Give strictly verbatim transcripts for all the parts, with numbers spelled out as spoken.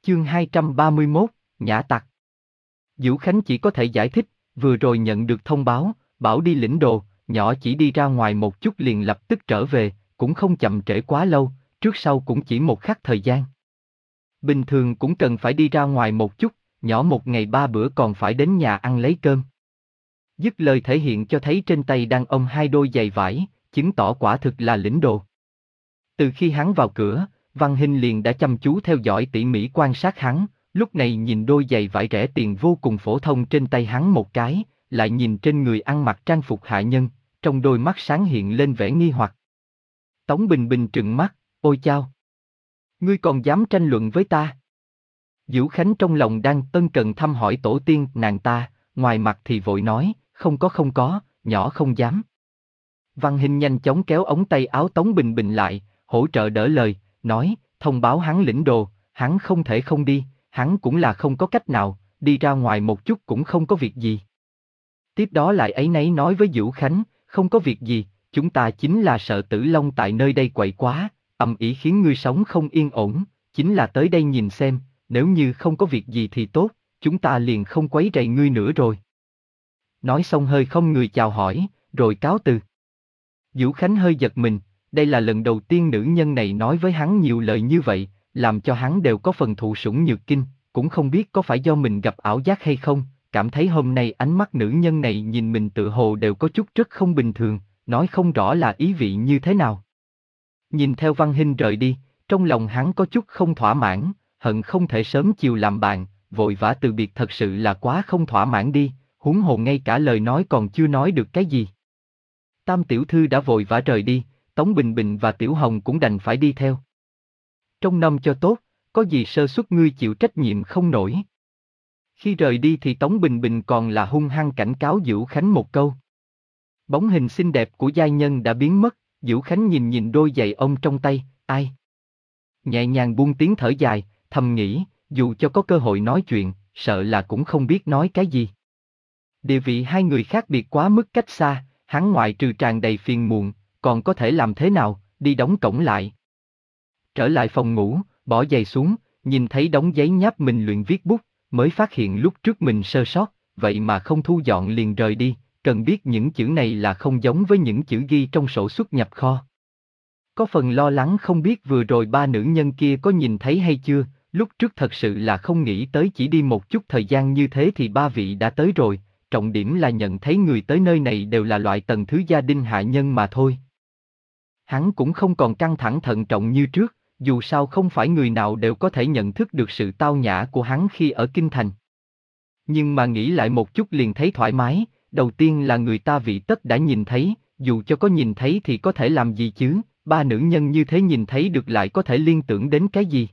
Chương hai trăm ba mươi mốt, Nhã tặc. Vũ Khánh chỉ có thể giải thích, vừa rồi nhận được thông báo, bảo đi lĩnh đồ, nhỏ chỉ đi ra ngoài một chút liền lập tức trở về, cũng không chậm trễ quá lâu, trước sau cũng chỉ một khắc thời gian. Bình thường cũng cần phải đi ra ngoài một chút, nhỏ một ngày ba bữa còn phải đến nhà ăn lấy cơm. Dứt lời thể hiện cho thấy trên tay đang ôm hai đôi giày vải, chứng tỏ quả thực là lĩnh đồ. Từ khi hắn vào cửa, Văn Hinh liền đã chăm chú theo dõi tỉ mỉ quan sát hắn, lúc này nhìn đôi giày vải rẻ tiền vô cùng phổ thông trên tay hắn một cái, lại nhìn trên người ăn mặc trang phục hạ nhân, trong đôi mắt sáng hiện lên vẻ nghi hoặc. Tống Bình Bình trừng mắt, ôi chao! Ngươi còn dám tranh luận với ta? Vũ Khánh trong lòng đang ân cần thăm hỏi tổ tiên nàng ta, ngoài mặt thì vội nói, không có không có, nhỏ không dám. Văn Hinh nhanh chóng kéo ống tay áo Tống Bình Bình lại, hỗ trợ đỡ lời, nói, thông báo hắn lĩnh đồ, hắn không thể không đi, hắn cũng là không có cách nào, đi ra ngoài một chút cũng không có việc gì. Tiếp đó lại áy náy nói với Vũ Khánh, không có việc gì, chúng ta chính là sợ Tử Long tại nơi đây quậy quá, ầm ĩ khiến ngươi sống không yên ổn, chính là tới đây nhìn xem, nếu như không có việc gì thì tốt, chúng ta liền không quấy rầy ngươi nữa rồi. Nói xong hơi không người chào hỏi, rồi cáo từ. Vũ Khánh hơi giật mình, đây là lần đầu tiên nữ nhân này nói với hắn nhiều lời như vậy, làm cho hắn đều có phần thụ sủng nhược kinh, cũng không biết có phải do mình gặp ảo giác hay không, cảm thấy hôm nay ánh mắt nữ nhân này nhìn mình tự hồ đều có chút rất không bình thường, nói không rõ là ý vị như thế nào. Nhìn theo Văn Hinh rời đi, trong lòng hắn có chút không thỏa mãn, hận không thể sớm chiều làm bạn, vội vã từ biệt thật sự là quá không thỏa mãn đi, huống hồ ngay cả lời nói còn chưa nói được cái gì. Tam tiểu thư đã vội vã rời đi, Tống Bình Bình và Tiểu Hồng cũng đành phải đi theo. Trông nom cho tốt, có gì sơ suất ngươi chịu trách nhiệm không nổi. Khi rời đi thì Tống Bình Bình còn là hung hăng cảnh cáo Vũ Khánh một câu. Bóng hình xinh đẹp của giai nhân đã biến mất, Vũ Khánh nhìn nhìn đôi giày ông trong tay, ai? Nhẹ nhàng buông tiếng thở dài, thầm nghĩ, dù cho có cơ hội nói chuyện, sợ là cũng không biết nói cái gì. Địa vị hai người khác biệt quá mức cách xa, hắn ngoại trừ tràn đầy phiền muộn, còn có thể làm thế nào, đi đóng cổng lại. Trở lại phòng ngủ, bỏ giày xuống, nhìn thấy đống giấy nháp mình luyện viết bút, mới phát hiện lúc trước mình sơ sót, vậy mà không thu dọn liền rời đi, cần biết những chữ này là không giống với những chữ ghi trong sổ xuất nhập kho. Có phần lo lắng không biết vừa rồi ba nữ nhân kia có nhìn thấy hay chưa, lúc trước thật sự là không nghĩ tới chỉ đi một chút thời gian như thế thì ba vị đã tới rồi, trọng điểm là nhận thấy người tới nơi này đều là loại tầng thứ gia đình hạ nhân mà thôi. Hắn cũng không còn căng thẳng thận trọng như trước, dù sao không phải người nào đều có thể nhận thức được sự tao nhã của hắn khi ở Kinh Thành. Nhưng mà nghĩ lại một chút liền thấy thoải mái, đầu tiên là người ta vị tất đã nhìn thấy, dù cho có nhìn thấy thì có thể làm gì chứ, ba nữ nhân như thế nhìn thấy được lại có thể liên tưởng đến cái gì.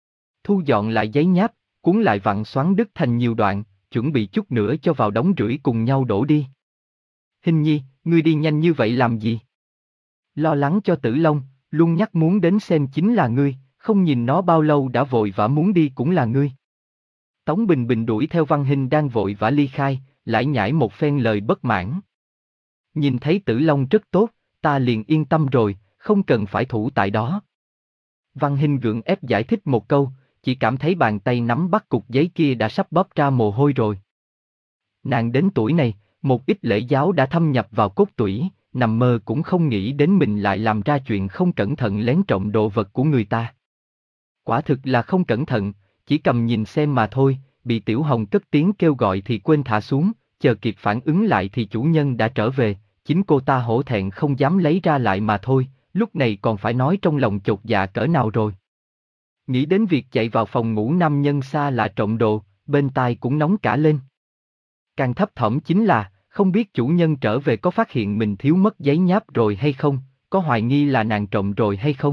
Thu dọn lại giấy nháp, cuốn lại vặn xoắn đứt thành nhiều đoạn, chuẩn bị chút nữa cho vào đống rưởi cùng nhau đổ đi. Hình nhi, ngươi đi nhanh như vậy làm gì? Lo lắng cho Tử Long, luôn nhắc muốn đến xem chính là ngươi, không nhìn nó bao lâu đã vội vã muốn đi cũng là ngươi. Tống Bình Bình đuổi theo Văn Hinh đang vội vã ly khai, lại nhảy một phen lời bất mãn. Nhìn thấy Tử Long rất tốt, ta liền yên tâm rồi, không cần phải thủ tại đó. Văn Hinh gượng ép giải thích một câu, chỉ cảm thấy bàn tay nắm bắt cục giấy kia đã sắp bóp ra mồ hôi rồi. Nàng đến tuổi này, một ít lễ giáo đã thâm nhập vào cốt tủy, nằm mơ cũng không nghĩ đến mình lại làm ra chuyện không cẩn thận lén trộm đồ vật của người ta. Quả thực là không cẩn thận, chỉ cầm nhìn xem mà thôi, bị Tiểu Hồng cất tiếng kêu gọi thì quên thả xuống, chờ kịp phản ứng lại thì chủ nhân đã trở về, chính cô ta hổ thẹn không dám lấy ra lại mà thôi, lúc này còn phải nói trong lòng chột dạ cỡ nào rồi. Nghĩ đến việc chạy vào phòng ngủ nam nhân xa lạ trộm đồ, bên tai cũng nóng cả lên. Càng thấp thỏm chính là, không biết chủ nhân trở về có phát hiện mình thiếu mất giấy nháp rồi hay không, có hoài nghi là nàng trộm rồi hay không.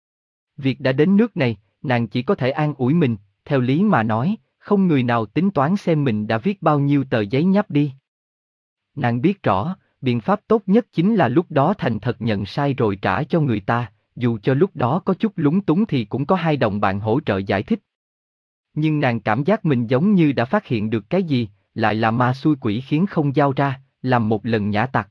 Việc đã đến nước này, nàng chỉ có thể an ủi mình, theo lý mà nói, không người nào tính toán xem mình đã viết bao nhiêu tờ giấy nháp đi. Nàng biết rõ, biện pháp tốt nhất chính là lúc đó thành thật nhận sai rồi trả cho người ta, dù cho lúc đó có chút lúng túng thì cũng có hai đồng bạn hỗ trợ giải thích. Nhưng nàng cảm giác mình giống như đã phát hiện được cái gì, lại là ma xui quỷ khiến không giao ra, làm một lần nhã tặc.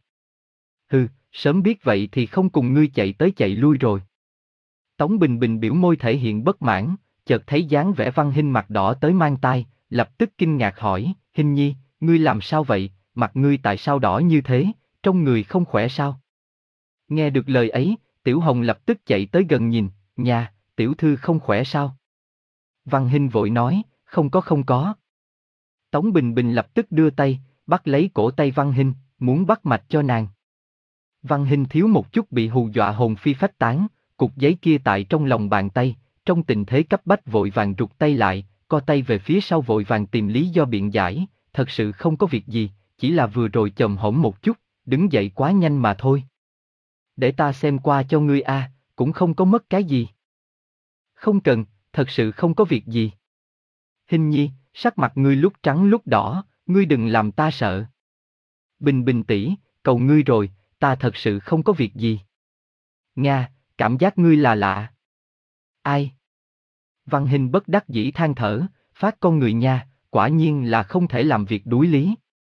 Hừ, sớm biết vậy thì không cùng ngươi chạy tới chạy lui rồi. Tống Bình Bình biểu môi thể hiện bất mãn, chợt thấy dáng vẻ Văn Hinh mặt đỏ tới mang tai, lập tức kinh ngạc hỏi, Hinh nhi, ngươi làm sao vậy, mặt ngươi tại sao đỏ như thế, trong người không khỏe sao? Nghe được lời ấy, Tiểu Hồng lập tức chạy tới gần nhìn, nhà, tiểu thư không khỏe sao? Văn Hinh vội nói, không có không có. Tống Bình Bình lập tức đưa tay, bắt lấy cổ tay Văn Hinh, muốn bắt mạch cho nàng. Văn Hinh thiếu một chút bị hù dọa hồn phi phách tán, cục giấy kia tại trong lòng bàn tay, trong tình thế cấp bách vội vàng rụt tay lại, co tay về phía sau vội vàng tìm lý do biện giải, thật sự không có việc gì, chỉ là vừa rồi chồm hổm một chút, đứng dậy quá nhanh mà thôi. Để ta xem qua cho ngươi a, cũng không có mất cái gì. Không cần, thật sự không có việc gì. Hinh nhi, sắc mặt ngươi lúc trắng lúc đỏ, ngươi đừng làm ta sợ. Bình Bình tỷ, cầu ngươi rồi, ta thật sự không có việc gì. Nga, cảm giác ngươi là lạ. Ai? Văn Hinh bất đắc dĩ than thở, phát con người nha, quả nhiên là không thể làm việc đối lý.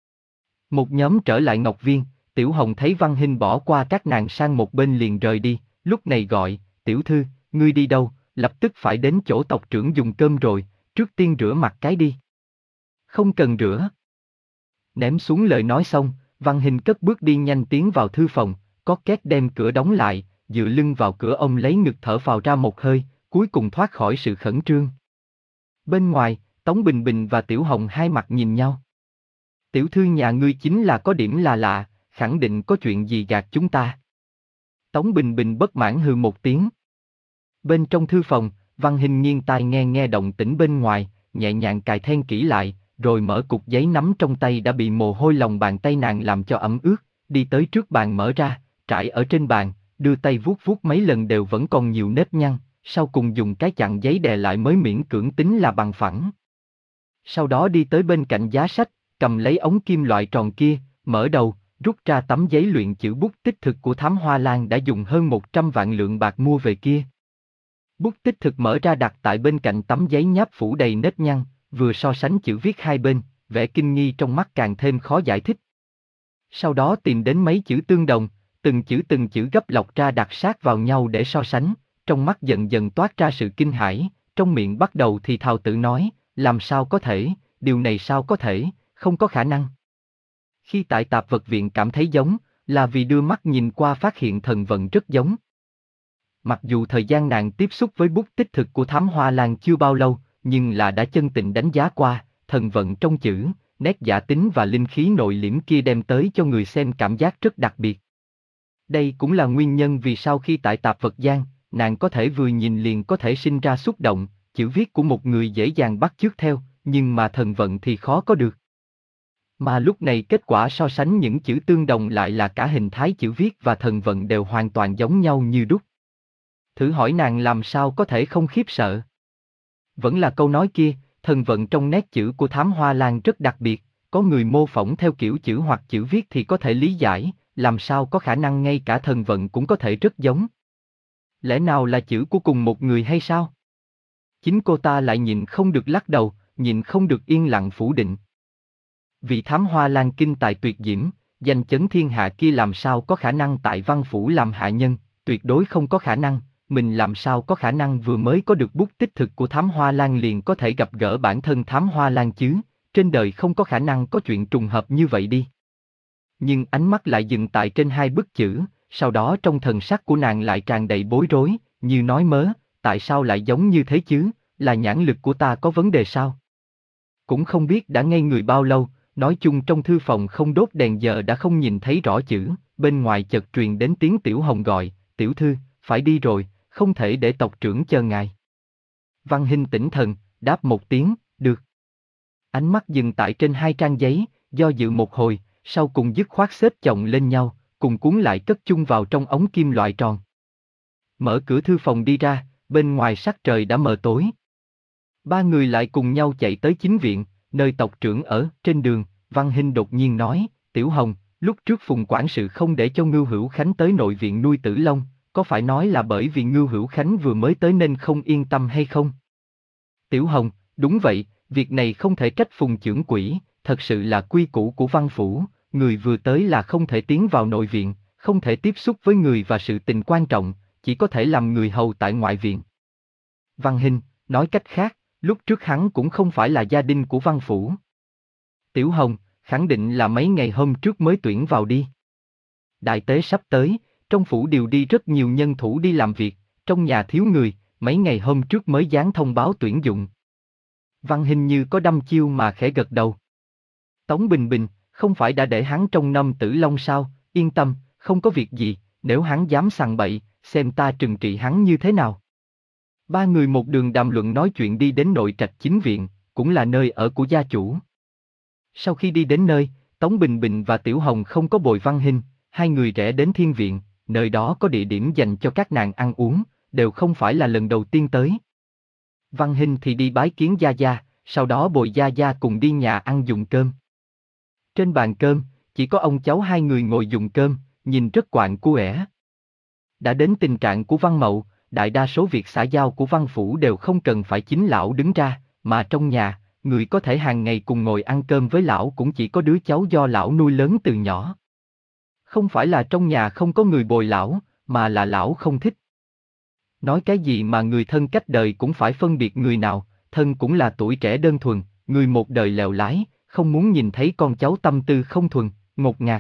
Một nhóm trở lại Ngọc Viên, Tiểu Hồng thấy Văn Hinh bỏ qua các nàng sang một bên liền rời đi, lúc này gọi, tiểu thư, ngươi đi đâu, lập tức phải đến chỗ tộc trưởng dùng cơm rồi, trước tiên rửa mặt cái đi. Không cần rửa. Ném xuống lời nói xong, Văn Hinh cất bước đi nhanh tiến vào thư phòng, có két đem cửa đóng lại, dựa lưng vào cửa ông lấy ngực thở phào ra một hơi, cuối cùng thoát khỏi sự khẩn trương. Bên ngoài, Tống Bình Bình và Tiểu Hồng hai mặt nhìn nhau. Tiểu thư nhà ngươi chính là có điểm là lạ, khẳng định có chuyện gì gạt chúng ta. Tống Bình Bình bất mãn hừ một tiếng. Bên trong thư phòng, Văn Hinh nghiêng tai nghe nghe động tĩnh bên ngoài, nhẹ nhàng cài then kỹ lại, rồi mở cục giấy nắm trong tay đã bị mồ hôi lòng bàn tay nàng làm cho ẩm ướt, đi tới trước bàn mở ra, trải ở trên bàn, đưa tay vuốt vuốt mấy lần đều vẫn còn nhiều nếp nhăn, sau cùng dùng cái chặn giấy đè lại mới miễn cưỡng tính là bằng phẳng. Sau đó đi tới bên cạnh giá sách, cầm lấy ống kim loại tròn kia, mở đầu, rút ra tấm giấy luyện chữ bút tích thực của Thám Hoa Lan đã dùng hơn một trăm vạn lượng bạc mua về kia. Bút tích thực mở ra đặt tại bên cạnh tấm giấy nháp phủ đầy nếp nhăn, vừa so sánh chữ viết hai bên, vẻ kinh nghi trong mắt càng thêm khó giải thích. Sau đó tìm đến mấy chữ tương đồng, từng chữ từng chữ gấp lọc ra đặt sát vào nhau để so sánh, trong mắt dần dần toát ra sự kinh hãi, trong miệng bắt đầu thì thào tự nói, làm sao có thể, điều này sao có thể, không có khả năng. Khi tại tạp vật viện cảm thấy giống, là vì đưa mắt nhìn qua phát hiện thần vận rất giống. Mặc dù thời gian nàng tiếp xúc với bút tích thực của Thám Hoa Lan chưa bao lâu, nhưng là đã chân tình đánh giá qua, thần vận trong chữ, nét giả tính và linh khí nội liễm kia đem tới cho người xem cảm giác rất đặc biệt. Đây cũng là nguyên nhân vì sao khi tại tạp vật gian, nàng có thể vừa nhìn liền có thể sinh ra xúc động, chữ viết của một người dễ dàng bắt chước theo, nhưng mà thần vận thì khó có được. Mà lúc này kết quả so sánh những chữ tương đồng lại là cả hình thái chữ viết và thần vận đều hoàn toàn giống nhau như đúc. Thử hỏi nàng làm sao có thể không khiếp sợ. Vẫn là câu nói kia, thần vận trong nét chữ của Thám Hoa Lan rất đặc biệt, có người mô phỏng theo kiểu chữ hoặc chữ viết thì có thể lý giải, làm sao có khả năng ngay cả thần vận cũng có thể rất giống. Lẽ nào là chữ của cùng một người hay sao? Chính cô ta lại nhịn không được lắc đầu, nhịn không được yên lặng phủ định. Vị Thám Hoa Lan kinh tài tuyệt diễm, danh chấn thiên hạ kia làm sao có khả năng tại văn phủ làm hạ nhân, tuyệt đối không có khả năng, mình làm sao có khả năng vừa mới có được bút tích thực của Thám Hoa Lan liền có thể gặp gỡ bản thân Thám Hoa Lan chứ, trên đời không có khả năng có chuyện trùng hợp như vậy đi. Nhưng ánh mắt lại dừng tại trên hai bức chữ, sau đó trong thần sắc của nàng lại tràn đầy bối rối, như nói mớ, tại sao lại giống như thế chứ, là nhãn lực của ta có vấn đề sao? Cũng không biết đã ngây người bao lâu, nói chung trong thư phòng không đốt đèn giờ đã không nhìn thấy rõ chữ, bên ngoài chợt truyền đến tiếng Tiểu Hồng gọi, tiểu thư, phải đi rồi, không thể để tộc trưởng chờ ngài. Văn Hinh tỉnh thần, đáp một tiếng, được. Ánh mắt dừng tại trên hai trang giấy, do dự một hồi, sau cùng dứt khoát xếp chồng lên nhau, cùng cuốn lại cất chung vào trong ống kim loại tròn. Mở cửa thư phòng đi ra, bên ngoài sắc trời đã mờ tối. Ba người lại cùng nhau chạy tới chính viện, nơi tộc trưởng ở, trên đường, Văn Hinh đột nhiên nói, Tiểu Hồng, lúc trước Phùng quản sự không để cho Ngưu Hữu Khánh tới nội viện nuôi Tử Long, có phải nói là bởi vì Ngưu Hữu Khánh vừa mới tới nên không yên tâm hay không? Tiểu Hồng, đúng vậy, việc này không thể trách Phùng trưởng quỹ, thật sự là quy củ của văn phủ, người vừa tới là không thể tiến vào nội viện, không thể tiếp xúc với người và sự tình quan trọng, chỉ có thể làm người hầu tại ngoại viện. Văn Hinh, Nói cách khác, lúc trước hắn cũng không phải là gia đình của Văn Phủ. Tiểu Hồng, khẳng định là mấy ngày hôm trước mới tuyển vào đi. Đại tế sắp tới, trong phủ điều đi rất nhiều nhân thủ đi làm việc, trong nhà thiếu người, mấy ngày hôm trước mới dán thông báo tuyển dụng. Văn Hình như có đăm chiêu mà khẽ gật đầu. Tống Bình Bình, không phải đã để hắn trong Năm Tử Long sao, yên tâm, không có việc gì, nếu hắn dám sằng bậy, xem ta trừng trị hắn như thế nào. Ba người một đường đàm luận nói chuyện đi đến nội trạch chính viện, cũng là nơi ở của gia chủ. Sau khi đi đến nơi, Tống Bình Bình và Tiểu Hồng không có bồi Văn Hình, hai người rẽ đến thiên viện, nơi đó có địa điểm dành cho các nàng ăn uống, đều không phải là lần đầu tiên tới. Văn Hình thì đi bái kiến Gia Gia, sau đó bồi Gia Gia cùng đi nhà ăn dùng cơm. Trên bàn cơm, chỉ có ông cháu hai người ngồi dùng cơm, nhìn rất quạnh quẽ. Đã đến tình trạng của Văn Mậu, đại đa số việc xã giao của Văn Phủ đều không cần phải chính lão đứng ra, mà trong nhà, người có thể hàng ngày cùng ngồi ăn cơm với lão cũng chỉ có đứa cháu do lão nuôi lớn từ nhỏ. Không phải là trong nhà không có người bồi lão, mà là lão không thích. Nói cái gì mà người thân cách đời cũng phải phân biệt người nào, thân cũng là tuổi trẻ đơn thuần, người một đời lèo lái, không muốn nhìn thấy con cháu tâm tư không thuần, ngột ngạt.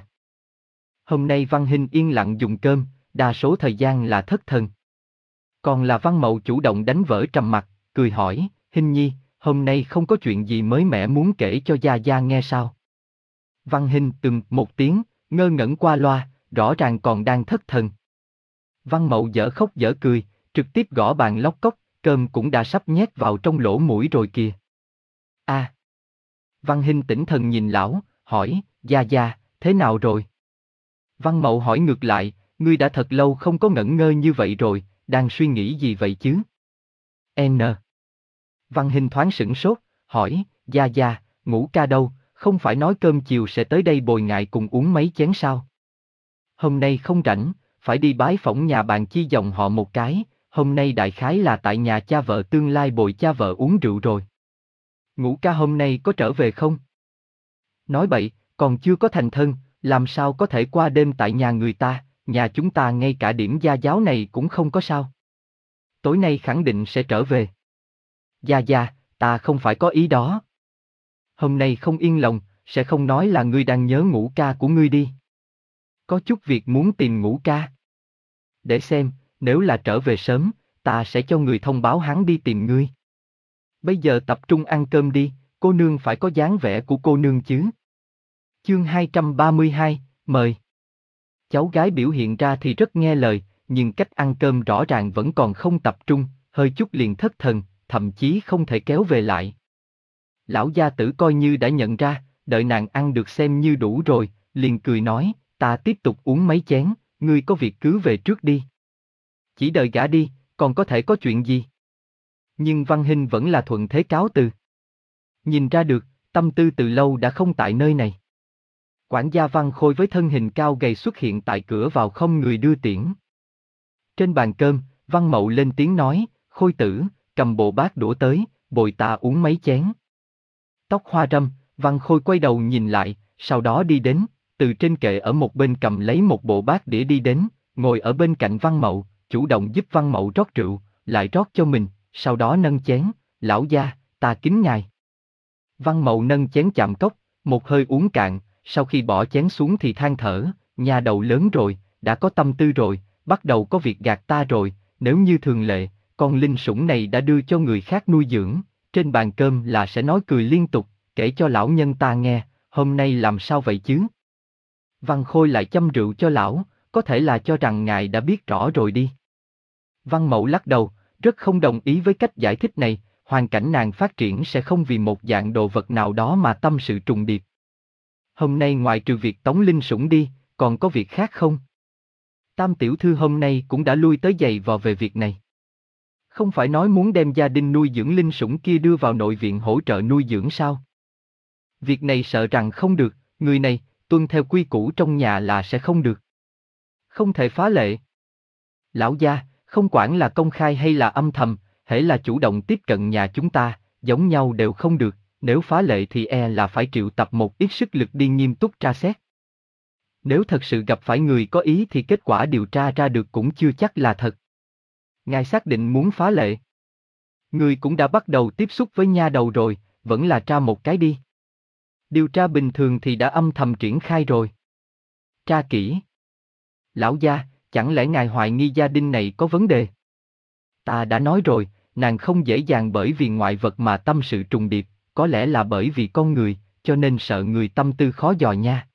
Hôm nay Văn Hình yên lặng dùng cơm, đa số thời gian là thất thần. Còn là Văn Mậu chủ động đánh vỡ trầm mặc, cười hỏi, Hình nhi, hôm nay không có chuyện gì mới mẻ muốn kể cho Gia Gia nghe sao? Văn Hình từng một tiếng, ngơ ngẩn qua loa, rõ ràng còn đang thất thần. Văn Mậu dở khóc dở cười, trực tiếp gõ bàn lóc cốc, cơm cũng đã sắp nhét vào trong lỗ mũi rồi kìa. A. À. Văn Hình tỉnh thần nhìn lão, hỏi, Gia Gia, thế nào rồi? Văn Mậu hỏi ngược lại, ngươi đã thật lâu không có ngẩn ngơ như vậy rồi, đang suy nghĩ gì vậy chứ? N. Văn Hình thoáng sửng sốt, hỏi, Gia Gia, Ngũ ca đâu, không phải nói cơm chiều sẽ tới đây bồi ngại cùng uống mấy chén sao? Hôm nay không rảnh, phải đi bái phỏng nhà bạn chi dòng họ một cái, hôm nay đại khái là tại nhà cha vợ tương lai bồi cha vợ uống rượu rồi. Ngũ ca hôm nay có trở về không? Nói bậy, còn chưa có thành thân, làm sao có thể qua đêm tại nhà người ta, nhà chúng ta ngay cả điểm gia giáo này cũng không có sao. Tối nay khẳng định sẽ trở về. Gia Gia, ta không phải có ý đó. Hôm nay không yên lòng, sẽ không nói là ngươi đang nhớ Ngũ ca của ngươi đi. Có chút việc muốn tìm Ngũ ca. Để xem, nếu là trở về sớm, ta sẽ cho người thông báo hắn đi tìm ngươi. Bây giờ tập trung ăn cơm đi, cô nương phải có dáng vẻ của cô nương chứ. Chương hai trăm ba mươi hai, mời. Cháu gái biểu hiện ra thì rất nghe lời, nhưng cách ăn cơm rõ ràng vẫn còn không tập trung, hơi chút liền thất thần, thậm chí không thể kéo về lại. Lão gia tử coi như đã nhận ra, đợi nàng ăn được xem như đủ rồi, liền cười nói, ta tiếp tục uống mấy chén, ngươi có việc cứ về trước đi. Chỉ đợi gã đi, còn có thể có chuyện gì? Nhưng Văn Hình vẫn là thuận thế cáo từ. Nhìn ra được, tâm tư từ lâu đã không tại nơi này. Quản gia Văn Khôi với thân hình cao gầy xuất hiện tại cửa vào không người đưa tiễn. Trên bàn cơm, Văn Mậu lên tiếng nói, Khôi tử, cầm bộ bát đũa tới, bồi ta uống mấy chén. Tóc hoa râm, Văn Khôi quay đầu nhìn lại, sau đó đi đến, từ trên kệ ở một bên cầm lấy một bộ bát đĩa đi đến, ngồi ở bên cạnh Văn Mậu, chủ động giúp Văn Mậu rót rượu, lại rót cho mình, sau đó nâng chén, lão gia, ta kính ngài. Văn Mậu nâng chén chạm cốc, một hơi uống cạn, sau khi bỏ chén xuống thì than thở, nhà đầu lớn rồi, đã có tâm tư rồi, bắt đầu có việc gạt ta rồi, nếu như thường lệ, con linh sủng này đã đưa cho người khác nuôi dưỡng, trên bàn cơm là sẽ nói cười liên tục, kể cho lão nhân ta nghe, hôm nay làm sao vậy chứ? Văn Khôi lại châm rượu cho lão, có thể là cho rằng ngài đã biết rõ rồi đi. Văn Mậu lắc đầu, rất không đồng ý với cách giải thích này, hoàn cảnh nàng phát triển sẽ không vì một dạng đồ vật nào đó mà tâm sự trùng điệp. Hôm nay ngoài trừ việc tống linh sủng đi, còn có việc khác không? Tam tiểu thư hôm nay cũng đã lui tới giày vò về việc này. Không phải nói muốn đem gia đình nuôi dưỡng linh sủng kia đưa vào nội viện hỗ trợ nuôi dưỡng sao? Việc này sợ rằng không được, người này, tuân theo quy củ trong nhà là sẽ không được. Không thể phá lệ. Lão gia, không quản là công khai hay là âm thầm, hễ là chủ động tiếp cận nhà chúng ta, giống nhau đều không được, nếu phá lệ thì e là phải triệu tập một ít sức lực đi nghiêm túc tra xét. Nếu thật sự gặp phải người có ý thì kết quả điều tra ra được cũng chưa chắc là thật. Ngài xác định muốn phá lệ. Ngươi cũng đã bắt đầu tiếp xúc với nha đầu rồi, vẫn là tra một cái đi. Điều tra bình thường thì đã âm thầm triển khai rồi. Tra kỹ. Lão gia, chẳng lẽ ngài hoài nghi gia đình này có vấn đề? Ta đã nói rồi, nàng không dễ dàng bởi vì ngoại vật mà tâm sự trùng điệp, có lẽ là bởi vì con người, cho nên sợ người tâm tư khó dò nha.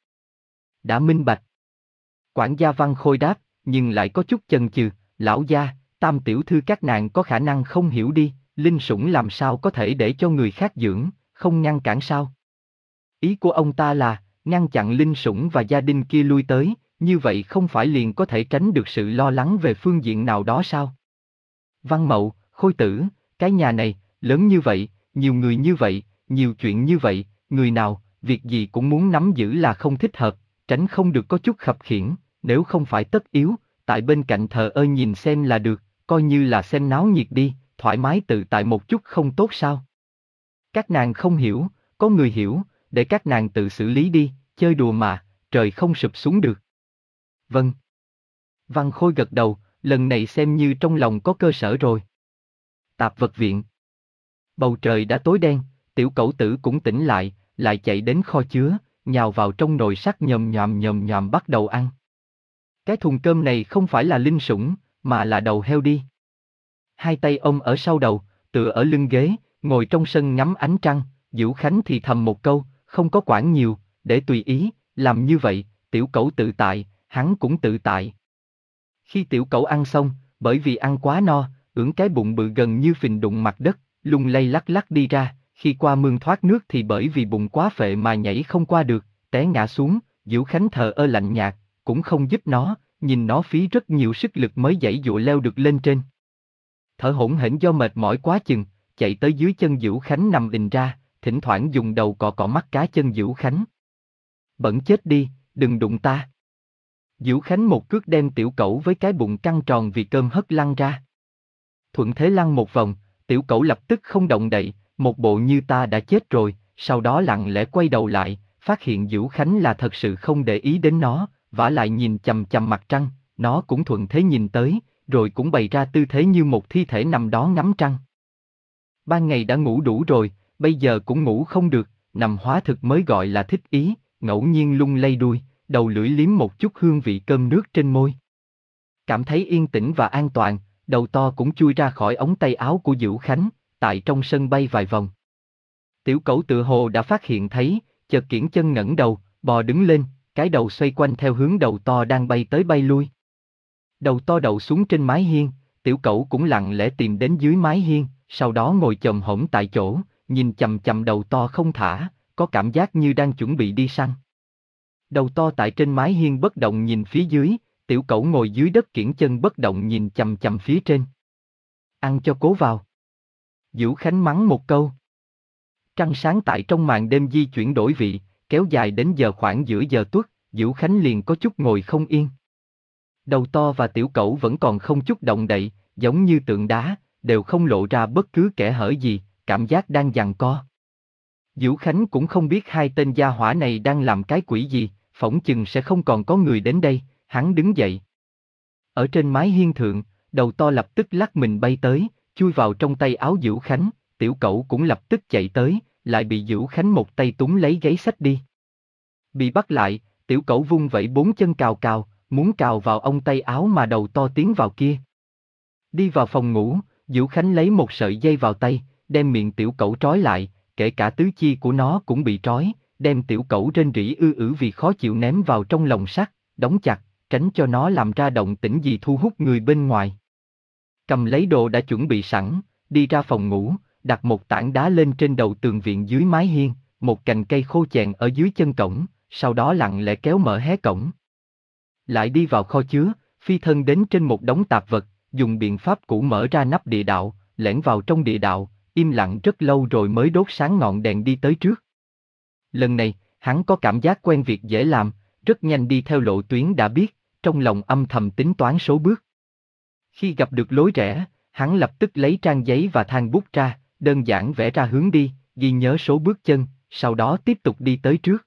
Đã minh bạch. Quản gia Văn Khôi đáp, nhưng lại có chút chần chừ, lão gia, Tam tiểu thư các nàng có khả năng không hiểu đi, linh sủng làm sao có thể để cho người khác dưỡng, không ngăn cản sao? Ý của ông ta là, ngăn chặn linh sủng và gia đình kia lui tới, như vậy không phải liền có thể tránh được sự lo lắng về phương diện nào đó sao? Văn Mậu, Khôi tử, cái nhà này, lớn như vậy, nhiều người như vậy, nhiều chuyện như vậy, người nào, việc gì cũng muốn nắm giữ là không thích hợp, tránh không được có chút khập khiễng, nếu không phải tất yếu, tại bên cạnh thờ ơ nhìn xem là được, coi như là xem náo nhiệt đi, thoải mái tự tại một chút không tốt sao? Các nàng không hiểu, có người hiểu, để các nàng tự xử lý đi, chơi đùa mà, trời không sụp xuống được. Vâng. Văn Khôi gật đầu, lần này xem như trong lòng có cơ sở rồi. Tạp vật viện. Bầu trời đã tối đen, tiểu cẩu tử cũng tỉnh lại, lại chạy đến kho chứa, nhào vào trong nồi sắt nhồm nhòm nhồm nhòm bắt đầu ăn. Cái thùng cơm này không phải là linh sủng, mà là đầu heo đi. Hai tay ôm ở sau đầu, tựa ở lưng ghế, ngồi trong sân ngắm ánh trăng, Dữu Khánh thì thầm một câu, không có quản nhiều, để tùy ý, làm như vậy, tiểu cẩu tự tại, hắn cũng tự tại. Khi tiểu cẩu ăn xong, bởi vì ăn quá no, ưỡn cái bụng bự gần như phình đụng mặt đất, lung lay lắc lắc đi ra, khi qua mương thoát nước thì bởi vì bụng quá phệ mà nhảy không qua được, té ngã xuống, Dữu Khánh thờ ơ lạnh nhạt, cũng không giúp nó, nhìn nó phí rất nhiều sức lực mới giãy dụa leo được lên trên. Thở hổn hển do mệt mỏi quá chừng, chạy tới dưới chân Dữu Khánh nằm ình ra, thỉnh thoảng dùng đầu cọ cọ mắt cá chân Dữu Khánh. Bẩn chết đi, đừng đụng ta. Dữu Khánh một cước đem tiểu cẩu với cái bụng căng tròn vì cơm hất lăn ra. Thuận thế lăn một vòng, tiểu cẩu lập tức không động đậy, một bộ như ta đã chết rồi, sau đó lặng lẽ quay đầu lại, phát hiện Dữu Khánh là thật sự không để ý đến nó, vả lại nhìn chằm chằm mặt trăng, nó cũng thuận thế nhìn tới, rồi cũng bày ra tư thế như một thi thể nằm đó ngắm trăng. Ban ngày đã ngủ đủ rồi, bây giờ cũng ngủ không được, nằm hóa thực mới gọi là thích ý, ngẫu nhiên lung lay đuôi, đầu lưỡi liếm một chút hương vị cơm nước trên môi. Cảm thấy yên tĩnh và an toàn, đầu to cũng chui ra khỏi ống tay áo của Dữu Khánh, tại trong sân bay vài vòng. Tiểu cẩu tự hồ đã phát hiện thấy, chợt kiễng chân ngẩng đầu, bò đứng lên, cái đầu xoay quanh theo hướng đầu to đang bay tới bay lui. Đầu to đậu xuống trên mái hiên, tiểu cẩu cũng lặng lẽ tìm đến dưới mái hiên, sau đó ngồi chồm hổm tại chỗ, nhìn chằm chằm đầu to không thả, có cảm giác như đang chuẩn bị đi săn. Đầu to tại trên mái hiên bất động nhìn phía dưới, tiểu cẩu ngồi dưới đất kiễng chân bất động nhìn chằm chằm phía trên. Ăn cho cố vào. Dữu Khánh mắng một câu. Trăng sáng tại trong màn đêm di chuyển đổi vị, kéo dài đến giờ khoảng giữa giờ tuất, Dữu Khánh liền có chút ngồi không yên. Đầu to và tiểu cẩu vẫn còn không chút động đậy, giống như tượng đá, đều không lộ ra bất cứ kẽ hở gì, cảm giác đang giằng co. Dữu Khánh cũng không biết hai tên gia hỏa này đang làm cái quỷ gì, phỏng chừng sẽ không còn có người đến đây, hắn đứng dậy. Ở trên mái hiên thượng, đầu to lập tức lắc mình bay tới, chui vào trong tay áo Dữu Khánh, tiểu cẩu cũng lập tức chạy tới, lại bị Dữu Khánh một tay túm lấy gáy xách đi. Bị bắt lại, tiểu cẩu vung vẩy bốn chân cào cào, muốn cào vào ông tay áo mà đầu to tiến vào kia. Đi vào phòng ngủ, Dữu Khánh lấy một sợi dây vào tay, đem miệng tiểu cẩu trói lại, kể cả tứ chi của nó cũng bị trói, đem tiểu cẩu rên rỉ ư ử vì khó chịu ném vào trong lồng sắt, đóng chặt, tránh cho nó làm ra động tĩnh gì thu hút người bên ngoài. Cầm lấy đồ đã chuẩn bị sẵn, đi ra phòng ngủ, đặt một tảng đá lên trên đầu tường viện dưới mái hiên, một cành cây khô chèn ở dưới chân cổng, sau đó lặng lẽ kéo mở hé cổng. Lại đi vào kho chứa, phi thân đến trên một đống tạp vật, dùng biện pháp cũ mở ra nắp địa đạo, lẻn vào trong địa đạo, im lặng rất lâu rồi mới đốt sáng ngọn đèn đi tới trước. Lần này, hắn có cảm giác quen việc dễ làm, rất nhanh đi theo lộ tuyến đã biết, trong lòng âm thầm tính toán số bước. Khi gặp được lối rẽ, hắn lập tức lấy trang giấy và than bút ra, đơn giản vẽ ra hướng đi, ghi nhớ số bước chân, sau đó tiếp tục đi tới trước.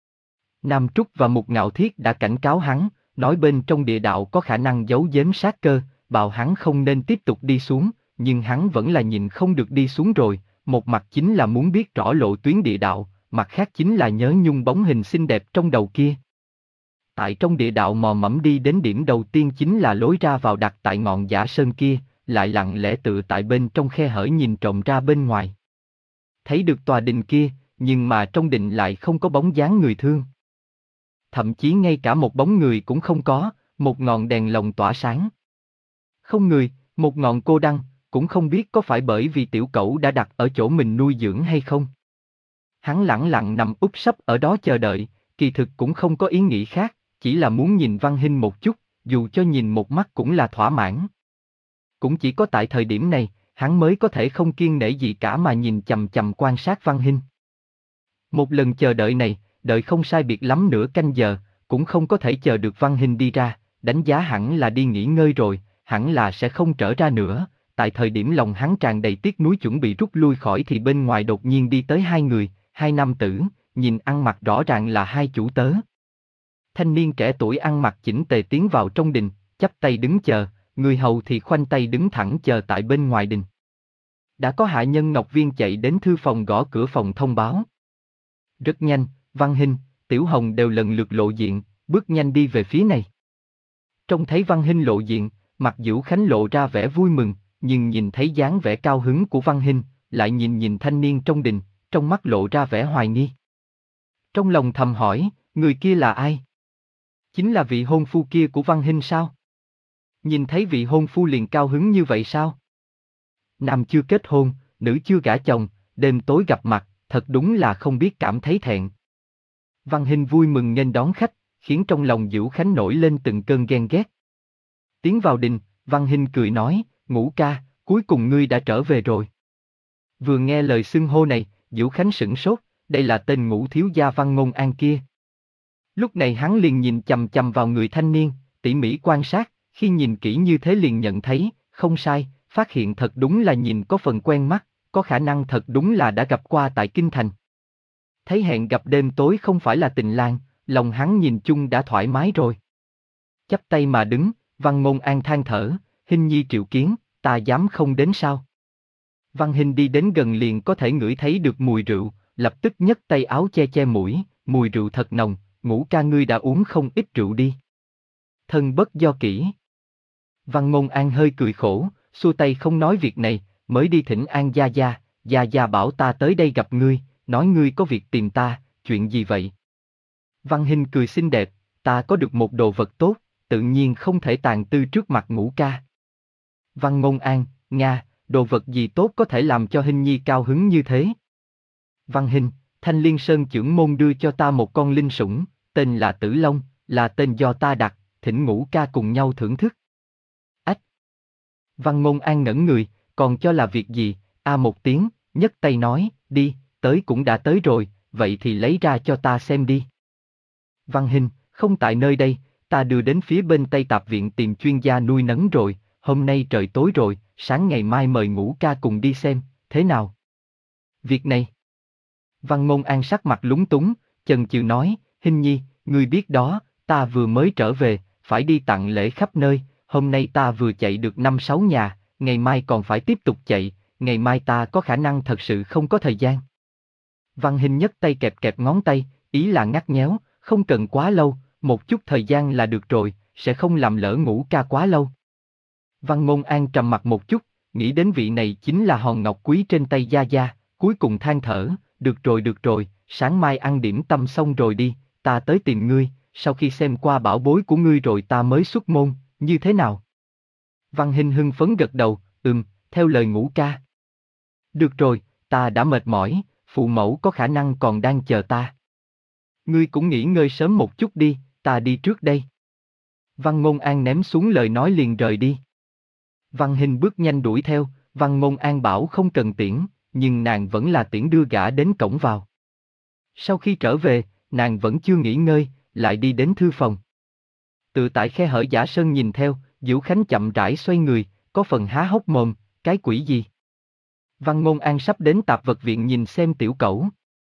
Nam Trúc và Mục Ngạo Thiết đã cảnh cáo hắn, nói bên trong địa đạo có khả năng giấu giếm sát cơ, bảo hắn không nên tiếp tục đi xuống, nhưng hắn vẫn là nhìn không được đi xuống rồi, một mặt chính là muốn biết rõ lộ tuyến địa đạo, mặt khác chính là nhớ nhung bóng hình xinh đẹp trong đầu kia. Tại trong địa đạo mò mẫm đi đến điểm đầu tiên chính là lối ra vào đặt tại ngọn giả sơn kia, lại lặng lẽ tự tại bên trong khe hở nhìn trộm ra bên ngoài. Thấy được tòa đình kia, nhưng mà trong đình lại không có bóng dáng người thương. Thậm chí ngay cả một bóng người cũng không có, một ngọn đèn lồng tỏa sáng. Không người, một ngọn cô đăng, cũng không biết có phải bởi vì tiểu cẩu đã đặt ở chỗ mình nuôi dưỡng hay không. Hắn lẳng lặng nằm úp sấp ở đó chờ đợi, kỳ thực cũng không có ý nghĩ khác, chỉ là muốn nhìn Văn Hinh một chút, dù cho nhìn một mắt cũng là thỏa mãn. Cũng chỉ có tại thời điểm này, hắn mới có thể không kiêng nể gì cả mà nhìn chằm chằm quan sát Văn Hinh. Một lần chờ đợi này, đợi không sai biệt lắm nửa canh giờ, cũng không có thể chờ được Văn Hinh đi ra, đánh giá hẳn là đi nghỉ ngơi rồi, hẳn là sẽ không trở ra nữa. Tại thời điểm lòng hắn tràn đầy tiếc nuối chuẩn bị rút lui khỏi thì bên ngoài đột nhiên đi tới hai người, hai nam tử, nhìn ăn mặc rõ ràng là hai chủ tớ. Thanh niên trẻ tuổi ăn mặc chỉnh tề tiến vào trong đình, chắp tay đứng chờ, người hầu thì khoanh tay đứng thẳng chờ tại bên ngoài đình. Đã có hạ nhân Ngọc Viên chạy đến thư phòng gõ cửa phòng thông báo. Rất nhanh, Văn Hinh, Tiểu Hồng đều lần lượt lộ diện, bước nhanh đi về phía này. Trông thấy Văn Hinh lộ diện, mặt Vũ Khánh lộ ra vẻ vui mừng, nhưng nhìn thấy dáng vẻ cao hứng của Văn Hinh, lại nhìn nhìn thanh niên trong đình, trong mắt lộ ra vẻ hoài nghi. Trong lòng thầm hỏi, người kia là ai? Chính là vị hôn phu kia của Văn Hinh sao? Nhìn thấy vị hôn phu liền cao hứng như vậy sao? Nam chưa kết hôn, nữ chưa gả chồng, đêm tối gặp mặt, thật đúng là không biết cảm thấy thẹn. Văn Hinh vui mừng nghênh đón khách, khiến trong lòng Vũ Khánh nổi lên từng cơn ghen ghét. Tiến vào đình, Văn Hinh cười nói, Ngũ ca, cuối cùng ngươi đã trở về rồi. Vừa nghe lời xưng hô này, Vũ Khánh sửng sốt, đây là tên Ngũ thiếu gia Văn Ngôn An kia. Lúc này hắn liền nhìn chằm chằm vào người thanh niên, tỉ mỉ quan sát, khi nhìn kỹ như thế liền nhận thấy, không sai, phát hiện thật đúng là nhìn có phần quen mắt, có khả năng thật đúng là đã gặp qua tại Kinh Thành. Thấy hẹn gặp đêm tối không phải là tình lang, lòng hắn nhìn chung đã thoải mái rồi. Chắp tay mà đứng, Văn Ngôn An than thở, Hinh nhi triệu kiến, ta dám không đến sao? Văn Hinh đi đến gần liền có thể ngửi thấy được mùi rượu, lập tức nhấc tay áo che che mũi, mùi rượu thật nồng, Ngũ ca ngươi đã uống không ít rượu đi. Thân bất do kỷ. Văn Ngôn An hơi cười khổ, xua tay không nói việc này, mới đi thỉnh An gia gia, gia gia bảo ta tới đây gặp ngươi, nói ngươi có việc tìm ta, chuyện gì vậy? Văn Hinh cười xinh đẹp, ta có được một đồ vật tốt, tự nhiên không thể tàn tư trước mặt Ngũ ca. Văn Ngôn An, Nga, đồ vật gì tốt có thể làm cho Hinh nhi cao hứng như thế? Văn Hinh, Thanh Liên Sơn trưởng môn đưa cho ta một con linh sủng, tên là Tử Long, là tên do ta đặt, thỉnh Ngũ ca cùng nhau thưởng thức. Ách! Văn Ngôn An ngẩn người, còn cho là việc gì, a một tiếng, nhấc tay nói, đi, tới cũng đã tới rồi, vậy thì lấy ra cho ta xem đi. Văn Hinh, không tại nơi đây, ta đưa đến phía bên Tây Tạp Viện tìm chuyên gia nuôi nấng rồi, hôm nay trời tối rồi, sáng ngày mai mời Ngũ ca cùng đi xem, thế nào? Việc này. Văn Ngôn An sắc mặt lúng túng, chần chừ nói, Hinh nhi, ngươi biết đó, ta vừa mới trở về, phải đi tặng lễ khắp nơi, hôm nay ta vừa chạy được năm sáu nhà, ngày mai còn phải tiếp tục chạy, ngày mai ta có khả năng thật sự không có thời gian. Văn Hinh nhấc tay kẹp kẹp ngón tay, ý là ngắt nhéo, không cần quá lâu, một chút thời gian là được rồi, sẽ không làm lỡ Ngũ ca quá lâu. Văn Ngôn An trầm mặt một chút, nghĩ đến vị này chính là hòn ngọc quý trên tay gia gia, cuối cùng than thở, được rồi được rồi, sáng mai ăn điểm tâm xong rồi đi, ta tới tìm ngươi, sau khi xem qua bảo bối của ngươi rồi ta mới xuất môn, như thế nào? Văn Hinh hưng phấn gật đầu, ừm, theo lời Ngũ ca. Được rồi, ta đã mệt mỏi, phụ mẫu có khả năng còn đang chờ ta. Ngươi cũng nghỉ ngơi sớm một chút đi, ta đi trước đây. Văn Ngôn An ném xuống lời nói liền rời đi. Văn Hinh bước nhanh đuổi theo, Văn Ngôn An bảo không cần tiễn, nhưng nàng vẫn là tiễn đưa gã đến cổng vào. Sau khi trở về, nàng vẫn chưa nghỉ ngơi, lại đi đến thư phòng. Tự tại khe hở giả sơn nhìn theo, Vũ Khánh chậm rãi xoay người, có phần há hốc mồm, cái quỷ gì? Văn Ngôn An sắp đến Tạp Vật Viện nhìn xem tiểu cẩu.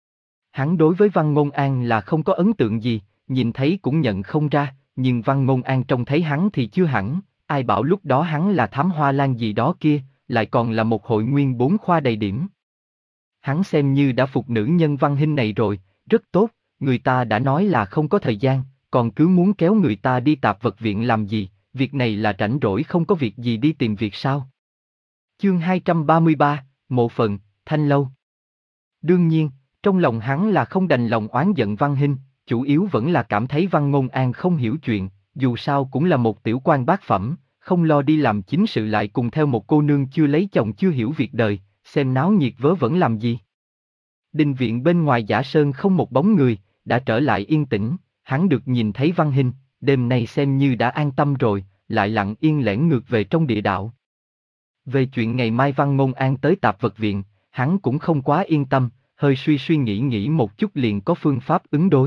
Hắn đối với Văn Ngôn An là không có ấn tượng gì, nhìn thấy cũng nhận không ra, nhưng Văn Ngôn An trông thấy hắn thì chưa hẳn, ai bảo lúc đó hắn là thám hoa lan gì đó kia, lại còn là một hội nguyên bốn khoa đầy điểm. Hắn xem như đã phục nữ nhân Văn Hinh này rồi, rất tốt, người ta đã nói là không có thời gian, còn cứ muốn kéo người ta đi tạp vật viện làm gì, việc này là rảnh rỗi không có việc gì đi tìm việc sao? Chương hai trăm ba mươi ba, Mộ Phần, Thanh Lâu. Đương nhiên, trong lòng hắn là không đành lòng oán giận Văn Hinh, chủ yếu vẫn là cảm thấy Văn Ngôn An không hiểu chuyện, dù sao cũng là một tiểu quan bát phẩm, không lo đi làm chính sự lại cùng theo một cô nương chưa lấy chồng chưa hiểu việc đời, xem náo nhiệt vớ vẩn làm gì. Đình viện bên ngoài Giả Sơn không một bóng người, đã trở lại yên tĩnh, hắn được nhìn thấy Văn Hinh, đêm nay xem như đã an tâm rồi, lại lặng yên lẻn ngược về trong địa đạo. Về chuyện ngày mai Văn Ngôn An tới tạp vật viện, hắn cũng không quá yên tâm, hơi suy suy nghĩ nghĩ một chút liền có phương pháp ứng đối.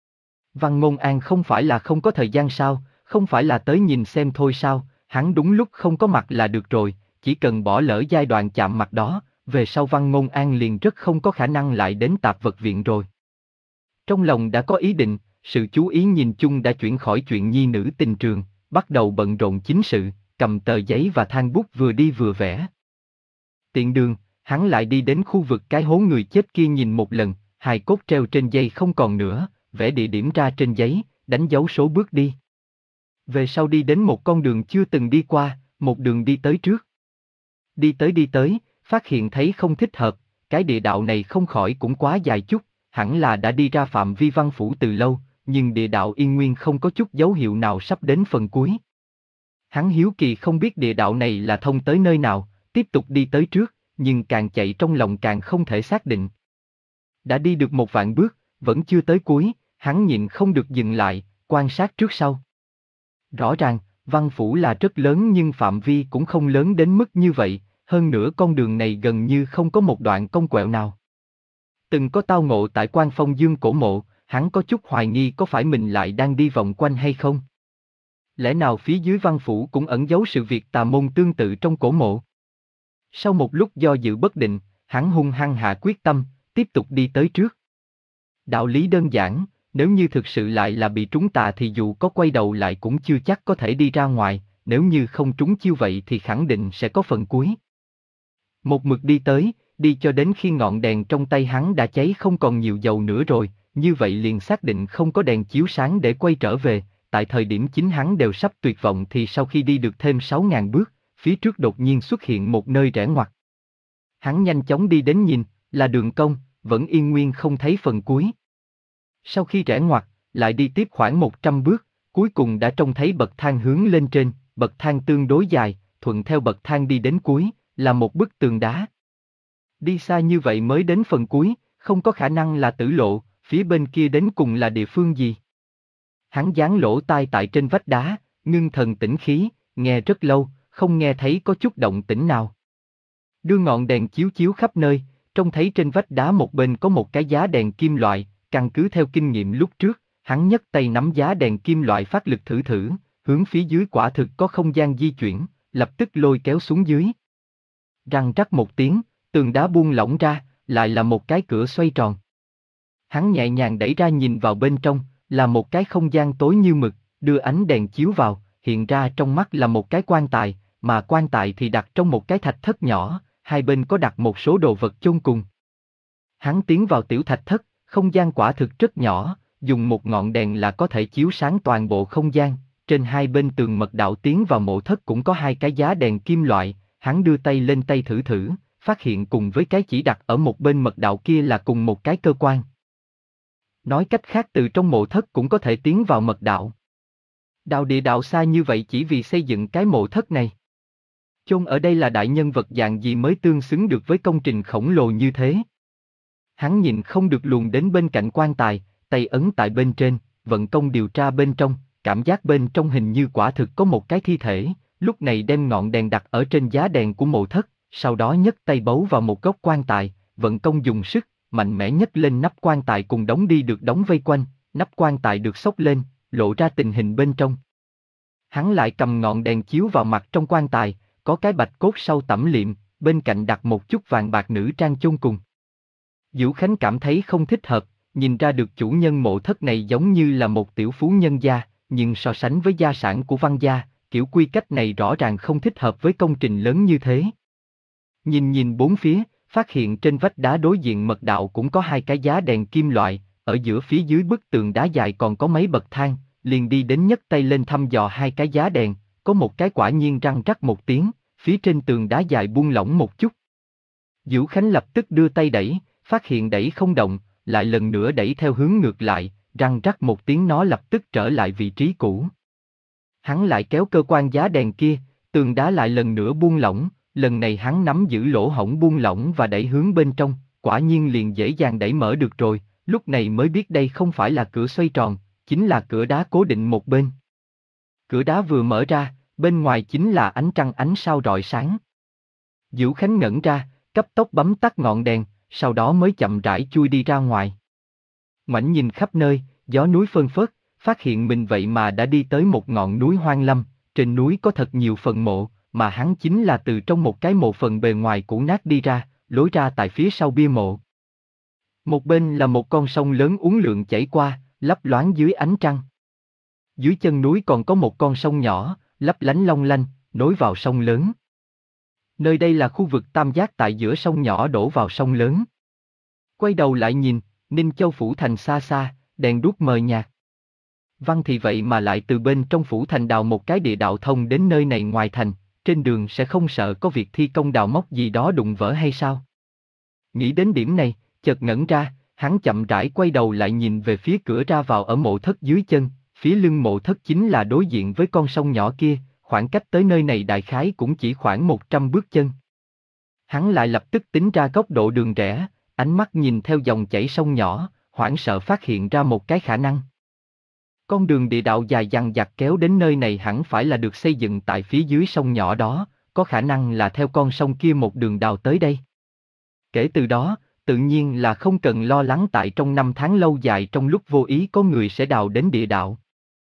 Văn Ngôn An không phải là không có thời gian sao, không phải là tới nhìn xem thôi sao, hắn đúng lúc không có mặt là được rồi, chỉ cần bỏ lỡ giai đoạn chạm mặt đó, về sau Văn Ngôn An liền rất không có khả năng lại đến tạp vật viện rồi. Trong lòng đã có ý định, sự chú ý nhìn chung đã chuyển khỏi chuyện nhi nữ tình trường, bắt đầu bận rộn chính sự, cầm tờ giấy và than bút vừa đi vừa vẽ. Tiện đường, hắn lại đi đến khu vực cái hố người chết kia nhìn một lần, hài cốt treo trên dây không còn nữa, vẽ địa điểm ra trên giấy, đánh dấu số bước đi. Về sau đi đến một con đường chưa từng đi qua, một đường đi tới trước. Đi tới đi tới, phát hiện thấy không thích hợp, cái địa đạo này không khỏi cũng quá dài chút, hẳn là đã đi ra phạm vi văn phủ từ lâu, nhưng địa đạo yên nguyên không có chút dấu hiệu nào sắp đến phần cuối. Hắn hiếu kỳ không biết địa đạo này là thông tới nơi nào, tiếp tục đi tới trước, nhưng càng chạy trong lòng càng không thể xác định. Đã đi được một vạn bước, vẫn chưa tới cuối, hắn nhịn không được dừng lại, quan sát trước sau. Rõ ràng, văn phủ là rất lớn nhưng phạm vi cũng không lớn đến mức như vậy, hơn nữa con đường này gần như không có một đoạn cong quẹo nào. Từng có tao ngộ tại Quan Phong Dương cổ mộ, hắn có chút hoài nghi có phải mình lại đang đi vòng quanh hay không? Lẽ nào phía dưới văn phủ cũng ẩn giấu sự việc tà môn tương tự trong cổ mộ? Sau một lúc do dự bất định, hắn hung hăng hạ quyết tâm, tiếp tục đi tới trước. Đạo lý đơn giản, nếu như thực sự lại là bị trúng tà thì dù có quay đầu lại cũng chưa chắc có thể đi ra ngoài, nếu như không trúng chiêu vậy thì khẳng định sẽ có phần cuối. Một mực đi tới, đi cho đến khi ngọn đèn trong tay hắn đã cháy không còn nhiều dầu nữa rồi, như vậy liền xác định không có đèn chiếu sáng để quay trở về, tại thời điểm chính hắn đều sắp tuyệt vọng thì sau khi đi được thêm sáu ngàn bước, phía trước đột nhiên xuất hiện một nơi rẽ ngoặt. Hắn nhanh chóng đi đến nhìn, là đường cong, vẫn yên nguyên không thấy phần cuối. Sau khi rẽ ngoặt, lại đi tiếp khoảng một trăm bước, cuối cùng đã trông thấy bậc thang hướng lên trên, bậc thang tương đối dài, thuận theo bậc thang đi đến cuối, là một bức tường đá. Đi xa như vậy mới đến phần cuối, không có khả năng là tử lộ, phía bên kia đến cùng là địa phương gì? Hắn dán lỗ tai tại trên vách đá, ngưng thần tĩnh khí, nghe rất lâu, không nghe thấy có chút động tĩnh nào. Đưa ngọn đèn chiếu chiếu khắp nơi, trông thấy trên vách đá một bên có một cái giá đèn kim loại, căn cứ theo kinh nghiệm lúc trước, hắn nhấc tay nắm giá đèn kim loại phát lực thử thử, hướng phía dưới quả thực có không gian di chuyển, lập tức lôi kéo xuống dưới. Răng rắc một tiếng, tường đá buông lỏng ra, lại là một cái cửa xoay tròn. Hắn nhẹ nhàng đẩy ra nhìn vào bên trong, là một cái không gian tối như mực, đưa ánh đèn chiếu vào, hiện ra trong mắt là một cái quan tài, mà quan tài thì đặt trong một cái thạch thất nhỏ, hai bên có đặt một số đồ vật chôn cùng. Hắn tiến vào tiểu thạch thất, không gian quả thực rất nhỏ, dùng một ngọn đèn là có thể chiếu sáng toàn bộ không gian, trên hai bên tường mật đạo tiến vào mộ thất cũng có hai cái giá đèn kim loại, hắn đưa tay lên tay thử thử, phát hiện cùng với cái chỉ đặt ở một bên mật đạo kia là cùng một cái cơ quan. Nói cách khác từ trong mộ thất cũng có thể tiến vào mật đạo. Đào địa đạo xa như vậy chỉ vì xây dựng cái mộ thất này. Chôn ở đây là đại nhân vật dạng gì mới tương xứng được với công trình khổng lồ như thế? Hắn nhìn không được luồn đến bên cạnh quan tài, tay ấn tại bên trên, vận công điều tra bên trong, cảm giác bên trong hình như quả thực có một cái thi thể, lúc này đem ngọn đèn đặt ở trên giá đèn của mộ thất, sau đó nhấc tay bấu vào một góc quan tài, vận công dùng sức, mạnh mẽ nhấc lên nắp quan tài cùng đóng đi được đóng vây quanh, nắp quan tài được xốc lên, lộ ra tình hình bên trong. Hắn lại cầm ngọn đèn chiếu vào mặt trong quan tài, có cái bạch cốt sau tẩm liệm, bên cạnh đặt một chút vàng bạc nữ trang chôn cùng. Vũ Khánh cảm thấy không thích hợp, nhìn ra được chủ nhân mộ thất này giống như là một tiểu phú nhân gia, nhưng so sánh với gia sản của Văn gia, kiểu quy cách này rõ ràng không thích hợp với công trình lớn như thế. Nhìn nhìn bốn phía, phát hiện trên vách đá đối diện mật đạo cũng có hai cái giá đèn kim loại, ở giữa phía dưới bức tường đá dài còn có mấy bậc thang, liền đi đến nhấc tay lên thăm dò hai cái giá đèn, có một cái quả nhiên răng rắc một tiếng, phía trên tường đá dài buông lỏng một chút. Vũ Khánh lập tức đưa tay đẩy, phát hiện đẩy không động, lại lần nữa đẩy theo hướng ngược lại, răng rắc một tiếng nó lập tức trở lại vị trí cũ. Hắn lại kéo cơ quan giá đèn kia, tường đá lại lần nữa buông lỏng, lần này hắn nắm giữ lỗ hổng buông lỏng và đẩy hướng bên trong, quả nhiên liền dễ dàng đẩy mở được rồi, lúc này mới biết đây không phải là cửa xoay tròn, chính là cửa đá cố định một bên. Cửa đá vừa mở ra, bên ngoài chính là ánh trăng ánh sao rọi sáng. Vũ Khánh ngẩn ra, cấp tốc bấm tắt ngọn đèn, sau đó mới chậm rãi chui đi ra ngoài. Ngoảnh nhìn khắp nơi, gió núi phơn phớt, phát hiện mình vậy mà đã đi tới một ngọn núi hoang lâm, trên núi có thật nhiều phần mộ, mà hắn chính là từ trong một cái mộ phần bề ngoài cũ nát đi ra, lối ra tại phía sau bia mộ. Một bên là một con sông lớn uốn lượn chảy qua, lấp loáng dưới ánh trăng. Dưới chân núi còn có một con sông nhỏ, lấp lánh long lanh, nối vào sông lớn. Nơi đây là khu vực tam giác tại giữa sông nhỏ đổ vào sông lớn. Quay đầu lại nhìn, Ninh Châu phủ thành xa xa, đèn đuốc mờ nhạt. Văn thì vậy mà lại từ bên trong phủ thành đào một cái địa đạo thông đến nơi này ngoài thành, trên đường sẽ không sợ có việc thi công đào móc gì đó đụng vỡ hay sao? Nghĩ đến điểm này, chợt ngẩn ra, hắn chậm rãi quay đầu lại nhìn về phía cửa ra vào ở mộ thất dưới chân, phía lưng mộ thất chính là đối diện với con sông nhỏ kia, khoảng cách tới nơi này đại khái cũng chỉ khoảng một trăm bước chân. Hắn lại lập tức tính ra góc độ đường rẽ, ánh mắt nhìn theo dòng chảy sông nhỏ, hoảng sợ phát hiện ra một cái khả năng. Con đường địa đạo dài dằng dặc kéo đến nơi này hẳn phải là được xây dựng tại phía dưới sông nhỏ đó, có khả năng là theo con sông kia một đường đào tới đây. Kể từ đó, tự nhiên là không cần lo lắng tại trong năm tháng lâu dài trong lúc vô ý có người sẽ đào đến địa đạo.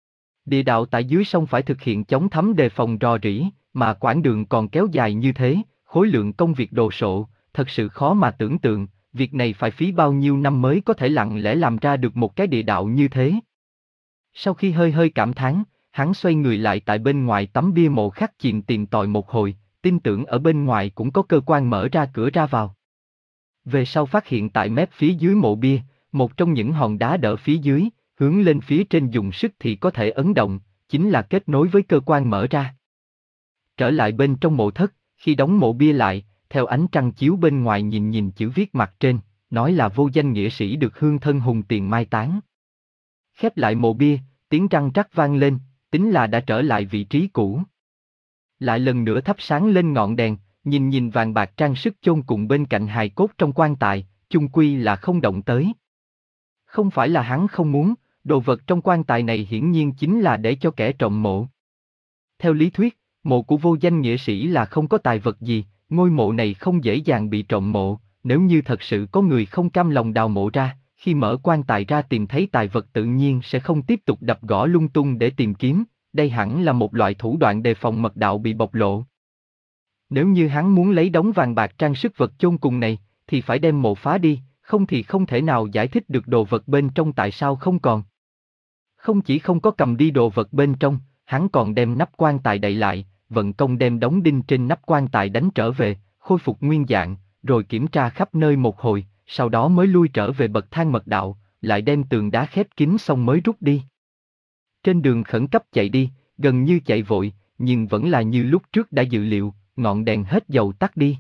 Địa đạo tại dưới sông phải thực hiện chống thấm đề phòng rò rỉ, mà quãng đường còn kéo dài như thế, khối lượng công việc đồ sộ, thật sự khó mà tưởng tượng, việc này phải phí bao nhiêu năm mới có thể lặng lẽ làm ra được một cái địa đạo như thế. Sau khi hơi hơi cảm thán, hắn xoay người lại tại bên ngoài tấm bia mộ khắc chìm tìm tòi một hồi, tin tưởng ở bên ngoài cũng có cơ quan mở ra cửa ra vào. Về sau phát hiện tại mép phía dưới mộ bia, một trong những hòn đá đỡ phía dưới, hướng lên phía trên dùng sức thì có thể ấn động, chính là kết nối với cơ quan mở ra. Trở lại bên trong mộ thất, khi đóng mộ bia lại, theo ánh trăng chiếu bên ngoài nhìn nhìn chữ viết mặt trên, nói là vô danh nghĩa sĩ được hương thân hùng tiền mai táng. Khép lại mộ bia, tiếng răng rắc vang lên, tính là đã trở lại vị trí cũ. Lại lần nữa thắp sáng lên ngọn đèn, nhìn nhìn vàng bạc trang sức chôn cùng bên cạnh hài cốt trong quan tài, chung quy là không động tới. Không phải là hắn không muốn, đồ vật trong quan tài này hiển nhiên chính là để cho kẻ trộm mộ. Theo lý thuyết, mộ của vô danh nghĩa sĩ là không có tài vật gì, ngôi mộ này không dễ dàng bị trộm mộ, nếu như thật sự có người không cam lòng đào mộ ra, khi mở quan tài ra tìm thấy tài vật tự nhiên sẽ không tiếp tục đập gõ lung tung để tìm kiếm, đây hẳn là một loại thủ đoạn đề phòng mật đạo bị bộc lộ. Nếu như hắn muốn lấy đống vàng bạc trang sức vật chôn cùng này, thì phải đem mộ phá đi, không thì không thể nào giải thích được đồ vật bên trong tại sao không còn. Không chỉ không có cầm đi đồ vật bên trong, hắn còn đem nắp quan tài đậy lại, vận công đem đống đinh trên nắp quan tài đánh trở về, khôi phục nguyên dạng, rồi kiểm tra khắp nơi một hồi, sau đó mới lui trở về bậc thang mật đạo, lại đem tường đá khép kín xong mới rút đi. Trên đường khẩn cấp chạy đi, gần như chạy vội, nhưng vẫn là như lúc trước đã dự liệu, ngọn đèn hết dầu tắt đi.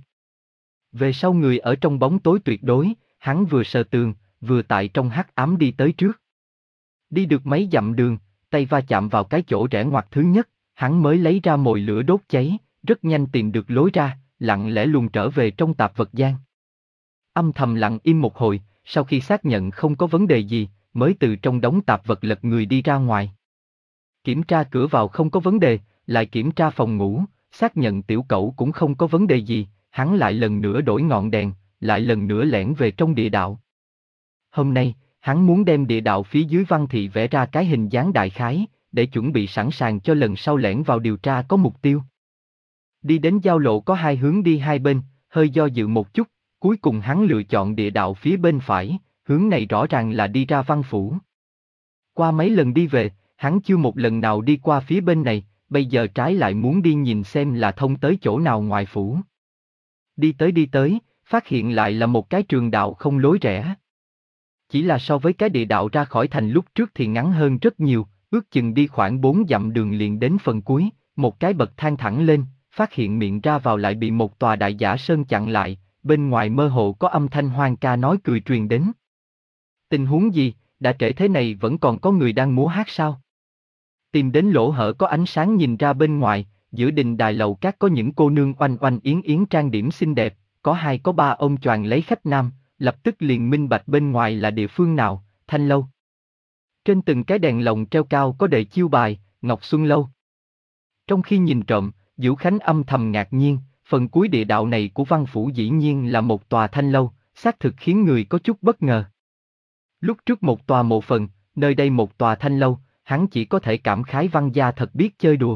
Về sau người ở trong bóng tối tuyệt đối, hắn vừa sờ tường, vừa tại trong hắc ám đi tới trước. Đi được mấy dặm đường, tay va chạm vào cái chỗ rẽ ngoặt thứ nhất, hắn mới lấy ra mồi lửa đốt cháy, rất nhanh tìm được lối ra, lặng lẽ luồn trở về trong tạp vật gian. Âm thầm lặng im một hồi, sau khi xác nhận không có vấn đề gì, mới từ trong đống tạp vật lật người đi ra ngoài. Kiểm tra cửa vào không có vấn đề, lại kiểm tra phòng ngủ, xác nhận tiểu cẩu cũng không có vấn đề gì, hắn lại lần nữa đổi ngọn đèn, lại lần nữa lẻn về trong địa đạo. Hôm nay, hắn muốn đem địa đạo phía dưới văn thị vẽ ra cái hình dáng đại khái, để chuẩn bị sẵn sàng cho lần sau lẻn vào điều tra có mục tiêu. Đi đến giao lộ có hai hướng đi hai bên, hơi do dự một chút, cuối cùng hắn lựa chọn địa đạo phía bên phải, hướng này rõ ràng là đi ra văn phủ. Qua mấy lần đi về, hắn chưa một lần nào đi qua phía bên này, bây giờ trái lại muốn đi nhìn xem là thông tới chỗ nào ngoài phủ. Đi tới đi tới, phát hiện lại là một cái trường đạo không lối rẽ. Chỉ là so với cái địa đạo ra khỏi thành lúc trước thì ngắn hơn rất nhiều, ước chừng đi khoảng bốn dặm đường liền đến phần cuối, một cái bậc thang thẳng lên, phát hiện miệng ra vào lại bị một tòa đại giả sơn chặn lại, bên ngoài mơ hồ có âm thanh hoang ca nói cười truyền đến. Tình huống gì, đã trễ thế này vẫn còn có người đang múa hát sao? Tìm đến lỗ hở có ánh sáng nhìn ra bên ngoài, giữa đình đài lầu các có những cô nương oanh oanh yến yến trang điểm xinh đẹp, có hai có ba ông choàng lấy khách nam, lập tức liền minh bạch bên ngoài là địa phương nào, Thanh lâu. Trên từng cái đèn lồng treo cao có đề chiêu bài, Ngọc Xuân lâu. Trong khi nhìn trộm, Vũ Khánh âm thầm ngạc nhiên, phần cuối địa đạo này của Văn Phủ dĩ nhiên là một tòa thanh lâu, xác thực khiến người có chút bất ngờ. Lúc trước một tòa mộ phần, nơi đây một tòa thanh lâu, hắn chỉ có thể cảm khái Văn gia thật biết chơi đùa.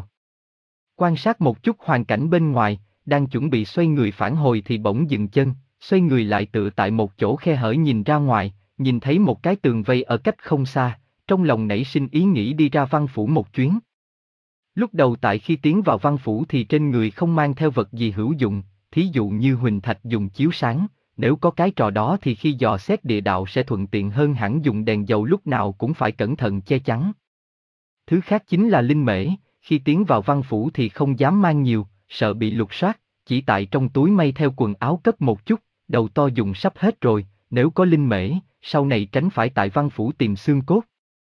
Quan sát một chút hoàn cảnh bên ngoài, đang chuẩn bị xoay người phản hồi thì bỗng dừng chân, xoay người lại tựa tại một chỗ khe hở nhìn ra ngoài, nhìn thấy một cái tường vây ở cách không xa, trong lòng nảy sinh ý nghĩ đi ra Văn Phủ một chuyến. Lúc đầu tại khi tiến vào Văn Phủ thì trên người không mang theo vật gì hữu dụng, thí dụ như huỳnh thạch dùng chiếu sáng, nếu có cái trò đó thì khi dò xét địa đạo sẽ thuận tiện hơn hẳn dùng đèn dầu lúc nào cũng phải cẩn thận che chắn. Thứ khác chính là linh mễ, khi tiến vào Văn Phủ thì không dám mang nhiều, sợ bị lục soát, chỉ tại trong túi may theo quần áo cất một chút, đầu to dùng sắp hết rồi, nếu có linh mễ, sau này tránh phải tại Văn Phủ tìm xương cốt.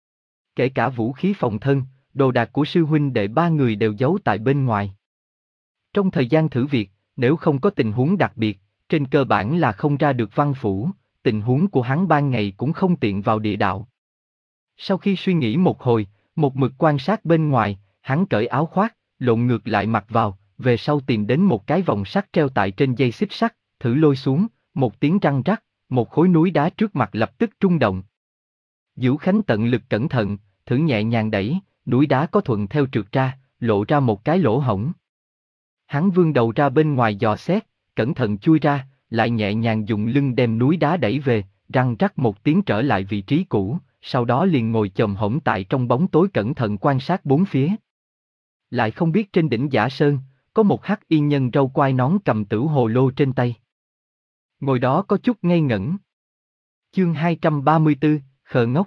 Kể cả vũ khí phòng thân, đồ đạc của sư huynh đệ ba người đều giấu tại bên ngoài. Trong thời gian thử việc, nếu không có tình huống đặc biệt, trên cơ bản là không ra được Văn Phủ, tình huống của hắn ban ngày cũng không tiện vào địa đạo. Sau khi suy nghĩ một hồi, một mực quan sát bên ngoài, hắn cởi áo khoác, lộn ngược lại mặc vào, về sau tìm đến một cái vòng sắt treo tại trên dây xích sắt, thử lôi xuống, một tiếng răng rắc, một khối núi đá trước mặt lập tức rung động. Vũ Khánh tận lực cẩn thận, thử nhẹ nhàng đẩy, núi đá có thuận theo trượt ra, lộ ra một cái lỗ hổng. Hắn vươn đầu ra bên ngoài dò xét, cẩn thận chui ra, lại nhẹ nhàng dùng lưng đem núi đá đẩy về, răng rắc một tiếng trở lại vị trí cũ, sau đó liền ngồi chồm hổm tại trong bóng tối cẩn thận quan sát bốn phía. Lại không biết trên đỉnh Giả Sơn, có một hắc y nhân râu quai nón cầm tửu hồ lô trên tay. Ngồi đó có chút ngây ngẩn. Chương hai trăm ba mươi tư, khờ ngốc.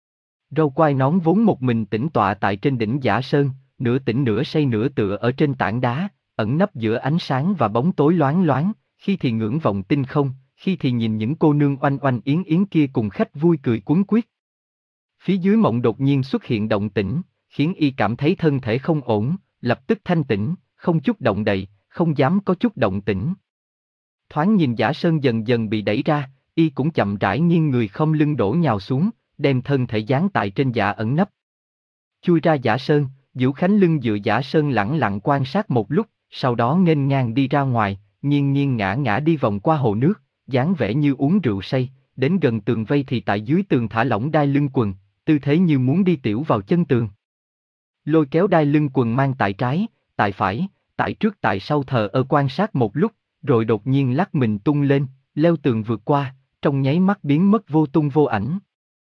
Râu quai nón vốn một mình tĩnh tọa tại trên đỉnh Giả Sơn, nửa tỉnh nửa say nửa tựa ở trên tảng đá, ẩn nấp giữa ánh sáng và bóng tối loáng loáng, khi thì ngưỡng vọng tinh không, khi thì nhìn những cô nương oanh oanh yến yến kia cùng khách vui cười cuốn quýt. Phía dưới mộng đột nhiên xuất hiện động tĩnh, khiến y cảm thấy thân thể không ổn, lập tức thanh tĩnh, không chút động đậy, không dám có chút động tĩnh. Thoáng nhìn Giả Sơn dần dần bị đẩy ra, y cũng chậm rãi nghiêng người không lưng đổ nhào xuống, đem thân thể dán tại trên dạ ẩn nấp. Chui ra Giả Sơn, Vũ Khánh lưng dựa Giả Sơn lẳng lặng quan sát một lúc, sau đó nghênh ngang đi ra ngoài, nghiêng nghiêng ngã ngã đi vòng qua hồ nước, dáng vẻ như uống rượu say, đến gần tường vây thì tại dưới tường thả lỏng đai lưng quần, tư thế như muốn đi tiểu vào chân tường. Lôi kéo đai lưng quần mang tại trái, tại phải, tại trước tại sau thờ ơ quan sát một lúc, rồi đột nhiên lắc mình tung lên, leo tường vượt qua, trong nháy mắt biến mất vô tung vô ảnh.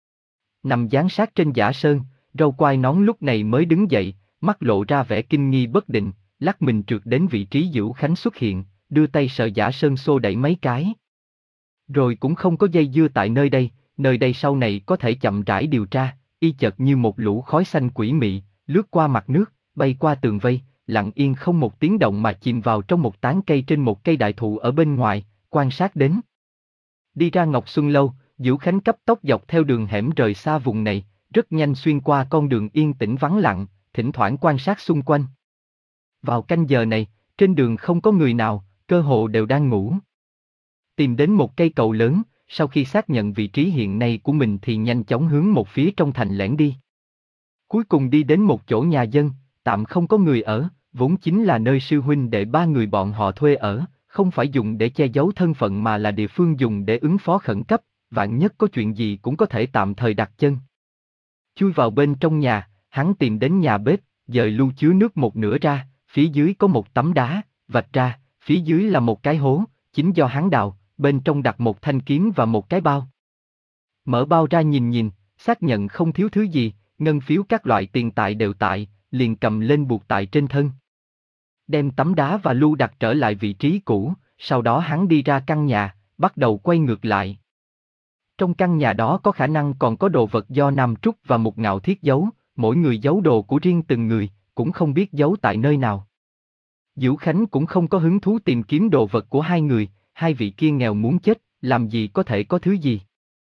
Nằm dán sát trên Giả Sơn, râu quai nón lúc này mới đứng dậy, mắt lộ ra vẻ kinh nghi bất định, lắc mình trượt đến vị trí Vũ Khánh xuất hiện, đưa tay sờ Giả Sơn xô đẩy mấy cái. Rồi cũng không có dây dưa tại nơi đây, nơi đây sau này có thể chậm rãi điều tra, y chợt như một lũ khói xanh quỷ mị, lướt qua mặt nước, bay qua tường vây, lặng yên không một tiếng động mà chìm vào trong một tán cây trên một cây đại thụ ở bên ngoài, quan sát đến. Đi ra Ngọc Xuân lâu, Vũ Khánh cấp tốc dọc theo đường hẻm rời xa vùng này, rất nhanh xuyên qua con đường yên tĩnh vắng lặng, thỉnh thoảng quan sát xung quanh. Vào canh giờ này, trên đường không có người nào, cơ hồ đều đang ngủ. Tìm đến một cây cầu lớn, sau khi xác nhận vị trí hiện nay của mình thì nhanh chóng hướng một phía trong thành lẻn đi. Cuối cùng đi đến một chỗ nhà dân, tạm không có người ở, vốn chính là nơi sư huynh đệ ba người bọn họ thuê ở, không phải dùng để che giấu thân phận mà là địa phương dùng để ứng phó khẩn cấp, vạn nhất có chuyện gì cũng có thể tạm thời đặt chân. Chui vào bên trong nhà, hắn tìm đến nhà bếp, dời lu chứa nước một nửa ra, phía dưới có một tấm đá, vạch ra, phía dưới là một cái hố, chính do hắn đào, bên trong đặt một thanh kiếm và một cái bao. Mở bao ra nhìn nhìn, xác nhận không thiếu thứ gì, ngân phiếu các loại tiền tài đều tại, liền cầm lên buộc tại trên thân. Đem tấm đá và lu đặt trở lại vị trí cũ, sau đó hắn đi ra căn nhà, bắt đầu quay ngược lại. Trong căn nhà đó có khả năng còn có đồ vật do Nam Trúc và Mục Ngạo Thiết giấu, mỗi người giấu đồ của riêng từng người, cũng không biết giấu tại nơi nào. Dữu Khánh cũng không có hứng thú tìm kiếm đồ vật của hai người, hai vị kia nghèo muốn chết, làm gì có thể có thứ gì.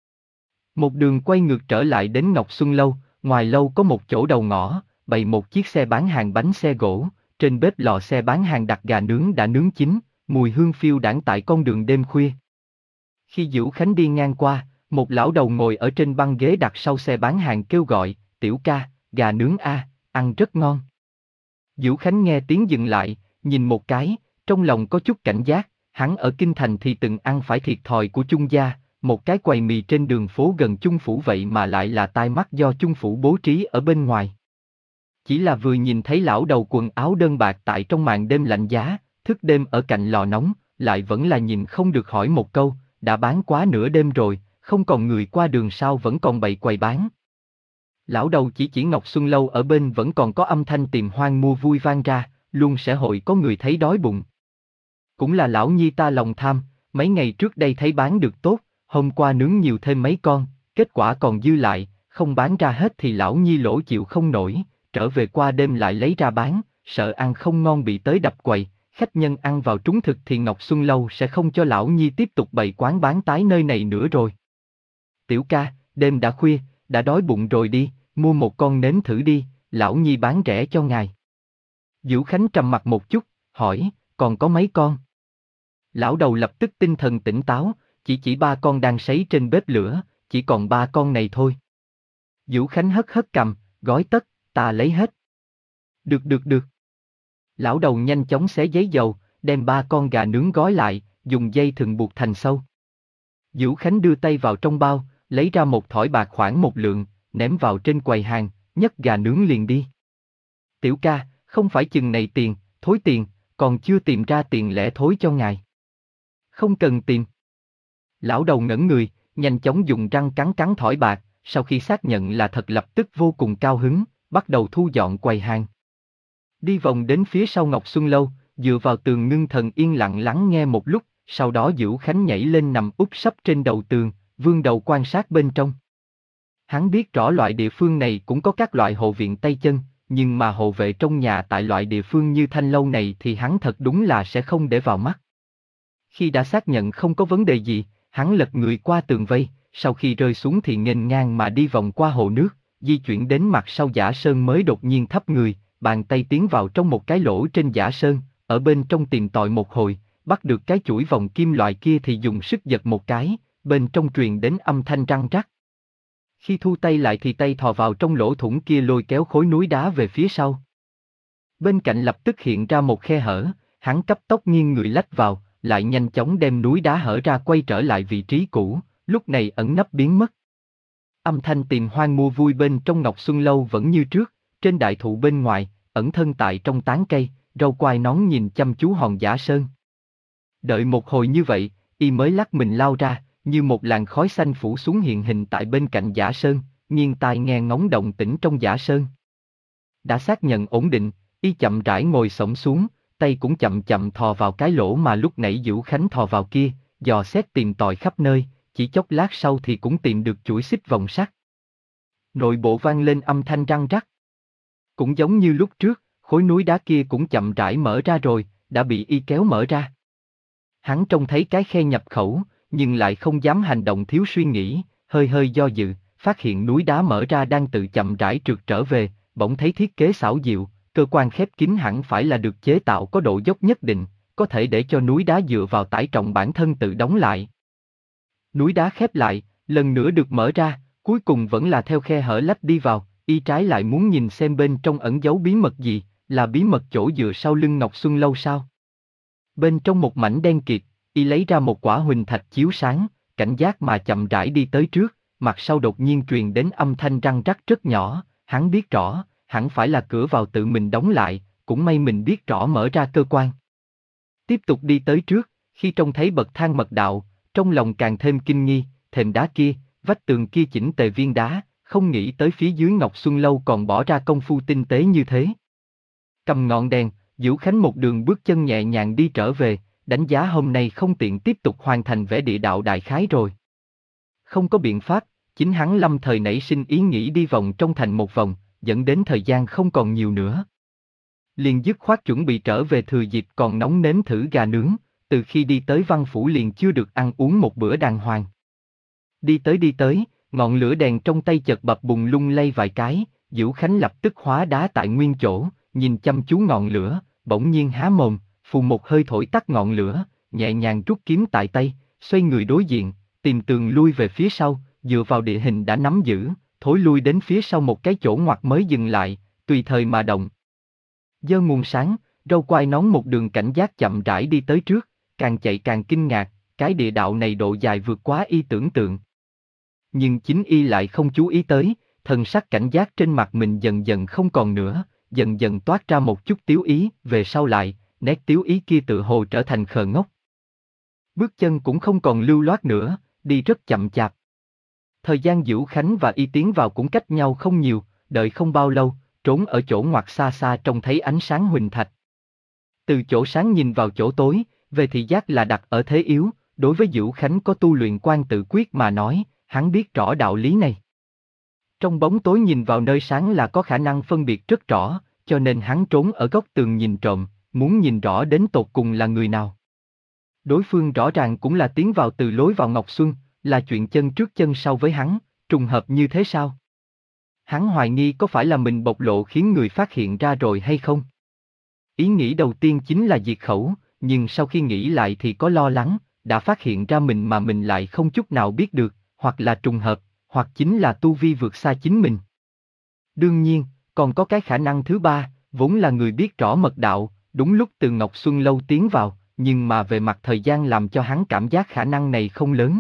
Một đường quay ngược trở lại đến Ngọc Xuân Lâu, ngoài lâu có một chỗ đầu ngõ, bày một chiếc xe bán hàng bánh xe gỗ, trên bếp lò xe bán hàng đặt gà nướng đã nướng chín, mùi hương phiêu đãng tại con đường đêm khuya. Khi Dữu Khánh đi ngang qua, một lão đầu ngồi ở trên băng ghế đặt sau xe bán hàng kêu gọi, tiểu ca, gà nướng a, ăn rất ngon. Dữu Khánh nghe tiếng dừng lại, nhìn một cái, trong lòng có chút cảnh giác, hắn ở Kinh Thành thì từng ăn phải thiệt thòi của Chung gia, một cái quầy mì trên đường phố gần Chung phủ vậy mà lại là tai mắt do Chung phủ bố trí ở bên ngoài. Chỉ là vừa nhìn thấy lão đầu quần áo đơn bạc tại trong màn đêm lạnh giá, thức đêm ở cạnh lò nóng, lại vẫn là nhìn không được hỏi một câu, đã bán quá nửa đêm rồi, không còn người qua đường sao vẫn còn bày quầy bán. Lão đầu chỉ chỉ Ngọc Xuân Lâu ở bên vẫn còn có âm thanh tìm hoang mua vui vang ra, luôn sẽ hội có người thấy đói bụng. Cũng là lão nhi ta lòng tham, mấy ngày trước đây thấy bán được tốt, hôm qua nướng nhiều thêm mấy con, kết quả còn dư lại, không bán ra hết thì lão nhi lỗ chịu không nổi, trở về qua đêm lại lấy ra bán, sợ ăn không ngon bị tới đập quầy, khách nhân ăn vào trúng thực thì Ngọc Xuân Lâu sẽ không cho lão nhi tiếp tục bày quán bán tái nơi này nữa rồi. Tiểu ca, đêm đã khuya, đã đói bụng rồi đi, mua một con nếm thử đi, lão nhi bán rẻ cho ngài. Dữu Khánh trầm mặt một chút, hỏi, còn có mấy con? Lão đầu lập tức tinh thần tỉnh táo, chỉ chỉ ba con đang sấy trên bếp lửa, chỉ còn ba con này thôi. Dữu Khánh hất hất cằm, gói tất, ta lấy hết. Được được được. Lão đầu nhanh chóng xé giấy dầu, đem ba con gà nướng gói lại, dùng dây thừng buộc thành sâu. Dữu Khánh đưa tay vào trong bao, lấy ra một thỏi bạc khoảng một lượng, ném vào trên quầy hàng, nhấc gà nướng liền đi. Tiểu ca, không phải chừng này tiền, thối tiền, còn chưa tìm ra tiền lẻ thối cho ngài. Không cần tìm. Lão đầu ngẩn người, nhanh chóng dùng răng cắn cắn thỏi bạc, sau khi xác nhận là thật lập tức vô cùng cao hứng, bắt đầu thu dọn quầy hàng. Đi vòng đến phía sau Ngọc Xuân Lâu, dựa vào tường ngưng thần yên lặng lắng nghe một lúc, sau đó Dữu Khánh nhảy lên nằm úp sấp trên đầu tường, vươn đầu quan sát bên trong. Hắn biết rõ loại địa phương này cũng có các loại hộ viện tay chân, nhưng mà hộ vệ trong nhà tại loại địa phương như Thanh Lâu này thì hắn thật đúng là sẽ không để vào mắt. Khi đã xác nhận không có vấn đề gì, hắn lật người qua tường vây, sau khi rơi xuống thì nghênh ngang mà đi vòng qua hồ nước, di chuyển đến mặt sau giả sơn mới đột nhiên thấp người, bàn tay tiến vào trong một cái lỗ trên giả sơn, ở bên trong tìm tòi một hồi, bắt được cái chuỗi vòng kim loại kia thì dùng sức giật một cái, bên trong truyền đến âm thanh răng rắc. Khi thu tay lại thì tay thò vào trong lỗ thủng kia lôi kéo khối núi đá về phía sau. Bên cạnh lập tức hiện ra một khe hở, hắn cấp tốc nghiêng người lách vào, lại nhanh chóng đem núi đá hở ra quay trở lại vị trí cũ, lúc này ẩn nấp biến mất. Âm thanh tìm hoang mua vui bên trong Ngọc Xuân Lâu vẫn như trước, trên đại thụ bên ngoài, ẩn thân tại trong tán cây, râu quai nón nhìn chăm chú hòn giả sơn. Đợi một hồi như vậy, y mới lắc mình lao ra, như một làn khói xanh phủ xuống hiện hình tại bên cạnh giả sơn, nghiêng tai nghe ngóng động tĩnh trong giả sơn. Đã xác nhận ổn định, y chậm rãi ngồi xổm xuống, tay cũng chậm chậm thò vào cái lỗ mà lúc nãy Dữu Khánh thò vào kia, dò xét tìm tòi khắp nơi, chỉ chốc lát sau thì cũng tìm được chuỗi xích vòng sắt. Nội bộ vang lên âm thanh răng rắc. Cũng giống như lúc trước, khối núi đá kia cũng chậm rãi mở ra rồi, đã bị y kéo mở ra. Hắn trông thấy cái khe nhập khẩu, nhưng lại không dám hành động thiếu suy nghĩ, hơi hơi do dự, phát hiện núi đá mở ra đang tự chậm rãi trượt trở về, bỗng thấy thiết kế xảo diệu, cơ quan khép kín hẳn phải là được chế tạo có độ dốc nhất định, có thể để cho núi đá dựa vào tải trọng bản thân tự đóng lại. Núi đá khép lại, lần nữa được mở ra, cuối cùng vẫn là theo khe hở lách đi vào, y trái lại muốn nhìn xem bên trong ẩn giấu bí mật gì, là bí mật chỗ dựa sau lưng Ngọc Xuân Lâu sao? Bên trong một mảnh đen kịt, y lấy ra một quả huỳnh thạch chiếu sáng, cảnh giác mà chậm rãi đi tới trước, mặt sau đột nhiên truyền đến âm thanh răng rắc rất nhỏ, hắn biết rõ, hẳn phải là cửa vào tự mình đóng lại, cũng may mình biết rõ mở ra cơ quan. Tiếp tục đi tới trước, khi trông thấy bậc thang mật đạo, trong lòng càng thêm kinh nghi, thềm đá kia, vách tường kia chỉnh tề viên đá, không nghĩ tới phía dưới Ngọc Xuân Lâu còn bỏ ra công phu tinh tế như thế. Cầm ngọn đèn, Dữu Khánh một đường bước chân nhẹ nhàng đi trở về, đánh giá hôm nay không tiện tiếp tục hoàn thành vẽ địa đạo đại khái rồi. Không có biện pháp, chính hắn lâm thời nảy sinh ý nghĩ đi vòng trong thành một vòng, dẫn đến thời gian không còn nhiều nữa. Liền dứt khoát chuẩn bị trở về thừa dịp còn nóng nếm thử gà nướng, từ khi đi tới văn phủ liền chưa được ăn uống một bữa đàng hoàng. Đi tới đi tới, ngọn lửa đèn trong tay chợt bập bùng lung lay vài cái, Dữu Khánh lập tức hóa đá tại nguyên chỗ, nhìn chăm chú ngọn lửa, bỗng nhiên há mồm, phù một hơi thổi tắt ngọn lửa, nhẹ nhàng rút kiếm tại tay, xoay người đối diện, tìm tường lui về phía sau, dựa vào địa hình đã nắm giữ, thối lui đến phía sau một cái chỗ ngoặt mới dừng lại, tùy thời mà động. Giơ nguồn sáng, râu quai nón một đường cảnh giác chậm rãi đi tới trước, càng chạy càng kinh ngạc, cái địa đạo này độ dài vượt quá y tưởng tượng. Nhưng chính y lại không chú ý tới, thần sắc cảnh giác trên mặt mình dần dần không còn nữa, dần dần toát ra một chút tiếu ý, về sau lại, nét tiếu ý kia tự hồ trở thành khờ ngốc. Bước chân cũng không còn lưu loát nữa, đi rất chậm chạp. Thời gian Dữu Khánh và y tiến vào cũng cách nhau không nhiều, đợi không bao lâu, trốn ở chỗ ngoặt xa xa trông thấy ánh sáng huỳnh thạch. Từ chỗ sáng nhìn vào chỗ tối, về thị giác là đặt ở thế yếu, đối với Dữu Khánh có tu luyện quan tự quyết mà nói, hắn biết rõ đạo lý này. Trong bóng tối nhìn vào nơi sáng là có khả năng phân biệt rất rõ, cho nên hắn trốn ở góc tường nhìn trộm, muốn nhìn rõ đến tột cùng là người nào. Đối phương rõ ràng cũng là tiến vào từ lối vào Ngọc Xuân, là chuyện chân trước chân sau với hắn, trùng hợp như thế sao? Hắn hoài nghi có phải là mình bộc lộ khiến người phát hiện ra rồi hay không? Ý nghĩ đầu tiên chính là diệt khẩu, nhưng sau khi nghĩ lại thì có lo lắng, đã phát hiện ra mình mà mình lại không chút nào biết được, hoặc là trùng hợp, hoặc chính là tu vi vượt xa chính mình. Đương nhiên, còn có cái khả năng thứ ba, vốn là người biết rõ mật đạo, đúng lúc từ Ngọc Xuân Lâu tiến vào, nhưng mà về mặt thời gian làm cho hắn cảm giác khả năng này không lớn.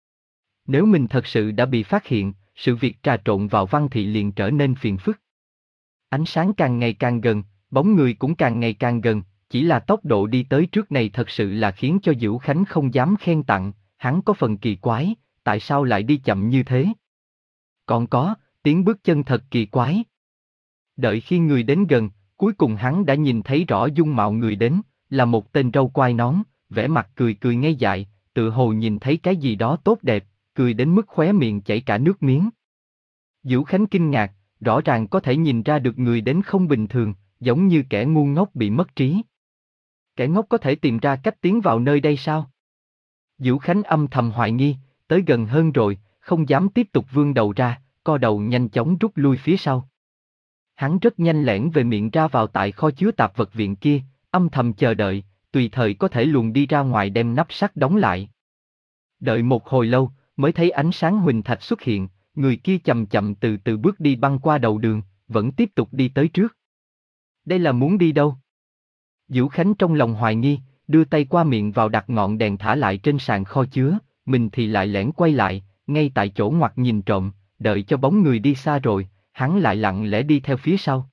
Nếu mình thật sự đã bị phát hiện, sự việc trà trộn vào Văn Thị liền trở nên phiền phức. Ánh sáng càng ngày càng gần, bóng người cũng càng ngày càng gần, chỉ là tốc độ đi tới trước này thật sự là khiến cho Dữu Khánh không dám khen tặng, hắn có phần kỳ quái, tại sao lại đi chậm như thế? Còn có, tiếng bước chân thật kỳ quái. Đợi khi người đến gần, cuối cùng hắn đã nhìn thấy rõ dung mạo người đến, là một tên râu quai nón, vẻ mặt cười cười ngây dại, tự hồ nhìn thấy cái gì đó tốt đẹp, cười đến mức khóe miệng chảy cả nước miếng. Dữu Khánh kinh ngạc, rõ ràng có thể nhìn ra được người đến không bình thường, giống như kẻ ngu ngốc bị mất trí. Kẻ ngốc có thể tìm ra cách tiến vào nơi đây sao? Dữu Khánh âm thầm hoài nghi, tới gần hơn rồi, không dám tiếp tục vươn đầu ra, co đầu nhanh chóng rút lui phía sau. Hắn rất nhanh lẻn về miệng ra vào tại kho chứa tạp vật viện kia, âm thầm chờ đợi, tùy thời có thể luồn đi ra ngoài đem nắp sắt đóng lại. Đợi một hồi lâu, mới thấy ánh sáng huỳnh thạch xuất hiện, người kia chậm chậm từ từ bước đi băng qua đầu đường, vẫn tiếp tục đi tới trước. Đây là muốn đi đâu? Dữu Khánh trong lòng hoài nghi, đưa tay qua miệng vào đặt ngọn đèn thả lại trên sàn kho chứa, mình thì lại lẻn quay lại, ngay tại chỗ ngoặt nhìn trộm, đợi cho bóng người đi xa rồi, hắn lại lặng lẽ đi theo phía sau.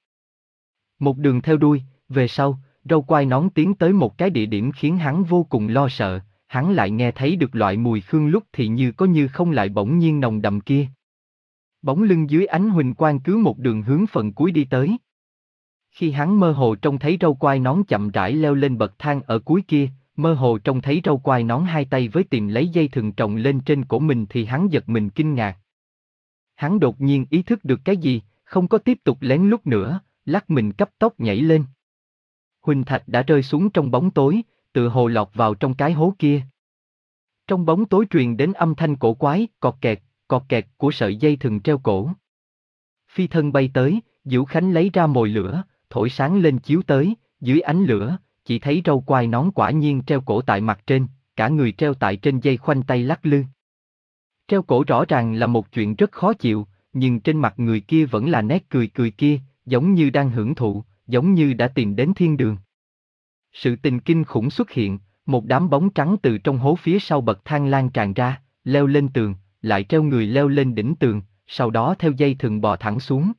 Một đường theo đuôi, về sau, râu quai nón tiến tới một cái địa điểm khiến hắn vô cùng lo sợ, hắn lại nghe thấy được loại mùi hương lúc thì như có như không lại bỗng nhiên nồng đậm kia. Bóng lưng dưới ánh huỳnh quang cứ một đường hướng phần cuối đi tới. Khi hắn mơ hồ trông thấy râu quai nón chậm rãi leo lên bậc thang ở cuối kia, mơ hồ trông thấy râu quai nón hai tay với tìm lấy dây thừng trồng lên trên cổ mình thì hắn giật mình kinh ngạc. Hắn đột nhiên ý thức được cái gì, không có tiếp tục lén lút nữa, lắc mình cấp tốc nhảy lên. Huỳnh thạch đã rơi xuống trong bóng tối, tự hồ lọt vào trong cái hố kia. Trong bóng tối truyền đến âm thanh cổ quái, cọt kẹt, cọt kẹt của sợi dây thừng treo cổ. Phi thân bay tới, Dữu Khánh lấy ra mồi lửa, thổi sáng lên chiếu tới, dưới ánh lửa, chỉ thấy râu quai nón quả nhiên treo cổ tại mặt trên, cả người treo tại trên dây khoanh tay lắc lư. Treo cổ rõ ràng là một chuyện rất khó chịu, nhưng trên mặt người kia vẫn là nét cười cười kia, giống như đang hưởng thụ, giống như đã tìm đến thiên đường. Sự tình kinh khủng xuất hiện, một đám bóng trắng từ trong hố phía sau bậc thang lan tràn ra, leo lên tường, lại treo người leo lên đỉnh tường, sau đó theo dây thừng bò thẳng xuống.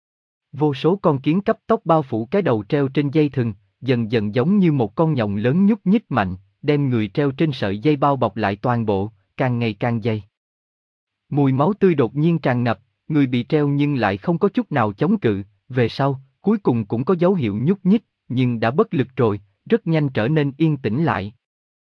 Vô số con kiến cấp tốc bao phủ cái đầu treo trên dây thừng, dần dần giống như một con nhộng lớn nhúc nhích mạnh, đem người treo trên sợi dây bao bọc lại toàn bộ, càng ngày càng dày. Mùi máu tươi đột nhiên tràn ngập, người bị treo nhưng lại không có chút nào chống cự, về sau, cuối cùng cũng có dấu hiệu nhúc nhích, nhưng đã bất lực rồi, rất nhanh trở nên yên tĩnh lại.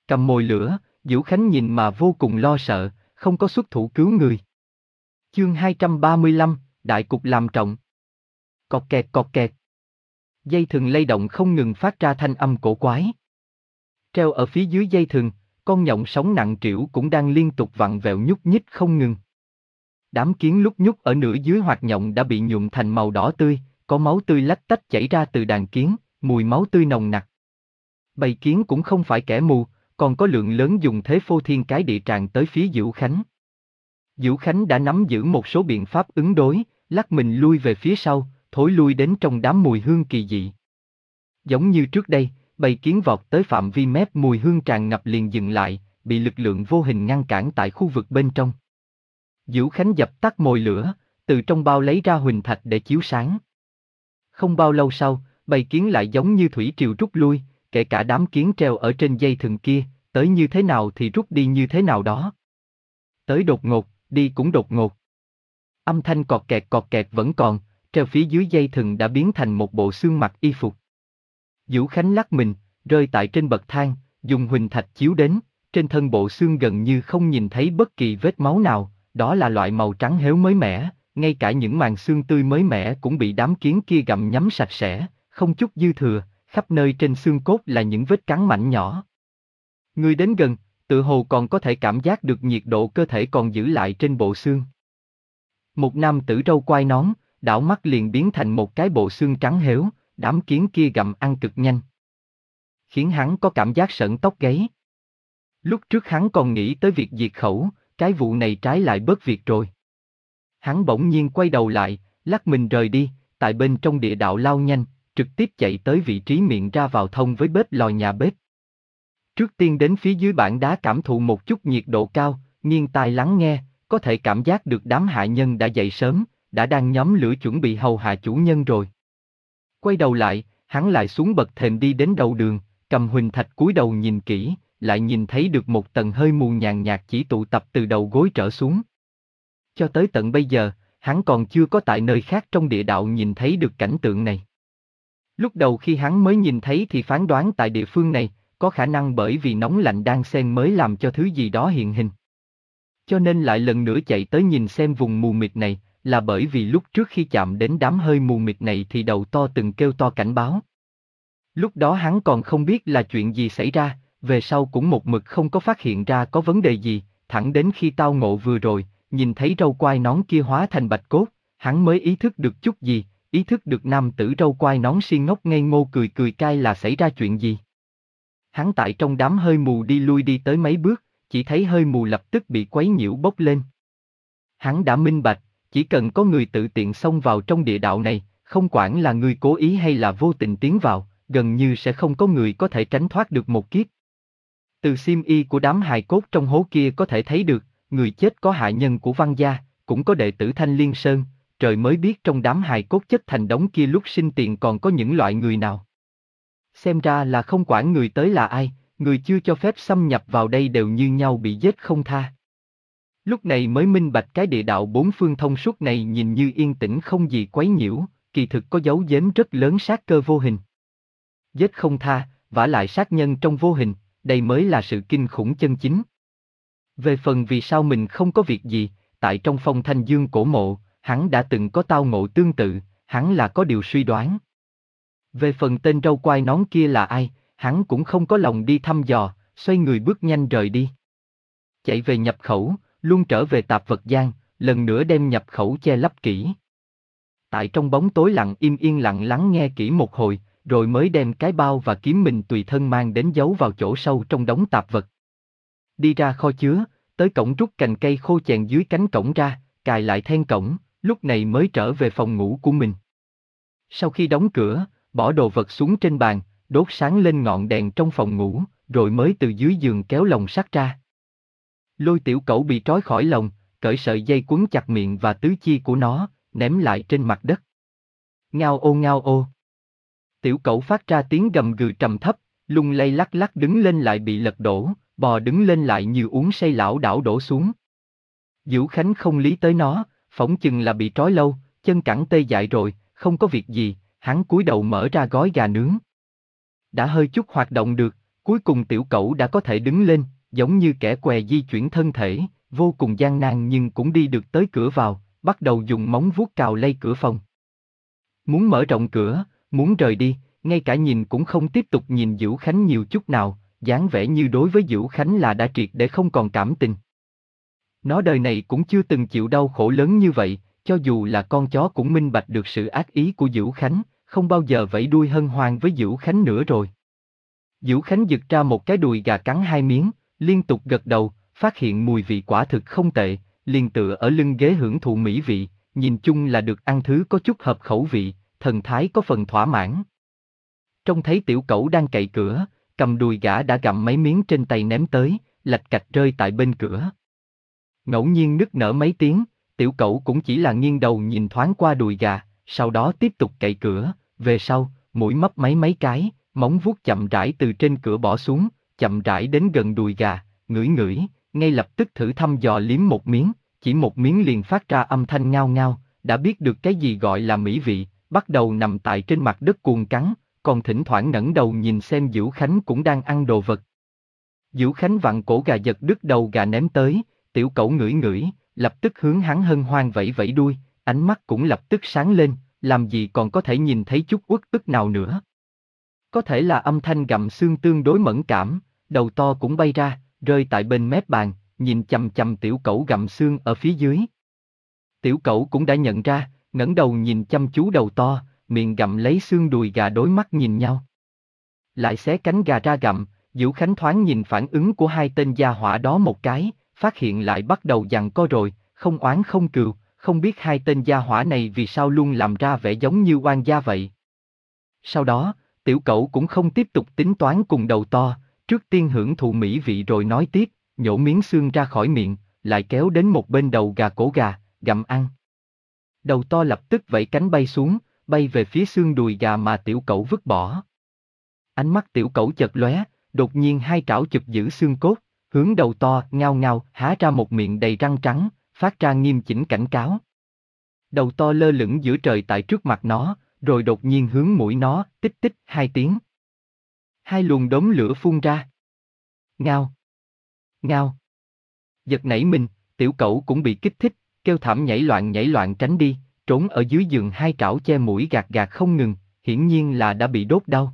Cầm mồi lửa, Diễu Khánh nhìn mà vô cùng lo sợ, không có xuất thủ cứu người. Chương hai trăm ba mươi lăm, Đại cục làm trọng. Cọt kẹt cọt kẹt. Dây thừng lay động không ngừng phát ra thanh âm cổ quái. Treo ở phía dưới dây thừng, con nhộng sống nặng trĩu cũng đang liên tục vặn vẹo nhúc nhích không ngừng. Đám kiến lúc nhúc ở nửa dưới hoạt nhộng đã bị nhuộm thành màu đỏ tươi, có máu tươi lách tách chảy ra từ đàn kiến, mùi máu tươi nồng nặc. Bầy kiến cũng không phải kẻ mù, còn có lượng lớn dùng thế phô thiên cái địa tràn tới phía Diễu Khánh. Diễu Khánh đã nắm giữ một số biện pháp ứng đối, lắc mình lui về phía sau, thối lui đến trong đám mùi hương kỳ dị. Giống như trước đây, bầy kiến vọt tới phạm vi mép mùi hương tràn ngập liền dừng lại, bị lực lượng vô hình ngăn cản tại khu vực bên trong. Diễu Khánh dập tắt mồi lửa, từ trong bao lấy ra huỳnh thạch để chiếu sáng. Không bao lâu sau, bầy kiến lại giống như thủy triều rút lui, kể cả đám kiến treo ở trên dây thừng kia, tới như thế nào thì rút đi như thế nào đó. Tới đột ngột, đi cũng đột ngột. Âm thanh cọt kẹt cọt kẹt vẫn còn, treo phía dưới dây thừng đã biến thành một bộ xương mặc y phục. Diễu Khánh lắc mình, rơi tại trên bậc thang, dùng huỳnh thạch chiếu đến, trên thân bộ xương gần như không nhìn thấy bất kỳ vết máu nào, đó là loại màu trắng héo mới mẻ, ngay cả những màng xương tươi mới mẻ cũng bị đám kiến kia gặm nhấm sạch sẽ, không chút dư thừa, khắp nơi trên xương cốt là những vết cắn mảnh nhỏ. Người đến gần, tự hồ còn có thể cảm giác được nhiệt độ cơ thể còn giữ lại trên bộ xương. Một nam tử râu quai nón, đảo mắt liền biến thành một cái bộ xương trắng héo, đám kiến kia gặm ăn cực nhanh, khiến hắn có cảm giác sởn tóc gáy. Lúc trước hắn còn nghĩ tới việc diệt khẩu, cái vụ này trái lại bớt việc rồi. Hắn bỗng nhiên quay đầu lại, lắc mình rời đi, tại bên trong địa đạo lao nhanh, trực tiếp chạy tới vị trí miệng ra vào thông với bếp lò nhà bếp. Trước tiên đến phía dưới bảng đá cảm thụ một chút nhiệt độ cao, nghiêng tai lắng nghe, có thể cảm giác được đám hạ nhân đã dậy sớm, đã đang nhóm lửa chuẩn bị hầu hạ chủ nhân rồi. Quay đầu lại, hắn lại xuống bậc thềm đi đến đầu đường, cầm huỳnh thạch cúi đầu nhìn kỹ, lại nhìn thấy được một tầng hơi mù nhàn nhạt chỉ tụ tập từ đầu gối trở xuống. Cho tới tận bây giờ, hắn còn chưa có tại nơi khác trong địa đạo nhìn thấy được cảnh tượng này. Lúc đầu khi hắn mới nhìn thấy thì phán đoán tại địa phương này, có khả năng bởi vì nóng lạnh đang xen mới làm cho thứ gì đó hiện hình. Cho nên lại lần nữa chạy tới nhìn xem vùng mù mịt này, là bởi vì lúc trước khi chạm đến đám hơi mù mịt này thì đầu to từng kêu to cảnh báo. Lúc đó hắn còn không biết là chuyện gì xảy ra, về sau cũng một mực không có phát hiện ra có vấn đề gì, thẳng đến khi tao ngộ vừa rồi, nhìn thấy râu quai nón kia hóa thành bạch cốt, hắn mới ý thức được chút gì, ý thức được nam tử râu quai nón si ngốc ngây ngô cười cười cay là xảy ra chuyện gì. Hắn tại trong đám hơi mù đi lui đi tới mấy bước, chỉ thấy hơi mù lập tức bị quấy nhiễu bốc lên. Hắn đã minh bạch, chỉ cần có người tự tiện xông vào trong địa đạo này, không quản là người cố ý hay là vô tình tiến vào, gần như sẽ không có người có thể tránh thoát được một kiếp. Từ xiêm y của đám hài cốt trong hố kia có thể thấy được, người chết có hạ nhân của Văn gia, cũng có đệ tử Thanh Liên Sơn, trời mới biết trong đám hài cốt chất thành đống kia lúc sinh tiền còn có những loại người nào. Xem ra là không quản người tới là ai, người chưa cho phép xâm nhập vào đây đều như nhau bị giết không tha. Lúc này mới minh bạch cái địa đạo bốn phương thông suốt này nhìn như yên tĩnh không gì quấy nhiễu, kỳ thực có dấu giếm rất lớn sát cơ vô hình. Giết không tha, vả lại sát nhân trong vô hình, đây mới là sự kinh khủng chân chính. Về phần vì sao mình không có việc gì, tại trong Phong Thanh Dương cổ mộ, hắn đã từng có tao ngộ tương tự, hắn là có điều suy đoán. Về phần tên râu quai nón kia là ai, hắn cũng không có lòng đi thăm dò, xoay người bước nhanh rời đi. Chạy về nhập khẩu, luôn trở về tạp vật gian, lần nữa đem nhập khẩu che lấp kỹ. Tại trong bóng tối lặng im yên lặng lắng nghe kỹ một hồi, rồi mới đem cái bao và kiếm mình tùy thân mang đến giấu vào chỗ sâu trong đống tạp vật. Đi ra kho chứa, tới cổng rút cành cây khô chèn dưới cánh cổng ra, cài lại then cổng, lúc này mới trở về phòng ngủ của mình. Sau khi đóng cửa, bỏ đồ vật xuống trên bàn, đốt sáng lên ngọn đèn trong phòng ngủ, rồi mới từ dưới giường kéo lồng sắt ra. Lôi tiểu cẩu bị trói khỏi lồng, cởi sợi dây quấn chặt miệng và tứ chi của nó, ném lại trên mặt đất. Ngao ô ngao ô. Tiểu cẩu phát ra tiếng gầm gừ trầm thấp, lung lay lắc lắc đứng lên lại bị lật đổ, bò đứng lên lại như uống say lảo đảo đổ xuống. Diễu Khánh không lý tới nó, phỏng chừng là bị trói lâu, chân cẳng tê dại rồi, không có việc gì, hắn cúi đầu mở ra gói gà nướng. Đã hơi chút hoạt động được, Cuối cùng tiểu cẩu đã có thể đứng lên, giống như kẻ què di chuyển thân thể, vô cùng gian nan nhưng cũng đi được tới cửa vào, bắt đầu dùng móng vuốt cào lay cửa phòng. Muốn mở rộng cửa, muốn rời đi, ngay cả nhìn cũng không tiếp tục nhìn Dữu Khánh nhiều chút nào, dáng vẻ như đối với Dữu Khánh là đã triệt để không còn cảm tình. Nó đời này cũng chưa từng chịu đau khổ lớn như vậy, cho dù là con chó cũng minh bạch được sự ác ý của Dữu Khánh, không bao giờ vẫy đuôi hân hoan với Dữu Khánh nữa rồi. Dữu Khánh giật ra một cái đùi gà cắn hai miếng, liên tục gật đầu, phát hiện mùi vị quả thực không tệ, liền tựa ở lưng ghế hưởng thụ mỹ vị, nhìn chung là được ăn thứ có chút hợp khẩu vị, thần thái có phần thỏa mãn. Trông thấy tiểu cẩu đang cậy cửa, cầm đùi gà đã gặm mấy miếng trên tay ném tới, lạch cạch rơi tại bên cửa. Ngẫu nhiên nức nở mấy tiếng, tiểu cẩu cũng chỉ là nghiêng đầu nhìn thoáng qua đùi gà, sau đó tiếp tục cậy cửa, về sau, mũi mấp máy mấy cái, móng vuốt chậm rãi từ trên cửa bỏ xuống, chậm rãi đến gần đùi gà, ngửi ngửi, ngay lập tức thử thăm dò liếm một miếng, chỉ một miếng liền phát ra âm thanh ngao ngao, đã biết được cái gì gọi là mỹ vị, bắt đầu nằm tại trên mặt đất cuồng cắn, còn thỉnh thoảng ngẩng đầu nhìn xem Dữu Khánh cũng đang ăn đồ vật. Dữu Khánh vặn cổ gà giật đứt đầu gà ném tới, tiểu cẩu ngửi ngửi, lập tức hướng hắn hân hoan vẫy vẫy đuôi, ánh mắt cũng lập tức sáng lên, làm gì còn có thể nhìn thấy chút uất ức nào nữa. Có thể là âm thanh gặm xương tương đối mẫn cảm, đầu to cũng bay ra, rơi tại bên mép bàn, nhìn chằm chằm tiểu cẩu gặm xương ở phía dưới. Tiểu cẩu cũng đã nhận ra, ngẩng đầu nhìn chăm chú đầu to, miệng gặm lấy xương đùi gà đối mắt nhìn nhau. Lại xé cánh gà ra gặm, Dữu Khánh thoáng nhìn phản ứng của hai tên gia hỏa đó một cái, phát hiện lại bắt đầu giằng co rồi, không oán không cừu, không biết hai tên gia hỏa này vì sao luôn làm ra vẻ giống như oan gia vậy. Sau đó, tiểu cẩu cũng không tiếp tục tính toán cùng đầu to, trước tiên hưởng thụ mỹ vị rồi nói tiếp, nhổ miếng xương ra khỏi miệng, lại kéo đến một bên đầu gà cổ gà, gặm ăn. Đầu to lập tức vẫy cánh bay xuống, bay về phía xương đùi gà mà tiểu cẩu vứt bỏ. Ánh mắt tiểu cẩu chợt lóe, đột nhiên hai trảo chụp giữ xương cốt, hướng đầu to ngao ngao há ra một miệng đầy răng trắng, phát ra nghiêm chỉnh cảnh cáo. Đầu to lơ lửng giữa trời tại trước mặt nó, rồi đột nhiên hướng mũi nó tích tích hai tiếng. Hai luồng đốm lửa phun ra. Ngao! Ngao! Giật nảy mình, tiểu cẩu cũng bị kích thích, kêu thảm nhảy loạn nhảy loạn tránh đi, trốn ở dưới giường hai trảo che mũi gạt gạt không ngừng, hiển nhiên là đã bị đốt đau.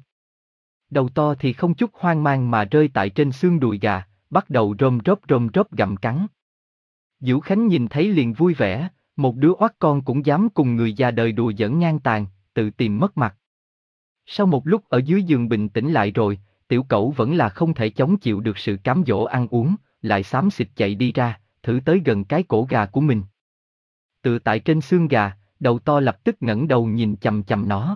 Đầu to thì không chút hoang mang mà rơi tại trên xương đùi gà, bắt đầu rôm rốp rôm rốp gặm cắn. Dữu Khánh nhìn thấy liền vui vẻ, một đứa oát con cũng dám cùng người già đời đùa giỡn ngang tàn, tự tìm mất mặt. Sau một lúc ở dưới giường bình tĩnh lại rồi, tiểu cẩu vẫn là không thể chống chịu được sự cám dỗ ăn uống, lại xám xịt chạy đi ra, thử tới gần cái cổ gà của mình. Tựa tại trên xương gà, đầu to lập tức ngẩng đầu nhìn chằm chằm nó.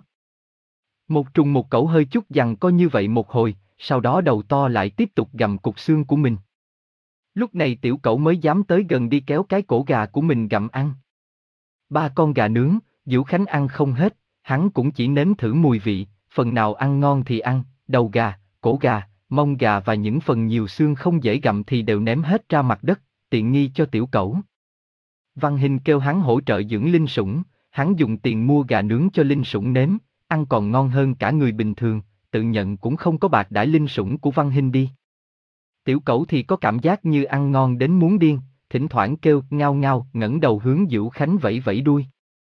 Một trùng một cẩu hơi chút giằng co như vậy một hồi, sau đó đầu to lại tiếp tục gặm cục xương của mình. Lúc này tiểu cẩu mới dám tới gần đi kéo cái cổ gà của mình gặm ăn. Ba con gà nướng, Dữu Khánh ăn không hết, hắn cũng chỉ nếm thử mùi vị, phần nào ăn ngon thì ăn, đầu gà, cổ gà, mông gà và những phần nhiều xương không dễ gặm thì đều ném hết ra mặt đất, tiện nghi cho tiểu cẩu. Văn Hình kêu hắn hỗ trợ dưỡng linh sủng, hắn dùng tiền mua gà nướng cho linh sủng nếm, ăn còn ngon hơn cả người bình thường, tự nhận cũng không có bạc đãi linh sủng của Văn Hình đi. Tiểu cẩu thì có cảm giác như ăn ngon đến muốn điên, thỉnh thoảng kêu ngao ngao ngẩng đầu hướng Dữu Khánh vẫy vẫy đuôi.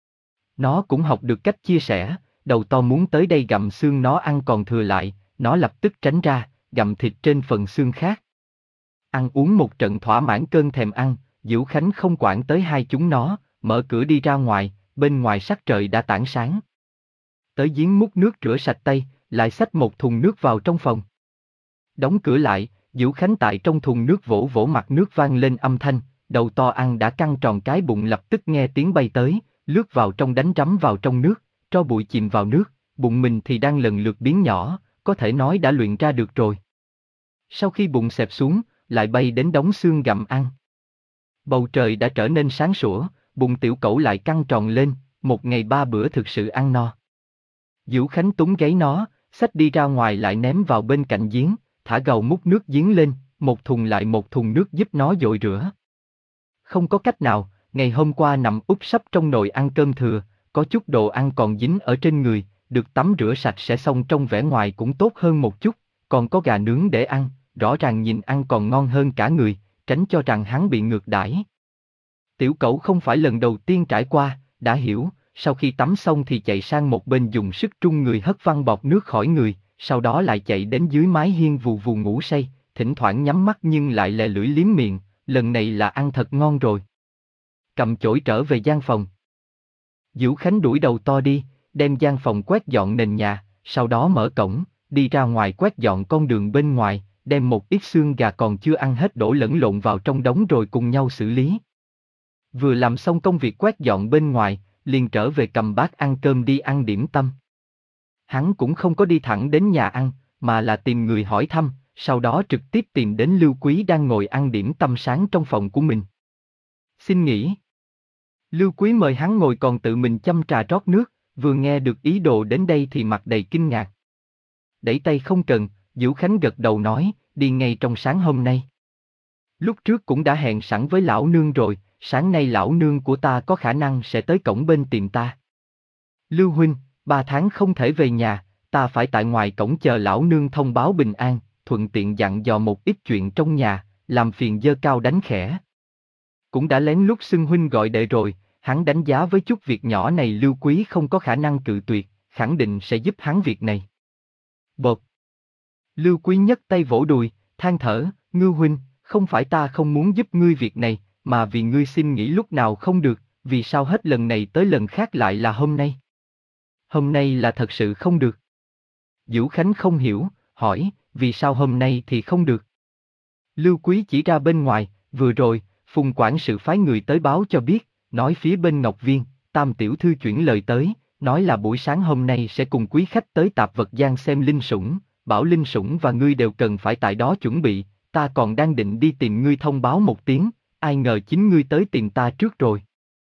Nó cũng học được cách chia sẻ, đầu to muốn tới đây gặm xương nó ăn còn thừa lại, nó lập tức tránh ra, gặm thịt trên phần xương khác. Ăn uống một trận thỏa mãn cơn thèm ăn, Dữu Khánh không quản tới hai chúng nó, mở cửa đi ra ngoài, bên ngoài sắc trời đã tảng sáng. Tới giếng múc nước rửa sạch tay, lại xách một thùng nước vào trong phòng. Đóng cửa lại, Dữu Khánh tại trong thùng nước vỗ vỗ mặt nước vang lên âm thanh, đầu to ăn đã căng tròn cái bụng lập tức nghe tiếng bay tới, lướt vào trong đánh rắm vào trong nước, tro bụi chìm vào nước, bụng mình thì đang lần lượt biến nhỏ, có thể nói đã luyện ra được rồi. Sau khi bụng xẹp xuống, lại bay đến đống xương gặm ăn. Bầu trời đã trở nên sáng sủa, bụng tiểu cẩu lại căng tròn lên, một ngày ba bữa thực sự ăn no. Dữu Khánh túm gáy nó, xách đi ra ngoài lại ném vào bên cạnh giếng, thả gầu múc nước giếng lên, một thùng lại một thùng nước giúp nó dội rửa. Không có cách nào, ngày hôm qua nằm úp sấp trong nồi ăn cơm thừa, có chút đồ ăn còn dính ở trên người, được tắm rửa sạch sẽ xong trong vẻ ngoài cũng tốt hơn một chút, còn có gà nướng để ăn, rõ ràng nhìn ăn còn ngon hơn cả người, tránh cho rằng hắn bị ngược đãi. Tiểu Cẩu không phải lần đầu tiên trải qua, đã hiểu, sau khi tắm xong thì chạy sang một bên dùng sức trung người hất văng bọt nước khỏi người, sau đó lại chạy đến dưới mái hiên vù vù ngủ say, thỉnh thoảng nhắm mắt nhưng lại lè lưỡi liếm miệng, lần này là ăn thật ngon rồi. Cầm chổi trở về gian phòng. Dữu Khánh đuổi đầu to đi, đem gian phòng quét dọn nền nhà, sau đó mở cổng, đi ra ngoài quét dọn con đường bên ngoài, đem một ít xương gà còn chưa ăn hết đổ lẫn lộn vào trong đống rồi cùng nhau xử lý. Vừa làm xong công việc quét dọn bên ngoài, liền trở về cầm bát ăn cơm đi ăn điểm tâm. Hắn cũng không có đi thẳng đến nhà ăn, mà là tìm người hỏi thăm, sau đó trực tiếp tìm đến Lưu Quý đang ngồi ăn điểm tâm sáng trong phòng của mình. Xin nghỉ. Lưu Quý mời hắn ngồi còn tự mình châm trà rót nước, vừa nghe được ý đồ đến đây thì mặt đầy kinh ngạc. Đẩy tay không cần, Dữu Khánh gật đầu nói, đi ngay trong sáng hôm nay. Lúc trước cũng đã hẹn sẵn với lão nương rồi, sáng nay lão nương của ta có khả năng sẽ tới cổng bên tìm ta. Lưu huynh, ba tháng không thể về nhà, ta phải tại ngoài cổng chờ lão nương thông báo bình an, thuận tiện dặn dò một ít chuyện trong nhà, làm phiền giơ cao đánh khẽ. Cũng đã lén lút xưng huynh gọi đệ rồi, hắn đánh giá với chút việc nhỏ này Lưu Quý không có khả năng cự tuyệt, khẳng định sẽ giúp hắn việc này. Bột. Lưu Quý nhấc tay vỗ đùi, than thở, Ngưu huynh, không phải ta không muốn giúp ngươi việc này, mà vì ngươi xin nghỉ lúc nào không được, vì sao hết lần này tới lần khác lại là hôm nay? Hôm nay là thật sự không được. Dữu Khánh không hiểu, hỏi, vì sao hôm nay thì không được? Lưu Quý chỉ ra bên ngoài, vừa rồi, Phùng quản sự phái người tới báo cho biết, nói phía bên Ngọc Viên, Tam tiểu thư chuyển lời tới, nói là buổi sáng hôm nay sẽ cùng quý khách tới Tạp Vật Gian xem linh sủng, bảo linh sủng và ngươi đều cần phải tại đó chuẩn bị, ta còn đang định đi tìm ngươi thông báo một tiếng, ai ngờ chính ngươi tới tìm ta trước rồi.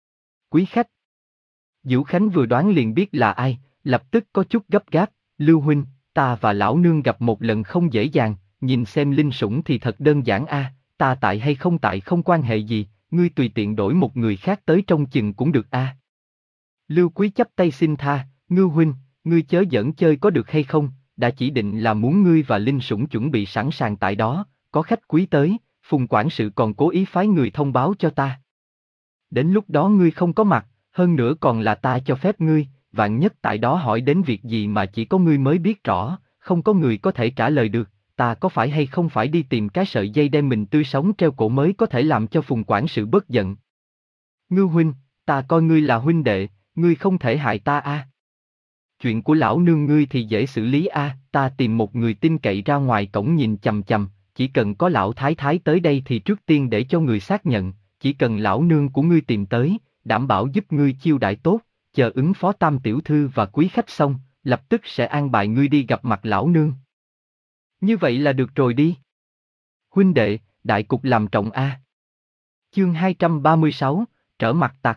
Quý khách. Dữu Khánh vừa đoán liền biết là ai, lập tức có chút gấp gáp, Lưu huynh, ta và lão nương gặp một lần không dễ dàng, nhìn xem linh sủng thì thật đơn giản a, ta tại hay không tại không quan hệ gì, ngươi tùy tiện đổi một người khác tới trông chừng cũng được a. Lưu Quý chắp tay xin tha, Ngưu huynh, ngươi chớ giỡn chơi có được hay không, đã chỉ định là muốn ngươi và linh sủng chuẩn bị sẵn sàng tại đó, có khách quý tới, Phùng quản sự còn cố ý phái người thông báo cho ta. Đến lúc đó ngươi không có mặt, hơn nữa còn là ta cho phép ngươi, vạn nhất tại đó hỏi đến việc gì mà chỉ có ngươi mới biết rõ, không có người có thể trả lời được, ta có phải hay không phải đi tìm cái sợi dây đem mình tươi sống treo cổ mới có thể làm cho Phùng quản sự bớt giận. Ngưu huynh, ta coi ngươi là huynh đệ, ngươi không thể hại ta a. À. Chuyện của lão nương ngươi thì dễ xử lý a, à, ta tìm một người tin cậy ra ngoài cổng nhìn chằm chằm, chỉ cần có lão thái thái tới đây thì trước tiên để cho người xác nhận, chỉ cần lão nương của ngươi tìm tới, đảm bảo giúp ngươi chiêu đãi tốt, chờ ứng phó Tam tiểu thư và quý khách xong, lập tức sẽ an bài ngươi đi gặp mặt lão nương. Như vậy là được rồi đi. Huynh đệ, đại cục làm trọng a. Chương hai trăm ba mươi sáu, trở mặt tặc.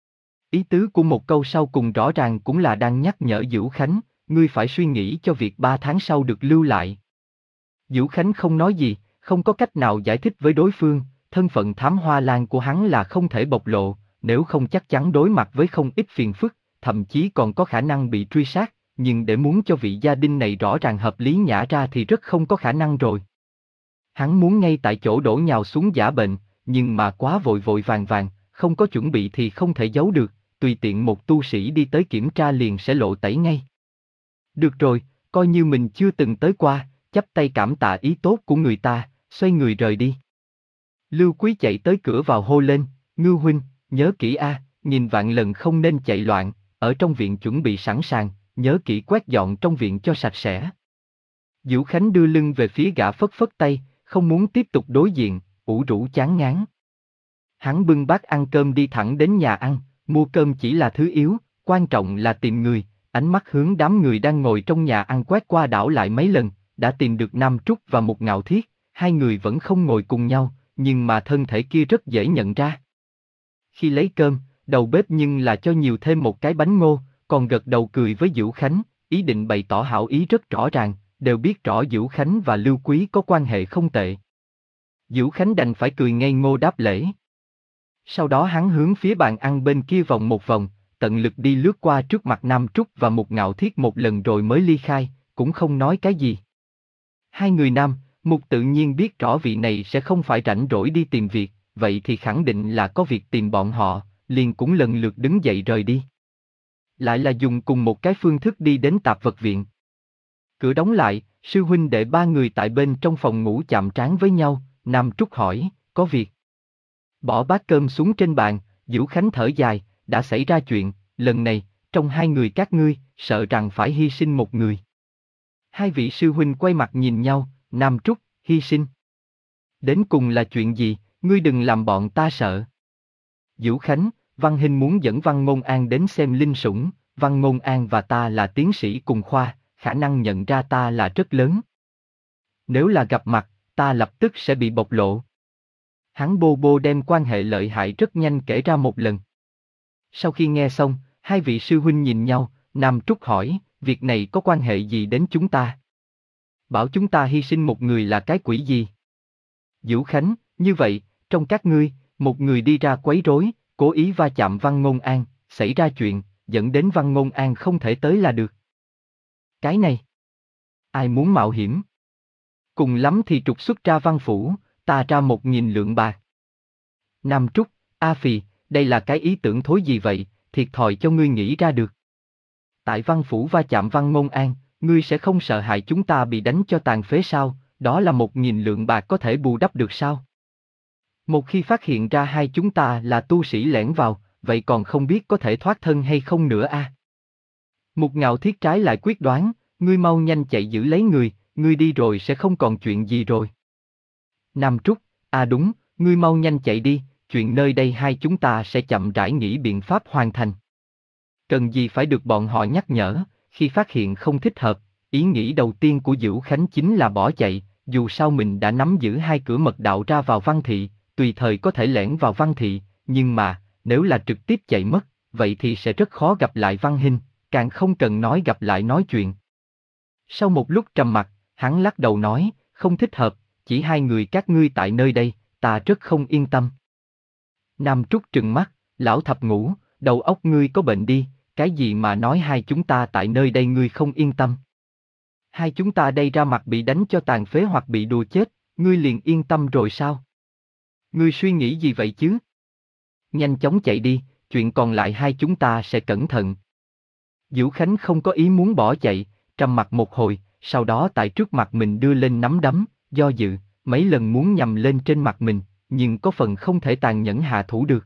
Ý tứ của một câu sau cùng rõ ràng cũng là đang nhắc nhở Dữu Khánh, ngươi phải suy nghĩ cho việc ba tháng sau được lưu lại. Dữu Khánh không nói gì, không có cách nào giải thích với đối phương, thân phận thám hoa lan của hắn là không thể bộc lộ, nếu không chắc chắn đối mặt với không ít phiền phức, thậm chí còn có khả năng bị truy sát, nhưng để muốn cho vị gia đình này rõ ràng hợp lý nhả ra thì rất không có khả năng rồi. Hắn muốn ngay tại chỗ đổ nhào xuống giả bệnh, nhưng mà quá vội vội vàng vàng, không có chuẩn bị thì không thể giấu được, tùy tiện một tu sĩ đi tới kiểm tra liền sẽ lộ tẩy ngay. Được rồi, coi như mình chưa từng tới qua, chắp tay cảm tạ ý tốt của người ta, xoay người rời đi. Lưu Quý chạy tới cửa vào hô lên, Ngưu huynh, nhớ kỹ a, nghìn vạn lần không nên chạy loạn, ở trong viện chuẩn bị sẵn sàng, nhớ kỹ quét dọn trong viện cho sạch sẽ. Dữu Khánh đưa lưng về phía gã phất phất tay, không muốn tiếp tục đối diện, ủ rũ chán ngán. Hắn bưng bát ăn cơm đi thẳng đến nhà ăn, mua cơm chỉ là thứ yếu, quan trọng là tìm người, ánh mắt hướng đám người đang ngồi trong nhà ăn quét qua đảo lại mấy lần, đã tìm được Nam Trúc và một Ngạo Thiết, hai người vẫn không ngồi cùng nhau, nhưng mà thân thể kia rất dễ nhận ra. Khi lấy cơm, đầu bếp nhưng là cho nhiều thêm một cái bánh ngô, còn gật đầu cười với Dữu Khánh, ý định bày tỏ hảo ý rất rõ ràng, đều biết rõ Dữu Khánh và Lưu Quý có quan hệ không tệ. Dữu Khánh đành phải cười ngây ngô đáp lễ. Sau đó hắn hướng phía bàn ăn bên kia vòng một vòng, tận lực đi lướt qua trước mặt Nam Trúc và một Ngạo Thiết một lần rồi mới ly khai, cũng không nói cái gì. Hai người nam, Mục tự nhiên biết rõ vị này sẽ không phải rảnh rỗi đi tìm việc, vậy thì khẳng định là có việc tìm bọn họ, liền cũng lần lượt đứng dậy rời đi. Lại là dùng cùng một cái phương thức đi đến tạp vật viện. Cửa đóng lại, sư huynh đệ ba người tại bên trong phòng ngủ chạm trán với nhau, Nam Trúc hỏi, có việc. Bỏ bát cơm xuống trên bàn, Dữu Khánh thở dài, đã xảy ra chuyện, lần này, trong hai người các ngươi, sợ rằng phải hy sinh một người. Hai vị sư huynh quay mặt nhìn nhau, Nam Trúc, hy sinh. Đến cùng là chuyện gì, ngươi đừng làm bọn ta sợ. Dữu Khánh, Văn Hinh muốn dẫn Văn Ngôn An đến xem linh sủng, Văn Ngôn An và ta là tiến sĩ cùng khoa, khả năng nhận ra ta là rất lớn. Nếu là gặp mặt, ta lập tức sẽ bị bộc lộ. Hắn bô bô đem quan hệ lợi hại rất nhanh kể ra một lần. Sau khi nghe xong, hai vị sư huynh nhìn nhau, Nam Trúc hỏi, việc này có quan hệ gì đến chúng ta? Bảo chúng ta hy sinh một người là cái quỷ gì? Dữu Khánh, như vậy, trong các ngươi, một người đi ra quấy rối, cố ý va chạm Văn Ngôn An, xảy ra chuyện, dẫn đến Văn Ngôn An không thể tới là được. Cái này, ai muốn mạo hiểm? Cùng lắm thì trục xuất ra văn phủ, ta ra một nghìn lượng bạc. Nam Trúc, A Phì, đây là cái ý tưởng thối gì vậy, thiệt thòi cho ngươi nghĩ ra được. Tại văn phủ va chạm Văn Ngôn An, ngươi sẽ không sợ hại chúng ta bị đánh cho tàn phế sao, đó là một nghìn lượng bạc có thể bù đắp được sao? Một khi phát hiện ra hai chúng ta là tu sĩ lẻn vào, vậy còn không biết có thể thoát thân hay không nữa a. À? Mục Ngạo Thiết trái lại quyết đoán, ngươi mau nhanh chạy giữ lấy người, ngươi đi rồi sẽ không còn chuyện gì rồi. Nam Trúc, à đúng, ngươi mau nhanh chạy đi, chuyện nơi đây hai chúng ta sẽ chậm rãi nghĩ biện pháp hoàn thành. Cần gì phải được bọn họ nhắc nhở, khi phát hiện không thích hợp, ý nghĩ đầu tiên của Dữu Khánh chính là bỏ chạy, dù sao mình đã nắm giữ hai cửa mật đạo ra vào Văn Thị, tùy thời có thể lẻn vào Văn Thị, nhưng mà, nếu là trực tiếp chạy mất, vậy thì sẽ rất khó gặp lại Văn Hinh, càng không cần nói gặp lại nói chuyện. Sau một lúc trầm mặc, hắn lắc đầu nói, không thích hợp, chỉ hai người các ngươi tại nơi đây, ta rất không yên tâm. Nam Trúc trừng mắt, lão thập ngũ, đầu óc ngươi có bệnh đi, cái gì mà nói hai chúng ta tại nơi đây ngươi không yên tâm. Hai chúng ta đây ra mặt bị đánh cho tàn phế hoặc bị đùa chết, ngươi liền yên tâm rồi sao? Ngươi suy nghĩ gì vậy chứ? Nhanh chóng chạy đi, chuyện còn lại hai chúng ta sẽ cẩn thận. Dữu Khánh không có ý muốn bỏ chạy, trầm mặc một hồi, sau đó tại trước mặt mình đưa lên nắm đấm, do dự, mấy lần muốn nhằm lên trên mặt mình, nhưng có phần không thể tàn nhẫn hạ thủ được.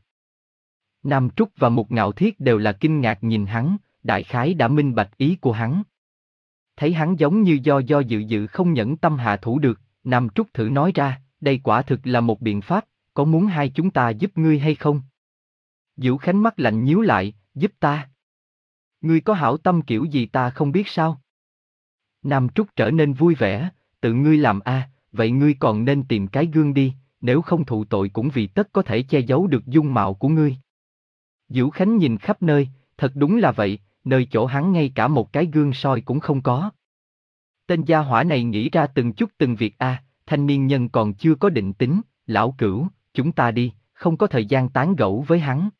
Nam Trúc và Mục Ngạo Thiết đều là kinh ngạc nhìn hắn, đại khái đã minh bạch ý của hắn. Thấy hắn giống như do do dự dự không nhẫn tâm hạ thủ được, Nam Trúc thử nói ra, đây quả thực là một biện pháp, có muốn hai chúng ta giúp ngươi hay không? Dữu Khánh mắt lạnh nhíu lại, giúp ta? Ngươi có hảo tâm kiểu gì ta không biết sao? Nam Trúc trở nên vui vẻ, tự ngươi làm a, à, vậy ngươi còn nên tìm cái gương đi, nếu không thụ tội cũng vì tất có thể che giấu được dung mạo của ngươi. Dữu Khánh nhìn khắp nơi, thật đúng là vậy, nơi chỗ hắn ngay cả một cái gương soi cũng không có. Tên gia hỏa này nghĩ ra từng chút từng việc a, à, thanh niên nhân còn chưa có định tính, lão cửu, chúng ta đi, không có thời gian tán gẫu với hắn.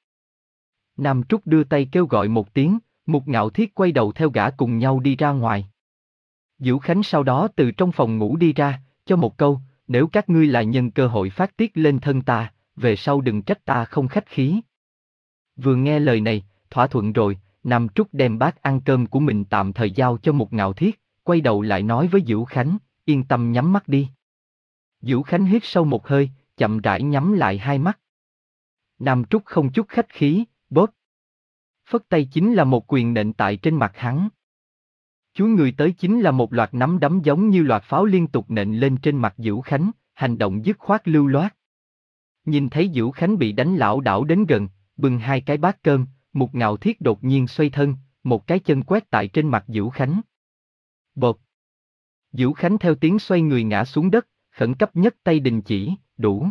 Nam Trúc đưa tay kêu gọi một tiếng, Mục Ngạo Thiết quay đầu theo gã cùng nhau đi ra ngoài. Dữu Khánh sau đó từ trong phòng ngủ đi ra, cho một câu, nếu các ngươi là nhân cơ hội phát tiết lên thân ta, về sau đừng trách ta không khách khí. Vừa nghe lời này, thỏa thuận rồi, Nam Trúc đem bát ăn cơm của mình tạm thời giao cho Mục Ngạo Thiết, quay đầu lại nói với Dữu Khánh, yên tâm nhắm mắt đi. Dữu Khánh hít sâu một hơi, chậm rãi nhắm lại hai mắt. Nam Trúc không chút khách khí, bóp. Phất tay chính là một quyền nện tại trên mặt hắn. Chú người tới chính là một loạt nắm đấm giống như loạt pháo liên tục nện lên trên mặt Dữu Khánh, hành động dứt khoát lưu loát. Nhìn thấy Dữu Khánh bị đánh lảo đảo đến gần, bưng hai cái bát cơm, Mục Ngạo Thiết đột nhiên xoay thân, một cái chân quét tại trên mặt Dữu Khánh. Bột. Dữu Khánh theo tiếng xoay người ngã xuống đất, khẩn cấp nhất tay đình chỉ, đủ.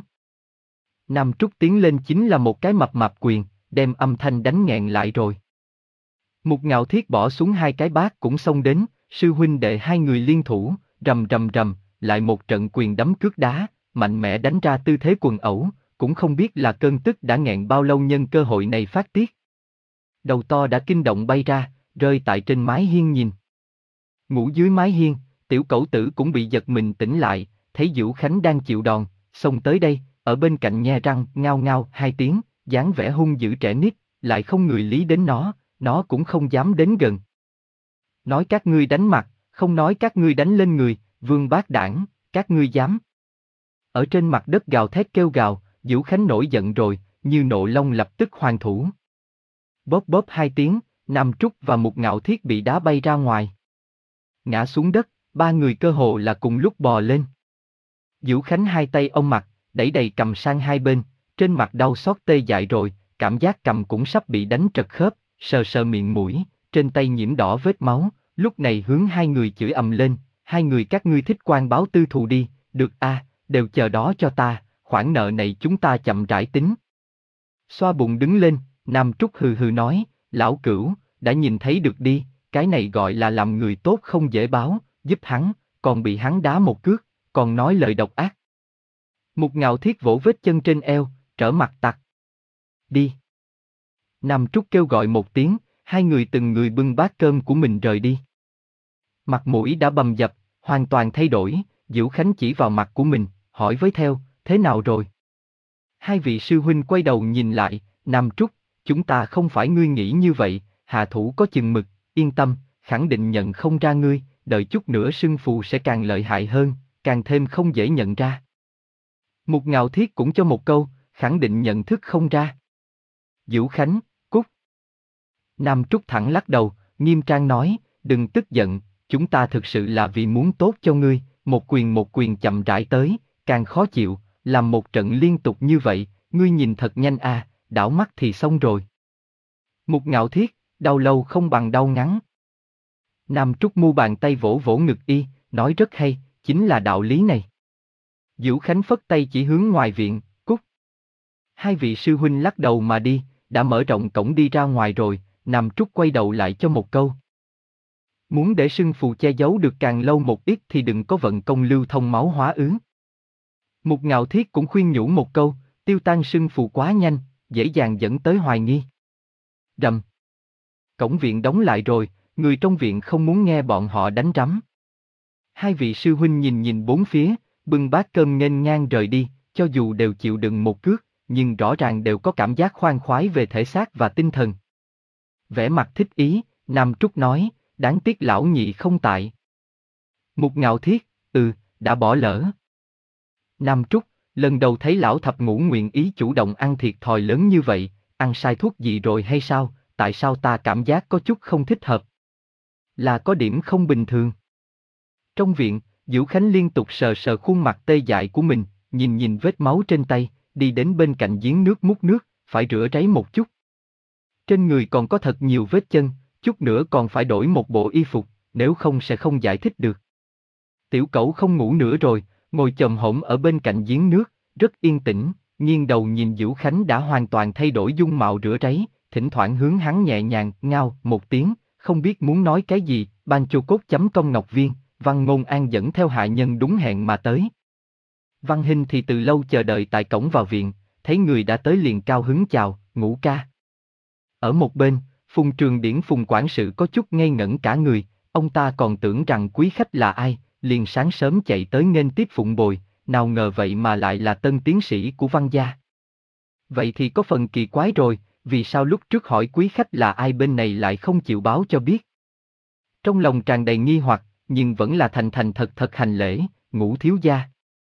Nam Trúc tiến lên chính là một cái mập mạp quyền, đem âm thanh đánh nghẹn lại rồi. Mục Ngạo Thiết bỏ xuống hai cái bát cũng xông đến, sư huynh đệ hai người liên thủ, rầm rầm rầm, lại một trận quyền đấm cước đá, mạnh mẽ đánh ra tư thế quần ẩu, cũng không biết là cơn tức đã nghẹn bao lâu nhân cơ hội này phát tiết. Đầu to đã kinh động bay ra, rơi tại trên mái hiên nhìn. Ngủ dưới mái hiên, Tiểu Cẩu Tử cũng bị giật mình tỉnh lại, thấy Vũ Khánh đang chịu đòn, xông tới đây, ở bên cạnh nhe răng ngao ngao hai tiếng, dáng vẻ hung dữ trẻ nít, lại không người lý đến nó, nó cũng không dám đến gần. Nói các ngươi đánh mặt, không nói các ngươi đánh lên người, vương bát đảng, các ngươi dám. Ở trên mặt đất gào thét kêu gào, Vũ Khánh nổi giận rồi, như nộ long lập tức hoàn thủ. Bóp bóp hai tiếng, Nam Trúc và Mục Ngạo Thiết bị đá bay ra ngoài. Ngã xuống đất, ba người cơ hồ là cùng lúc bò lên. Vũ Khánh hai tay ôm mặt, đẩy đầy cầm sang hai bên, trên mặt đau xót tê dại rồi, cảm giác cầm cũng sắp bị đánh trật khớp, sờ sờ miệng mũi, trên tay nhiễm đỏ vết máu, lúc này hướng hai người chửi ầm lên, hai người các ngươi thích quan báo tư thù đi, được a, đều chờ đó cho ta, khoản nợ này chúng ta chậm rãi tính. Xoa bụng đứng lên, Nam Trúc hừ hừ nói, lão Cửu, đã nhìn thấy được đi, cái này gọi là làm người tốt không dễ báo, giúp hắn, còn bị hắn đá một cước, còn nói lời độc ác. Mục Ngạo Thiết vỗ vết chân trên eo, trở mặt tặc. Đi. Nam Trúc kêu gọi một tiếng, hai người từng người bưng bát cơm của mình rời đi. Mặt mũi đã bầm dập, hoàn toàn thay đổi, Vũ Khánh chỉ vào mặt của mình, hỏi với theo, thế nào rồi? Hai vị sư huynh quay đầu nhìn lại, Nam Trúc, chúng ta không phải ngươi nghĩ như vậy, hạ thủ có chừng mực, yên tâm, khẳng định nhận không ra ngươi, đợi chút nữa sưng phù sẽ càng lợi hại hơn, càng thêm không dễ nhận ra. Mục Ngạo Thiết cũng cho một câu, khẳng định nhận thức không ra. Vũ Khánh, cút. Nam Trúc thẳng lắc đầu, nghiêm trang nói, đừng tức giận, chúng ta thực sự là vì muốn tốt cho ngươi, một quyền một quyền chậm rãi tới, càng khó chịu, làm một trận liên tục như vậy, ngươi nhìn thật nhanh à, đảo mắt thì xong rồi. Mục Ngạo Thiết, đau lâu không bằng đau ngắn. Nam Trúc mu bàn tay vỗ vỗ ngực y, nói rất hay, chính là đạo lý này. Vũ Khánh phất tay chỉ hướng ngoài viện, cút. Hai vị sư huynh lắc đầu mà đi, đã mở rộng cổng đi ra ngoài rồi, Nam Trúc quay đầu lại cho một câu. Muốn để sưng phù che giấu được càng lâu một ít thì đừng có vận công lưu thông máu hóa ứ. Mục Ngạo Thiết cũng khuyên nhủ một câu, tiêu tan sưng phù quá nhanh, dễ dàng dẫn tới hoài nghi. Rầm. Cổng viện đóng lại rồi, người trong viện không muốn nghe bọn họ đánh rắm. Hai vị sư huynh nhìn nhìn bốn phía, bưng bát cơm nghênh ngang rời đi, cho dù đều chịu đựng một cước, nhưng rõ ràng đều có cảm giác khoan khoái về thể xác và tinh thần. Vẻ mặt thích ý, Nam Trúc nói, đáng tiếc lão nhị không tại. Mục Ngạo Thiết, ừ, đã bỏ lỡ. Nam Trúc, lần đầu thấy lão thập ngũ nguyện ý chủ động ăn thiệt thòi lớn như vậy, ăn sai thuốc gì rồi hay sao, tại sao ta cảm giác có chút không thích hợp? Là có điểm không bình thường. Trong viện, Vũ Khánh liên tục sờ sờ khuôn mặt tê dại của mình, nhìn nhìn vết máu trên tay, đi đến bên cạnh giếng nước múc nước, phải rửa ráy một chút. Trên người còn có thật nhiều vết chân, chút nữa còn phải đổi một bộ y phục, nếu không sẽ không giải thích được. Tiểu Cẩu không ngủ nữa rồi, ngồi chồm hổm ở bên cạnh giếng nước, rất yên tĩnh, nghiêng đầu nhìn Vũ Khánh đã hoàn toàn thay đổi dung mạo rửa ráy, thỉnh thoảng hướng hắn nhẹ nhàng ngao một tiếng, không biết muốn nói cái gì. Ban Chô Cốt chấm công ngọc viên, Văn Ngôn An dẫn theo hạ nhân đúng hẹn mà tới. Văn Hinh thì từ lâu chờ đợi tại cổng vào viện, thấy người đã tới liền cao hứng chào, Ngũ ca. Ở một bên, Phùng Trường Điển Phùng quản sự có chút ngây ngẩn cả người, ông ta còn tưởng rằng quý khách là ai, liền sáng sớm chạy tới nghênh tiếp Phụng Bồi, nào ngờ vậy mà lại là tân tiến sĩ của Văn gia. Vậy thì có phần kỳ quái rồi, vì sao lúc trước hỏi quý khách là ai bên này lại không chịu báo cho biết? Trong lòng tràn đầy nghi hoặc, nhưng vẫn là thành thành thật thật hành lễ, Ngũ thiếu gia.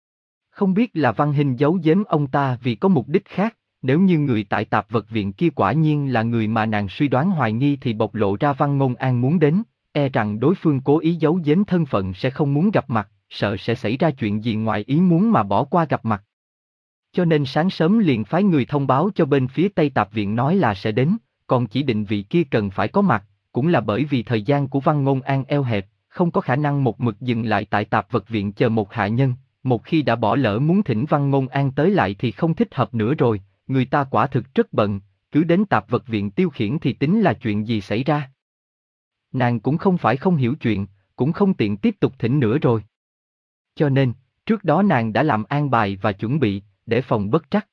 Không biết là Văn Hinh giấu giếm ông ta vì có mục đích khác, nếu như người tại tạp vật viện kia quả nhiên là người mà nàng suy đoán hoài nghi thì bộc lộ ra Văn Ngôn An muốn đến, e rằng đối phương cố ý giấu giếm thân phận sẽ không muốn gặp mặt, sợ sẽ xảy ra chuyện gì ngoài ý muốn mà bỏ qua gặp mặt. Cho nên sáng sớm liền phái người thông báo cho bên phía Tây Tạp viện nói là sẽ đến, còn chỉ định vị kia cần phải có mặt, cũng là bởi vì thời gian của Văn Ngôn An eo hẹp, không có khả năng một mực dừng lại tại Tạp vật viện chờ một hạ nhân, một khi đã bỏ lỡ muốn thỉnh Văn Ngôn An tới lại thì không thích hợp nữa rồi, người ta quả thực rất bận, cứ đến Tạp vật viện tiêu khiển thì tính là chuyện gì xảy ra. Nàng cũng không phải không hiểu chuyện, cũng không tiện tiếp tục thỉnh nữa rồi. Cho nên, trước đó nàng đã làm an bài và chuẩn bị, để phòng bất trắc.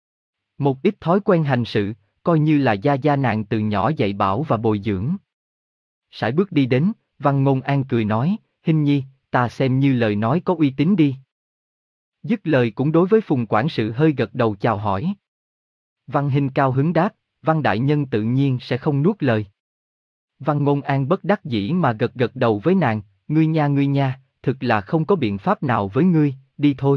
Một ít thói quen hành sự, coi như là gia gia nàng từ nhỏ dạy bảo và bồi dưỡng. Sải bước đi đến, Văn Ngôn An cười nói, Hinh nhi, ta xem như lời nói có uy tín đi. Dứt lời cũng đối với Phùng quản sự hơi gật đầu chào hỏi. Văn Hinh cao hứng đáp, Văn đại nhân tự nhiên sẽ không nuốt lời. Văn Ngôn An bất đắc dĩ mà gật gật đầu với nàng, ngươi nha ngươi nha, thực là không có biện pháp nào với ngươi, đi thôi.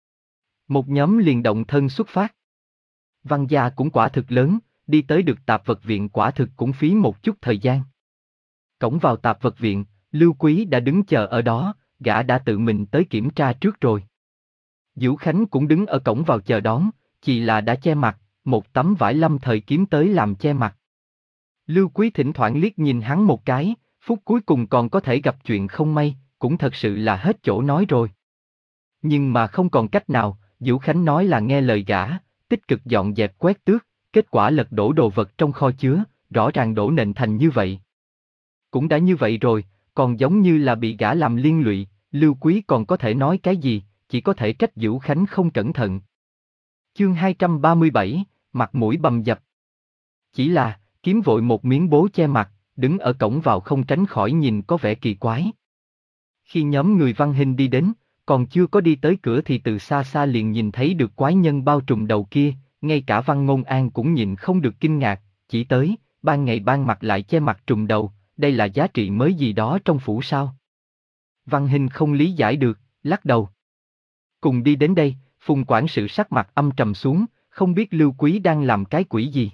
Một nhóm liền động thân xuất phát. Văn gia cũng quả thực lớn, đi tới được tạp vật viện quả thực cũng phí một chút thời gian. Cổng vào tạp vật viện, Lưu Quý đã đứng chờ ở đó, gã đã tự mình tới kiểm tra trước rồi. Diễu Khánh cũng đứng ở cổng vào chờ đón, chỉ là đã che mặt, một tấm vải lâm thời kiếm tới làm che mặt. Lưu Quý thỉnh thoảng liếc nhìn hắn một cái, phút cuối cùng còn có thể gặp chuyện không may, cũng thật sự là hết chỗ nói rồi. Nhưng mà không còn cách nào, Diễu Khánh nói là nghe lời gã, tích cực dọn dẹp quét tước, kết quả lật đổ đồ vật trong kho chứa, rõ ràng đổ nện thành như vậy. Cũng đã như vậy rồi, còn giống như là bị gã làm liên lụy, Lưu Quý còn có thể nói cái gì, chỉ có thể trách Diễu Khánh không cẩn thận. Chương hai trăm ba mươi bảy, mặt mũi bầm dập. Chỉ là, kiếm vội một miếng bố che mặt, đứng ở cổng vào không tránh khỏi nhìn có vẻ kỳ quái. Khi nhóm người Văn Hinh đi đến, còn chưa có đi tới cửa thì từ xa xa liền nhìn thấy được quái nhân bao trùm đầu kia, ngay cả Văn Ngôn An cũng nhìn không được kinh ngạc, chỉ tới, ban ngày ban mặt lại che mặt trùm đầu, đây là giá trị mới gì đó trong phủ sao? Văn Hinh không lý giải được, lắc đầu. Cùng đi đến đây, Phùng quản sự sắc mặt âm trầm xuống, không biết Lưu Quý đang làm cái quỷ gì.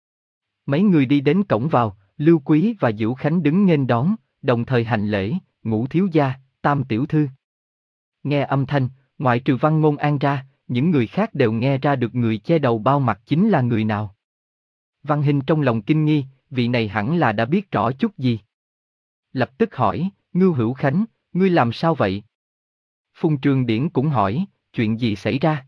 Mấy người đi đến cổng vào, Lưu Quý và Diễu Khánh đứng nghênh đón, đồng thời hành lễ, Ngũ thiếu gia, Tam tiểu thư. Nghe âm thanh, ngoại trừ Văn Ngôn An ra, những người khác đều nghe ra được người che đầu bao mặt chính là người nào. Văn Hinh trong lòng kinh nghi, vị này hẳn là đã biết rõ chút gì. Lập tức hỏi, Ngưu Hữu Khánh, ngươi làm sao vậy? Phùng Trường Điển cũng hỏi, chuyện gì xảy ra?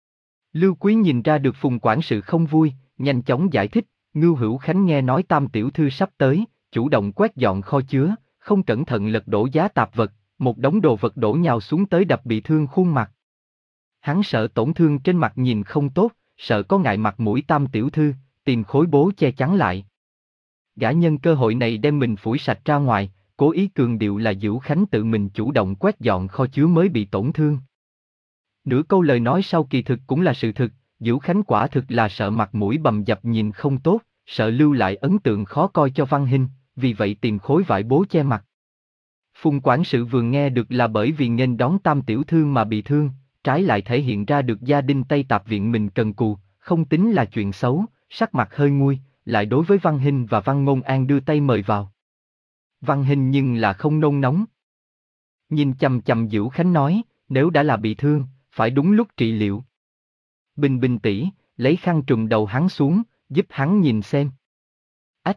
Lưu Quý nhìn ra được Phùng quản sự không vui, nhanh chóng giải thích, Ngưu Hữu Khánh nghe nói Tam tiểu thư sắp tới, chủ động quét dọn kho chứa, không cẩn thận lật đổ giá tạp vật, một đống đồ vật đổ nhào xuống tới đập bị thương khuôn mặt. Hắn sợ tổn thương trên mặt nhìn không tốt, sợ có ngại mặt mũi Tam tiểu thư, tìm khối bố che chắn lại. Gã nhân cơ hội này đem mình phủi sạch ra ngoài, cố ý cường điệu là Diễu Khánh tự mình chủ động quét dọn kho chứa mới bị tổn thương. Nửa câu lời nói sau kỳ thực cũng là sự thực, Diễu Khánh quả thực là sợ mặt mũi bầm dập nhìn không tốt, sợ lưu lại ấn tượng khó coi cho Văn Hinh, vì vậy tìm khối vải bố che mặt. Phùng quản sự vừa nghe được là bởi vì nghênh đón Tam tiểu thư mà bị thương, trái lại thể hiện ra được gia đình Tây Tạp viện mình cần cù, không tính là chuyện xấu, sắc mặt hơi nguôi, lại đối với Văn Hinh và Văn Ngôn An đưa tay mời vào. Văn Hinh nhưng là không nôn nóng. Nhìn chằm chằm Diễu Khánh nói, nếu đã là bị thương, phải đúng lúc trị liệu. Bình Bình tỷ, lấy khăn trùm đầu hắn xuống, giúp hắn nhìn xem. Ách!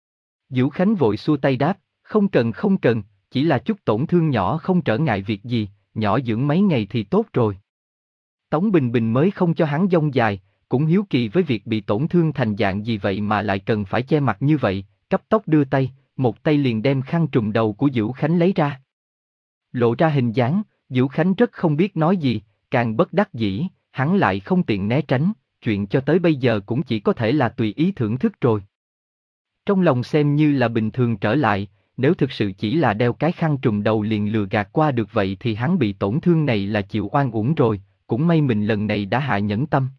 Diễu Khánh vội xua tay đáp, không cần không cần, chỉ là chút tổn thương nhỏ không trở ngại việc gì, nhỏ dưỡng mấy ngày thì tốt rồi. Tống Bình Bình mới không cho hắn dông dài, cũng hiếu kỳ với việc bị tổn thương thành dạng gì vậy mà lại cần phải che mặt như vậy, cấp tốc đưa tay, một tay liền đem khăn trùm đầu của Diễu Khánh lấy ra. Lộ ra hình dáng, Diễu Khánh rất không biết nói gì, càng bất đắc dĩ, hắn lại không tiện né tránh, chuyện cho tới bây giờ cũng chỉ có thể là tùy ý thưởng thức rồi. Trong lòng xem như là bình thường trở lại, nếu thực sự chỉ là đeo cái khăn trùm đầu liền lừa gạt qua được vậy thì hắn bị tổn thương này là chịu oan uổng rồi, cũng may mình lần này đã hạ nhẫn tâm.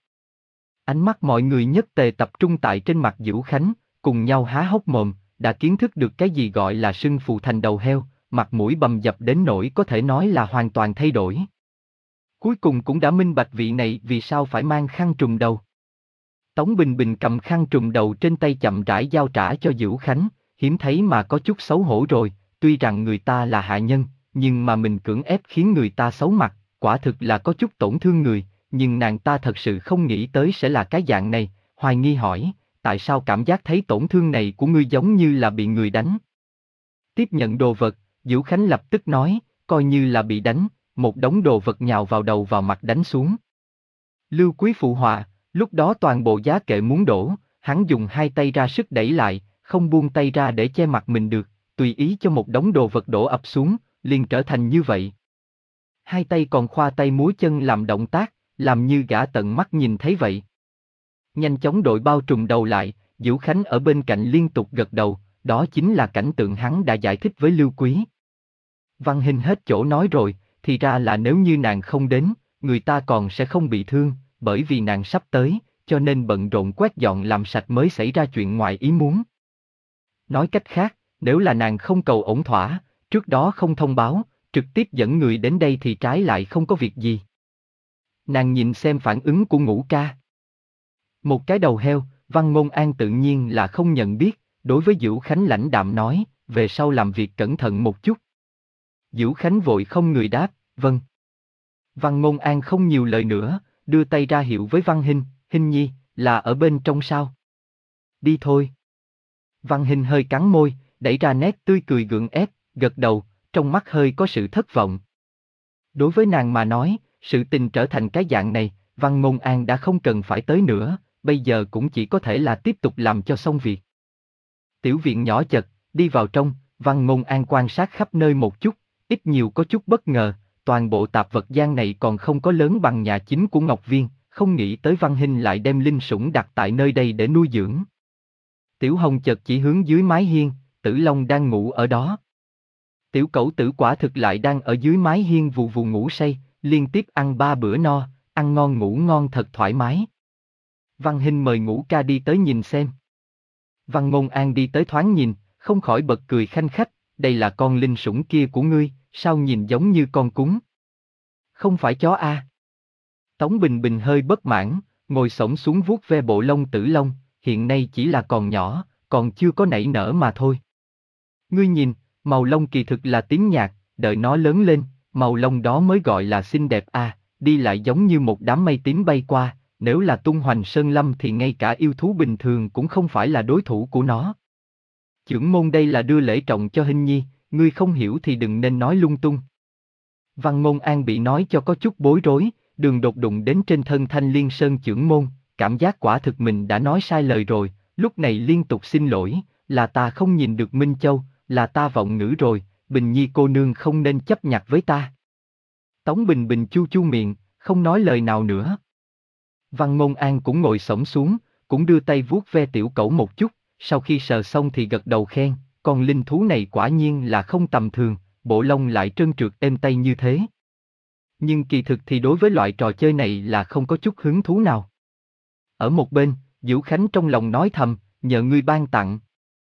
Ánh mắt mọi người nhất tề tập trung tại trên mặt Diễu Khánh, cùng nhau há hốc mồm, đã kiến thức được cái gì gọi là sưng phù thành đầu heo, mặt mũi bầm dập đến nỗi có thể nói là hoàn toàn thay đổi. Cuối cùng cũng đã minh bạch vị này vì sao phải mang khăn trùm đầu. Tống Bình Bình cầm khăn trùm đầu trên tay chậm rãi giao trả cho Diễu Khánh, hiếm thấy mà có chút xấu hổ rồi, tuy rằng người ta là hạ nhân, nhưng mà mình cưỡng ép khiến người ta xấu mặt, quả thực là có chút tổn thương người, nhưng nàng ta thật sự không nghĩ tới sẽ là cái dạng này, hoài nghi hỏi, tại sao cảm giác thấy tổn thương này của ngươi giống như là bị người đánh? Tiếp nhận đồ vật, Diễu Khánh lập tức nói, coi như là bị đánh, một đống đồ vật nhào vào đầu vào mặt đánh xuống. Lưu Quý phụ họa, lúc đó toàn bộ giá kệ muốn đổ, hắn dùng hai tay ra sức đẩy lại, không buông tay ra để che mặt mình được, tùy ý cho một đống đồ vật đổ ập xuống, liền trở thành như vậy. Hai tay còn khoa tay múa chân làm động tác, làm như gã tận mắt nhìn thấy vậy. Nhanh chóng đội bao trùm đầu lại, Diễu Khánh ở bên cạnh liên tục gật đầu, đó chính là cảnh tượng hắn đã giải thích với Lưu Quý. Văn Hinh hết chỗ nói rồi, thì ra là nếu như nàng không đến, người ta còn sẽ không bị thương, bởi vì nàng sắp tới, cho nên bận rộn quét dọn làm sạch mới xảy ra chuyện ngoài ý muốn. Nói cách khác, nếu là nàng không cầu ổn thỏa, trước đó không thông báo, trực tiếp dẫn người đến đây thì trái lại không có việc gì. Nàng nhìn xem phản ứng của Ngũ Ca. Một cái đầu heo, Văn Ngôn An tự nhiên là không nhận biết, đối với Dữu Khánh lãnh đạm nói, về sau làm việc cẩn thận một chút. Dữu Khánh vội không người đáp, vâng. Văn Ngôn An không nhiều lời nữa, đưa tay ra hiệu với Văn Hinh, Hinh nhi, là ở bên trong sao? Đi thôi. Văn Hinh hơi cắn môi, đẩy ra nét tươi cười gượng ép, gật đầu, trong mắt hơi có sự thất vọng. Đối với nàng mà nói, sự tình trở thành cái dạng này, Văn Ngôn An đã không cần phải tới nữa, bây giờ cũng chỉ có thể là tiếp tục làm cho xong việc. Tiểu viện nhỏ chật, đi vào trong, Văn Ngôn An quan sát khắp nơi một chút, ít nhiều có chút bất ngờ, toàn bộ tạp vật gian này còn không có lớn bằng nhà chính của Ngọc Viên, không nghĩ tới Văn Hinh lại đem linh sủng đặt tại nơi đây để nuôi dưỡng. Tiểu Hồng chợt chỉ hướng dưới mái hiên, Tử Long đang ngủ ở đó. Tiểu Cẩu Tử quả thực lại đang ở dưới mái hiên vù vù ngủ say, liên tiếp ăn ba bữa no, ăn ngon ngủ ngon thật thoải mái. Văn Hinh mời Ngũ Ca đi tới nhìn xem. Văn Ngôn An đi tới thoáng nhìn, không khỏi bật cười khanh khách, đây là con linh sủng kia của ngươi, sao nhìn giống như con cún? Không phải chó a? À? Tống Bình Bình hơi bất mãn, ngồi xổm xuống vuốt ve bộ lông Tử Long, hiện nay chỉ là còn nhỏ, còn chưa có nảy nở mà thôi. Ngươi nhìn, màu lông kỳ thực là tím nhạt, đợi nó lớn lên, màu lông đó mới gọi là xinh đẹp a, à, đi lại giống như một đám mây tím bay qua, nếu là tung hoành sơn lâm thì ngay cả yêu thú bình thường cũng không phải là đối thủ của nó. Chưởng môn đây là đưa lễ trọng cho Hinh nhi, ngươi không hiểu thì đừng nên nói lung tung. Văn Ngôn An bị nói cho có chút bối rối, đường đột đụng đến trên thân Thanh Liên Sơn chưởng môn, cảm giác quả thực mình đã nói sai lời rồi, lúc này liên tục xin lỗi, là ta không nhìn được Minh Châu, là ta vọng ngữ rồi, Bình Nhi cô nương không nên chấp nhặt với ta. Tống Bình Bình chu chu miệng, không nói lời nào nữa. Văn Ngôn An cũng ngồi xổm xuống, cũng đưa tay vuốt ve Tiểu Cẩu một chút, sau khi sờ xong thì gật đầu khen, con linh thú này quả nhiên là không tầm thường, bộ lông lại trơn trượt êm tay như thế. Nhưng kỳ thực thì đối với loại trò chơi này là không có chút hứng thú nào. Ở một bên, Dữu Khánh trong lòng nói thầm, nhờ ngươi ban tặng.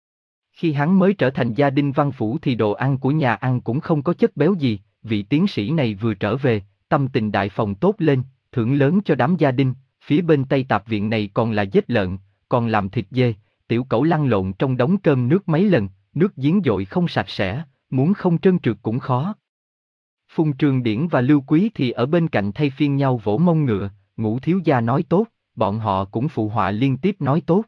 Khi hắn mới trở thành gia đình Văn Phủ thì đồ ăn của nhà ăn cũng không có chất béo gì, vị tiến sĩ này vừa trở về, tâm tình đại phòng tốt lên, thưởng lớn cho đám gia đình, phía bên Tây Tạp viện này còn là giết lợn, còn làm thịt dê, Tiểu Cẩu lăn lộn trong đống cơm nước mấy lần, nước giếng dội không sạch sẽ, muốn không trơn trượt cũng khó. Phùng Trường Điển và Lưu Quý thì ở bên cạnh thay phiên nhau vỗ mông ngựa, Ngũ thiếu gia nói tốt, bọn họ cũng phụ họa liên tiếp nói tốt.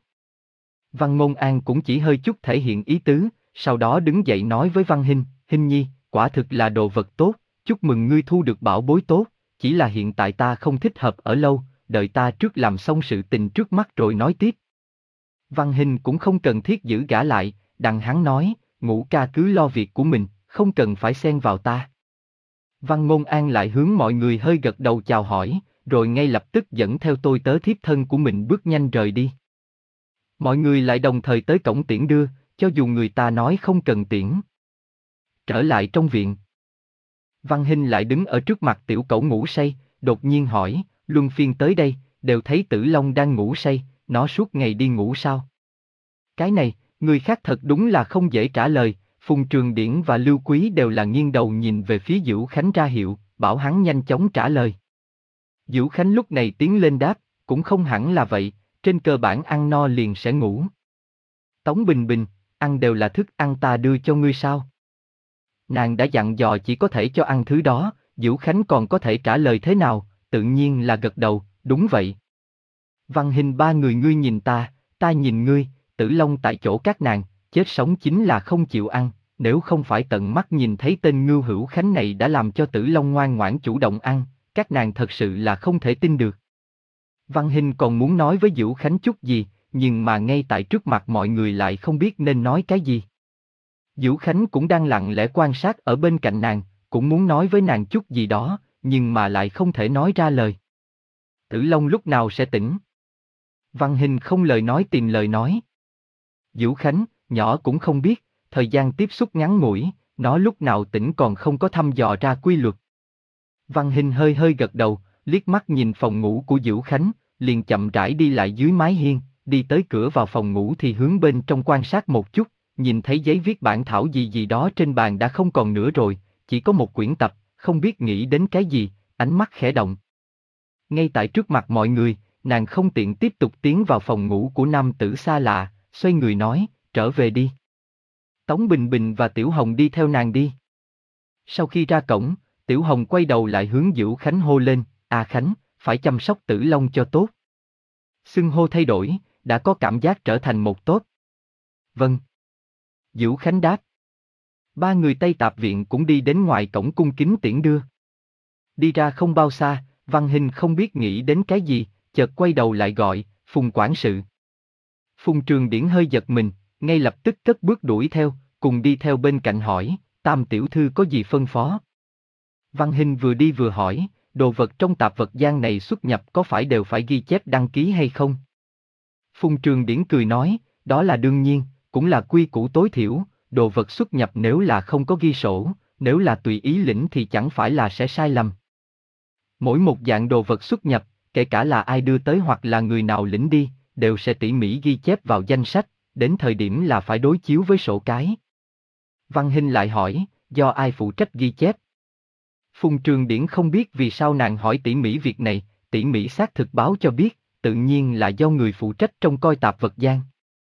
Văn Ngôn An cũng chỉ hơi chút thể hiện ý tứ, sau đó đứng dậy nói với Văn Hinh, Hinh nhi, quả thực là đồ vật tốt, chúc mừng ngươi thu được bảo bối tốt, chỉ là hiện tại ta không thích hợp ở lâu, đợi ta trước làm xong sự tình trước mắt rồi nói tiếp. Văn Hinh cũng không cần thiết giữ gã lại, đặng hắn nói, Ngũ ca cứ lo việc của mình, không cần phải xen vào ta. Văn Ngôn An lại hướng mọi người hơi gật đầu chào hỏi, rồi ngay lập tức dẫn theo tôi tớ thiếp thân của mình bước nhanh rời đi. Mọi người lại đồng thời tới cổng tiễn đưa, cho dù người ta nói không cần tiễn. Trở lại trong viện. Văn Hinh lại đứng ở trước mặt Tiểu Cẩu ngủ say, đột nhiên hỏi, luân phiên tới đây, đều thấy Tử Long đang ngủ say, nó suốt ngày đi ngủ sao? Cái này, người khác thật đúng là không dễ trả lời, Phùng Trường Điển và Lưu Quý đều là nghiêng đầu nhìn về phía Dữu Khánh ra hiệu, bảo hắn nhanh chóng trả lời. Dữu Khánh lúc này tiến lên đáp, cũng không hẳn là vậy, trên cơ bản ăn no liền sẽ ngủ. Tống Bình Bình, ăn đều là thức ăn ta đưa cho ngươi sao? Nàng đã dặn dò chỉ có thể cho ăn thứ đó, Dữu Khánh còn có thể trả lời thế nào, tự nhiên là gật đầu, đúng vậy. Văn Hinh ba người ngươi nhìn ta, ta nhìn ngươi, Tử Long tại chỗ các nàng, chết sống chính là không chịu ăn, nếu không phải tận mắt nhìn thấy tên Ngưu Hữu Khánh này đã làm cho Tử Long ngoan ngoãn chủ động ăn, các nàng thật sự là không thể tin được. Văn Hinh còn muốn nói với Dữu Khánh chút gì, nhưng mà ngay tại trước mặt mọi người lại không biết nên nói cái gì. Dữu Khánh cũng đang lặng lẽ quan sát ở bên cạnh nàng, cũng muốn nói với nàng chút gì đó, nhưng mà lại không thể nói ra lời. Tử Long lúc nào sẽ tỉnh? Văn Hinh không lời nói tìm lời nói. Dữu Khánh, nhỏ cũng không biết, thời gian tiếp xúc ngắn ngủi, Nó lúc nào tỉnh còn không có thăm dò ra quy luật. Văn Hinh hơi hơi gật đầu, liếc mắt nhìn phòng ngủ của Dữu Khánh, liền chậm rãi đi lại dưới mái hiên, đi tới cửa vào phòng ngủ thì hướng bên trong quan sát một chút, nhìn thấy giấy viết bản thảo gì gì đó trên bàn đã không còn nữa rồi, chỉ có một quyển tập, không biết nghĩ đến cái gì, ánh mắt khẽ động. Ngay tại trước mặt mọi người, nàng không tiện tiếp tục tiến vào phòng ngủ của nam tử xa lạ, xoay người nói, trở về đi. Tống Bình Bình và Tiểu Hồng đi theo nàng đi. Sau khi ra cổng, Tiểu Hồng quay đầu lại hướng Dữu Khánh hô lên, à Khánh, phải chăm sóc Tử Long cho tốt. Xưng hô thay đổi, đã có cảm giác trở thành một tốt. Vâng. Dữu Khánh đáp. Ba người Tây Tạp Viện cũng đi đến ngoài cổng cung kính tiễn đưa. Đi ra không bao xa, Văn Hinh không biết nghĩ đến cái gì, chợt quay đầu lại gọi, Phùng quản sự. Phùng Trường Điển hơi giật mình, ngay lập tức cất bước đuổi theo, cùng đi theo bên cạnh hỏi, Tam tiểu thư có gì phân phó? Văn Hinh vừa đi vừa hỏi, đồ vật trong tạp vật gian này xuất nhập có phải đều phải ghi chép đăng ký hay không? Phùng Trường Điển cười nói, đó là đương nhiên, cũng là quy củ tối thiểu, đồ vật xuất nhập nếu là không có ghi sổ, nếu là tùy ý lĩnh thì chẳng phải là sẽ sai lầm. Mỗi một dạng đồ vật xuất nhập, kể cả là ai đưa tới hoặc là người nào lĩnh đi, đều sẽ tỉ mỉ ghi chép vào danh sách, đến thời điểm là phải đối chiếu với sổ cái. Văn Hinh lại hỏi, do ai phụ trách ghi chép? Phùng Trường Điển không biết vì sao nàng hỏi tỉ mỉ việc này, tỉ mỉ xác thực báo cho biết, tự nhiên là do người phụ trách trông coi tạp vật gian.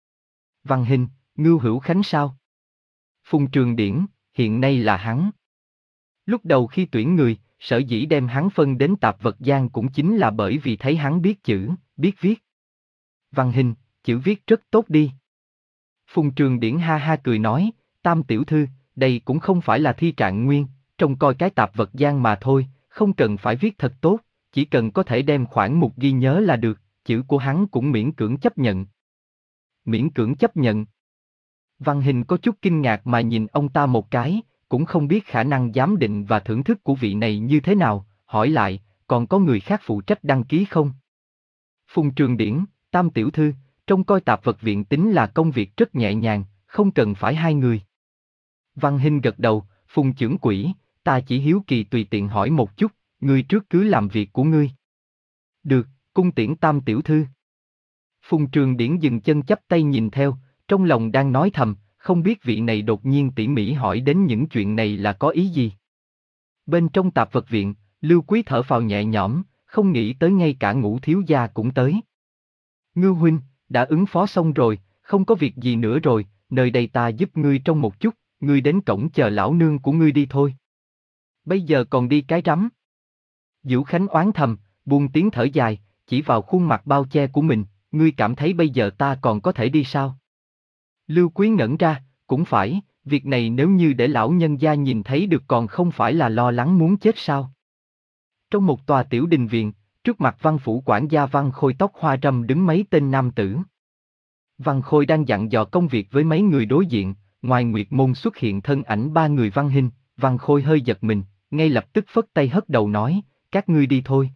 Văn Hinh, Ngưu Hữu Khánh sao? Phùng Trường Điển, hiện nay là hắn. Lúc đầu khi tuyển người, sở dĩ đem hắn phân đến tạp vật gian cũng chính là bởi vì thấy hắn biết chữ, biết viết. Văn Hinh, chữ viết rất tốt đi. Phùng Trường Điển ha ha cười nói, Tam tiểu thư, đây cũng không phải là thi trạng nguyên, trông coi cái tạp vật gian mà thôi, không cần phải viết thật tốt, chỉ cần có thể đem khoản mục ghi nhớ là được, chữ của hắn cũng miễn cưỡng chấp nhận. Miễn cưỡng chấp nhận. Văn Hinh có chút kinh ngạc mà nhìn ông ta một cái, cũng không biết khả năng giám định và thưởng thức của vị này như thế nào, hỏi lại, còn có người khác phụ trách đăng ký không? Phùng Trường Điển, Tam tiểu thư, trông coi tạp vật viện tính là công việc rất nhẹ nhàng, không cần phải hai người. Văn Hinh gật đầu, Phùng trưởng quỹ, ta chỉ hiếu kỳ tùy tiện hỏi một chút, ngươi trước cứ làm việc của ngươi. Được, cung tiễn Tam tiểu thư. Phùng Trường Điển dừng chân chắp tay nhìn theo, trong lòng đang nói thầm, không biết vị này đột nhiên tỉ mỉ hỏi đến những chuyện này là có ý gì. Bên trong tạp vật viện, Lưu Quý thở phào nhẹ nhõm, không nghĩ tới ngay cả Ngũ thiếu gia cũng tới. Ngưu huynh, đã ứng phó xong rồi, không có việc gì nữa rồi, nơi đây ta giúp ngươi trong một chút, ngươi đến cổng chờ lão nương của ngươi đi thôi. Bây giờ còn đi cái rắm. Dữu Khánh oán thầm, buông tiếng thở dài, chỉ vào khuôn mặt bao che của mình, ngươi cảm thấy bây giờ ta còn có thể đi sao? Lưu Quý ngẩn ra, cũng phải, việc này nếu như để lão nhân gia nhìn thấy được còn không phải là lo lắng muốn chết sao? Trong một tòa tiểu đình viện, trước mặt Văn phủ quản gia Văn Khôi tóc hoa râm đứng mấy tên nam tử. Văn Khôi đang dặn dò công việc với mấy người đối diện, ngoài Nguyệt Môn xuất hiện thân ảnh ba người Văn Hinh, Văn Khôi hơi giật mình, ngay lập tức phất tay hất đầu nói, các ngươi đi thôi.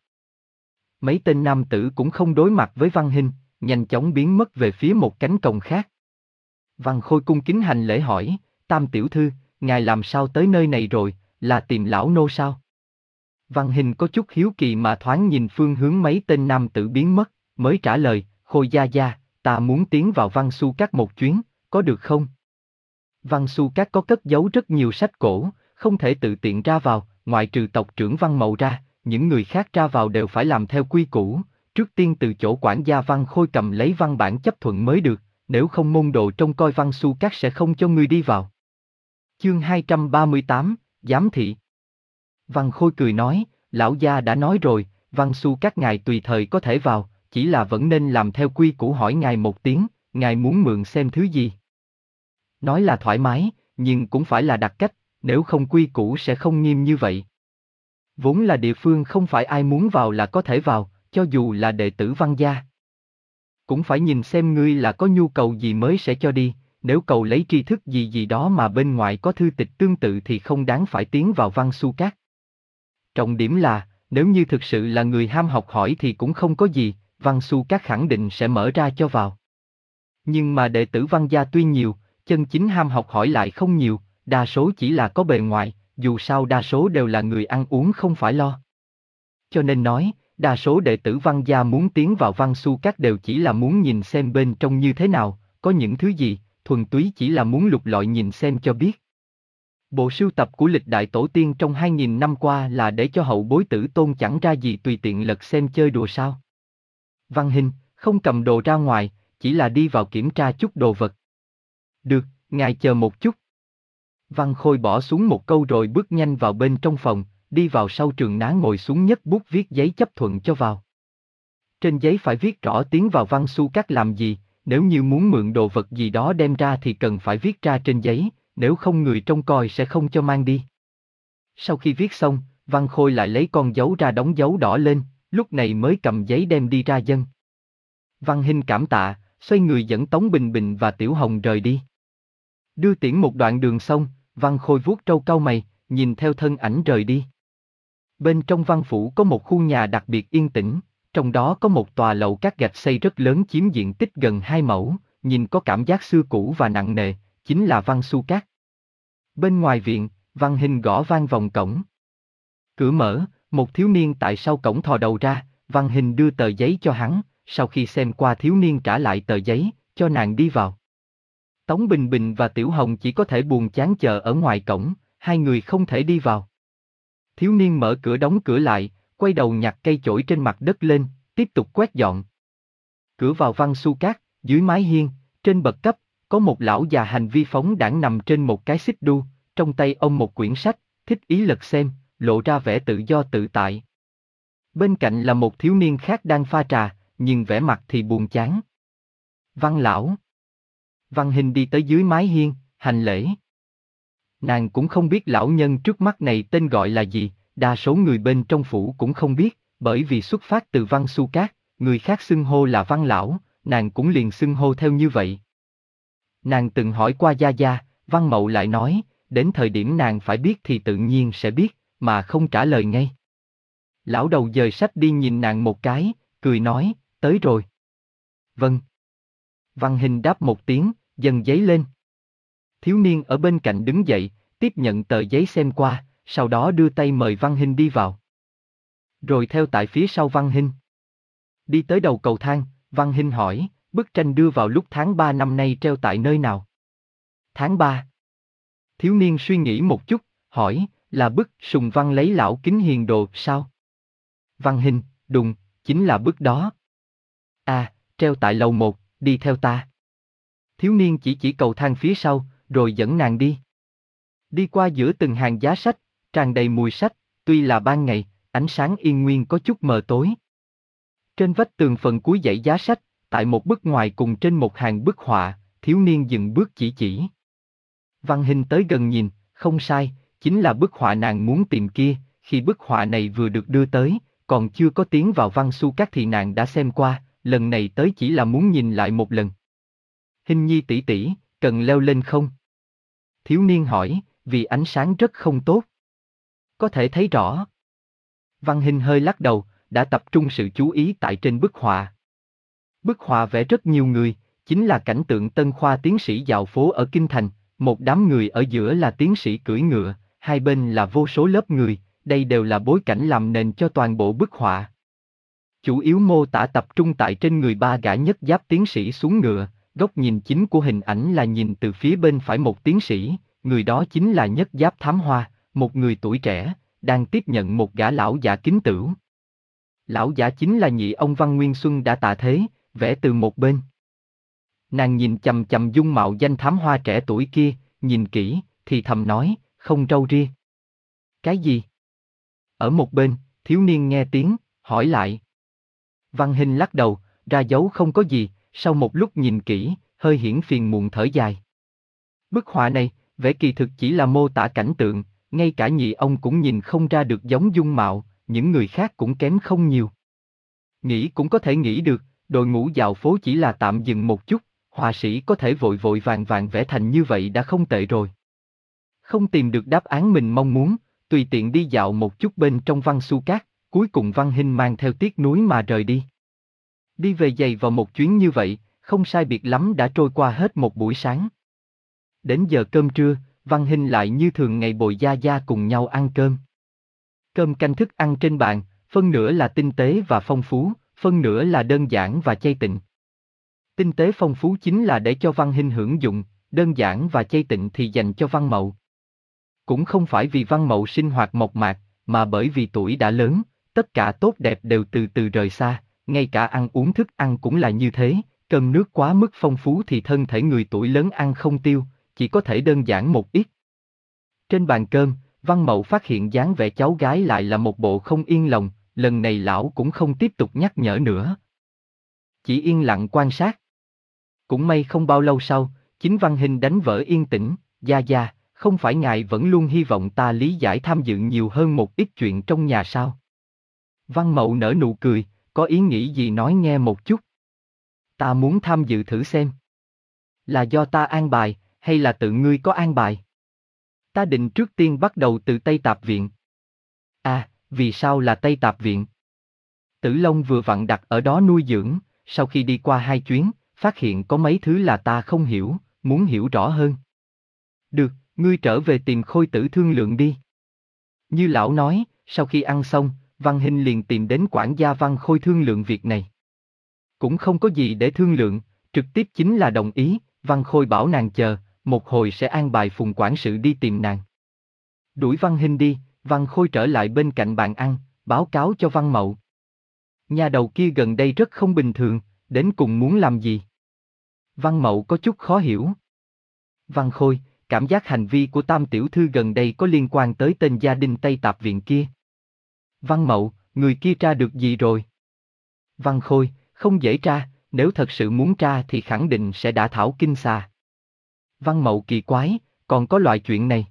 Mấy tên nam tử cũng không đối mặt với Văn Hinh, nhanh chóng biến mất về phía một cánh cổng khác. Văn Khôi cung kính hành lễ hỏi, Tam tiểu thư, ngài làm sao tới nơi này rồi, là tìm lão nô sao? Văn Hinh có chút hiếu kỳ mà thoáng nhìn phương hướng mấy tên nam tử biến mất, mới trả lời, Khôi gia gia, ta muốn tiến vào Văn Xu Các một chuyến, có được không? Văn Xu Các có cất giấu rất nhiều sách cổ, không thể tự tiện ra vào, ngoại trừ tộc trưởng Văn Mậu ra, những người khác ra vào đều phải làm theo quy củ, trước tiên từ chỗ quản gia Văn Khôi cầm lấy văn bản chấp thuận mới được, nếu không môn đồ trông coi Văn Xu Các sẽ không cho ngươi đi vào. Chương hai trăm ba mươi tám, Giám thị. Văn Khôi cười nói, lão gia đã nói rồi, Văn Xu Các ngài tùy thời có thể vào, chỉ là vẫn nên làm theo quy củ hỏi ngài một tiếng, ngài muốn mượn xem thứ gì. Nói là thoải mái, nhưng cũng phải là đặt cách, nếu không quy củ sẽ không nghiêm như vậy. Vốn là địa phương không phải ai muốn vào là có thể vào, cho dù là đệ tử Văn gia. Cũng phải nhìn xem ngươi là có nhu cầu gì mới sẽ cho đi, nếu cầu lấy tri thức gì gì đó mà bên ngoài có thư tịch tương tự thì không đáng phải tiến vào Văn Xu Các. Trọng điểm là, nếu như thực sự là người ham học hỏi thì cũng không có gì, Văn Xu Các khẳng định sẽ mở ra cho vào. Nhưng mà đệ tử Văn gia tuy nhiều, chân chính ham học hỏi lại không nhiều, đa số chỉ là có bề ngoài, dù sao đa số đều là người ăn uống không phải lo. Cho nên nói, đa số đệ tử Văn gia muốn tiến vào Văn Xu Các đều chỉ là muốn nhìn xem bên trong như thế nào, có những thứ gì, thuần túy chỉ là muốn lục lọi nhìn xem cho biết. Bộ sưu tập của lịch đại tổ tiên trong hai nghìn năm qua là để cho hậu bối tử tôn chẳng ra gì tùy tiện lật xem chơi đùa sao. Văn Hinh, không cầm đồ ra ngoài, chỉ là đi vào kiểm tra chút đồ vật. Được, ngài chờ một chút. Văn Khôi bỏ xuống một câu rồi bước nhanh vào bên trong phòng, đi vào sau trường ná ngồi xuống nhấc bút viết giấy chấp thuận cho vào. Trên giấy phải viết rõ tiến vào Văn Xu Các làm gì, nếu như muốn mượn đồ vật gì đó đem ra thì cần phải viết ra trên giấy, nếu không người trông coi sẽ không cho mang đi. Sau khi viết xong, Văn Khôi lại lấy con dấu ra đóng dấu đỏ lên, lúc này mới cầm giấy đem đi ra dâng. Văn Hinh cảm tạ, xoay người dẫn Tống Bình Bình và Tiểu Hồng rời đi. Đưa tiễn một đoạn đường xong, Văn Khôi vuốt râu cau mày, nhìn theo thân ảnh rời đi. Bên trong văn phủ có một khu nhà đặc biệt yên tĩnh, trong đó có một tòa lầu các gạch xây rất lớn chiếm diện tích gần hai mẫu, nhìn có cảm giác xưa cũ và nặng nề, chính là Văn Xu Các. Bên ngoài viện, Văn Hinh gõ vang vòng cổng. Cửa mở, một thiếu niên tại sau cổng thò đầu ra, Văn Hinh đưa tờ giấy cho hắn, sau khi xem qua thiếu niên trả lại tờ giấy, cho nàng đi vào. Tống Bình Bình và Tiểu Hồng chỉ có thể buồn chán chờ ở ngoài cổng, hai người không thể đi vào. Thiếu niên mở cửa đóng cửa lại, quay đầu nhặt cây chổi trên mặt đất lên, tiếp tục quét dọn. Cửa vào Văn Xu Các, dưới mái hiên, trên bậc cấp, có một lão già hành vi phóng đãng nằm trên một cái xích đu, trong tay ông một quyển sách, thích ý lật xem, lộ ra vẻ tự do tự tại. Bên cạnh là một thiếu niên khác đang pha trà, nhưng vẻ mặt thì buồn chán. Văn lão. Văn Hinh đi tới dưới mái hiên, hành lễ. Nàng cũng không biết lão nhân trước mắt này tên gọi là gì, đa số người bên trong phủ cũng không biết, bởi vì xuất phát từ Văn Xu Các, người khác xưng hô là Văn lão, nàng cũng liền xưng hô theo như vậy. Nàng từng hỏi qua Gia Gia, Văn Mậu lại nói, đến thời điểm nàng phải biết thì tự nhiên sẽ biết, mà không trả lời ngay. Lão đầu dời sách đi nhìn nàng một cái, cười nói, tới rồi. Vâng. Văn Hinh đáp một tiếng, dâng giấy lên. Thiếu niên ở bên cạnh đứng dậy, tiếp nhận tờ giấy xem qua, sau đó đưa tay mời Văn Hinh đi vào. Rồi theo tại phía sau Văn Hinh. Đi tới đầu cầu thang, Văn Hinh hỏi, bức tranh đưa vào lúc tháng ba năm nay treo tại nơi nào? Tháng ba. Thiếu niên suy nghĩ một chút, hỏi, là bức Sùng Văn lấy lão kính hiền đồ sao? Văn Hinh, đùng, chính là bức đó. À, treo tại lầu một, đi theo ta. Thiếu niên chỉ chỉ cầu thang phía sau, rồi dẫn nàng đi. Đi qua giữa từng hàng giá sách, tràn đầy mùi sách, tuy là ban ngày, ánh sáng yên nguyên có chút mờ tối. Trên vách tường phần cuối dãy giá sách, tại một bức ngoài cùng trên một hàng bức họa, thiếu niên dừng bước chỉ chỉ. Văn Hinh tới gần nhìn, không sai, chính là bức họa nàng muốn tìm kia, khi bức họa này vừa được đưa tới, còn chưa có tiến vào Văn Xu Các thì nàng đã xem qua, lần này tới chỉ là muốn nhìn lại một lần. Hinh nhi tỷ tỷ, cần leo lên không? Thiếu niên hỏi, vì ánh sáng rất không tốt. Có thể thấy rõ. Văn Hinh hơi lắc đầu, đã tập trung sự chú ý tại trên bức họa. Bức họa vẽ rất nhiều người, chính là cảnh tượng Tân Khoa tiến sĩ dạo phố ở Kinh Thành, một đám người ở giữa là tiến sĩ cưỡi ngựa, hai bên là vô số lớp người, đây đều là bối cảnh làm nền cho toàn bộ bức họa. Chủ yếu mô tả tập trung tại trên người ba gã nhất giáp tiến sĩ xuống ngựa, góc nhìn chính của hình ảnh là nhìn từ phía bên phải một tiến sĩ, người đó chính là nhất giáp Thám Hoa, một người tuổi trẻ, đang tiếp nhận một gã lão giả kính tửu. Lão giả chính là nhị ông Văn Nguyên Xuân đã tạ thế, vẽ từ một bên. Nàng nhìn chằm chằm dung mạo danh Thám Hoa trẻ tuổi kia, nhìn kỹ, thì thầm nói, không râu ria. Cái gì? Ở một bên, thiếu niên nghe tiếng, hỏi lại. Văn Hinh lắc đầu, ra dấu không có gì, sau một lúc nhìn kỹ, hơi hiển phiền muộn thở dài. Bức họa này, vẽ kỳ thực chỉ là mô tả cảnh tượng, ngay cả nhị ông cũng nhìn không ra được giống dung mạo, những người khác cũng kém không nhiều. Nghĩ cũng có thể nghĩ được, đội ngũ dạo phố chỉ là tạm dừng một chút, họa sĩ có thể vội vội vàng vàng vẽ thành như vậy đã không tệ rồi. Không tìm được đáp án mình mong muốn, tùy tiện đi dạo một chút bên trong Văn Xu Các, cuối cùng Văn Hinh mang theo tiếc nuối mà rời đi. Đi về giày vào một chuyến như vậy, không sai biệt lắm đã trôi qua hết một buổi sáng. Đến giờ cơm trưa, Văn Hinh lại như thường ngày bồi Gia Gia cùng nhau ăn cơm. Cơm canh thức ăn trên bàn, phân nửa là tinh tế và phong phú, phân nửa là đơn giản và chay tịnh. Tinh tế phong phú chính là để cho Văn Hinh hưởng dụng, đơn giản và chay tịnh thì dành cho Văn Mậu. Cũng không phải vì Văn Mậu sinh hoạt mộc mạc, mà bởi vì tuổi đã lớn, tất cả tốt đẹp đều từ từ rời xa, ngay cả ăn uống thức ăn cũng là như thế, cơm nước quá mức phong phú thì thân thể người tuổi lớn ăn không tiêu, chỉ có thể đơn giản một ít. Trên bàn cơm, Văn Mậu phát hiện dáng vẻ cháu gái lại là một bộ không yên lòng, lần này lão cũng không tiếp tục nhắc nhở nữa. Chỉ yên lặng quan sát. Cũng may không bao lâu sau, chính Văn Hinh đánh vỡ yên tĩnh, Gia Gia, không phải ngài vẫn luôn hy vọng ta lý giải tham dự nhiều hơn một ít chuyện trong nhà sao? Văn Mậu nở nụ cười, có ý nghĩ gì nói nghe một chút. Ta muốn tham dự thử xem. Là do ta an bài, hay là tự ngươi có an bài? Ta định trước tiên bắt đầu từ Tây Tạp Viện. À, vì sao là Tây Tạp Viện? Tử Long vừa vặn đặt ở đó nuôi dưỡng, sau khi đi qua hai chuyến, phát hiện có mấy thứ là ta không hiểu, muốn hiểu rõ hơn. Được, ngươi trở về tìm Khôi Tử thương lượng đi. Như lão nói, sau khi ăn xong, Văn Hinh liền tìm đến quản gia Văn Khôi thương lượng việc này. Cũng không có gì để thương lượng, trực tiếp chính là đồng ý, Văn Khôi bảo nàng chờ, một hồi sẽ an bài Phùng quản sự đi tìm nàng. Đuổi Văn Hinh đi, Văn Khôi trở lại bên cạnh bàn ăn, báo cáo cho Văn Mậu. Nhà đầu kia gần đây rất không bình thường, đến cùng muốn làm gì? Văn Mậu có chút khó hiểu. Văn Khôi, cảm giác hành vi của Tam tiểu thư gần đây có liên quan tới tên gia đình Tây Tạp Viện kia. Văn Mậu, người kia tra được gì rồi? Văn Khôi, không dễ tra, nếu thật sự muốn tra thì khẳng định sẽ đã thảo kinh xà. Văn Mậu kỳ quái, còn có loại chuyện này.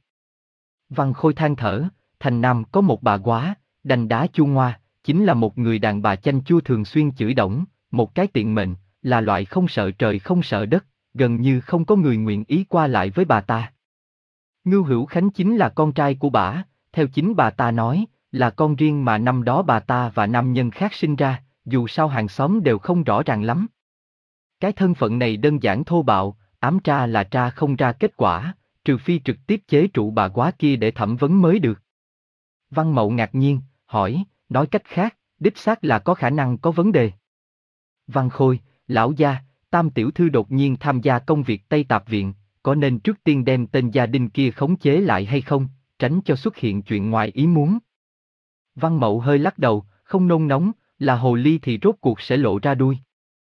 Văn Khôi than thở, thành Nam có một bà góa, đành đá chu ngoa, chính là một người đàn bà chanh chua thường xuyên chửi đổng, một cái tiện mệnh, là loại không sợ trời không sợ đất, gần như không có người nguyện ý qua lại với bà ta. Ngưu Hữu Khánh chính là con trai của bả, theo chính bà ta nói, là con riêng mà năm đó bà ta và nam nhân khác sinh ra, dù sao hàng xóm đều không rõ ràng lắm. Cái thân phận này đơn giản thô bạo, ám tra là tra không ra kết quả, trừ phi trực tiếp chế trụ bà góa kia để thẩm vấn mới được. Văn Mậu ngạc nhiên, hỏi, nói cách khác, đích xác là có khả năng có vấn đề. Văn Khôi, lão gia, Tam tiểu thư đột nhiên tham gia công việc Tây Tạp Viện, có nên trước tiên đem tên gia đình kia khống chế lại hay không, tránh cho xuất hiện chuyện ngoài ý muốn. Văn Mậu hơi lắc đầu, không nôn nóng, là hồ ly thì rốt cuộc sẽ lộ ra đuôi.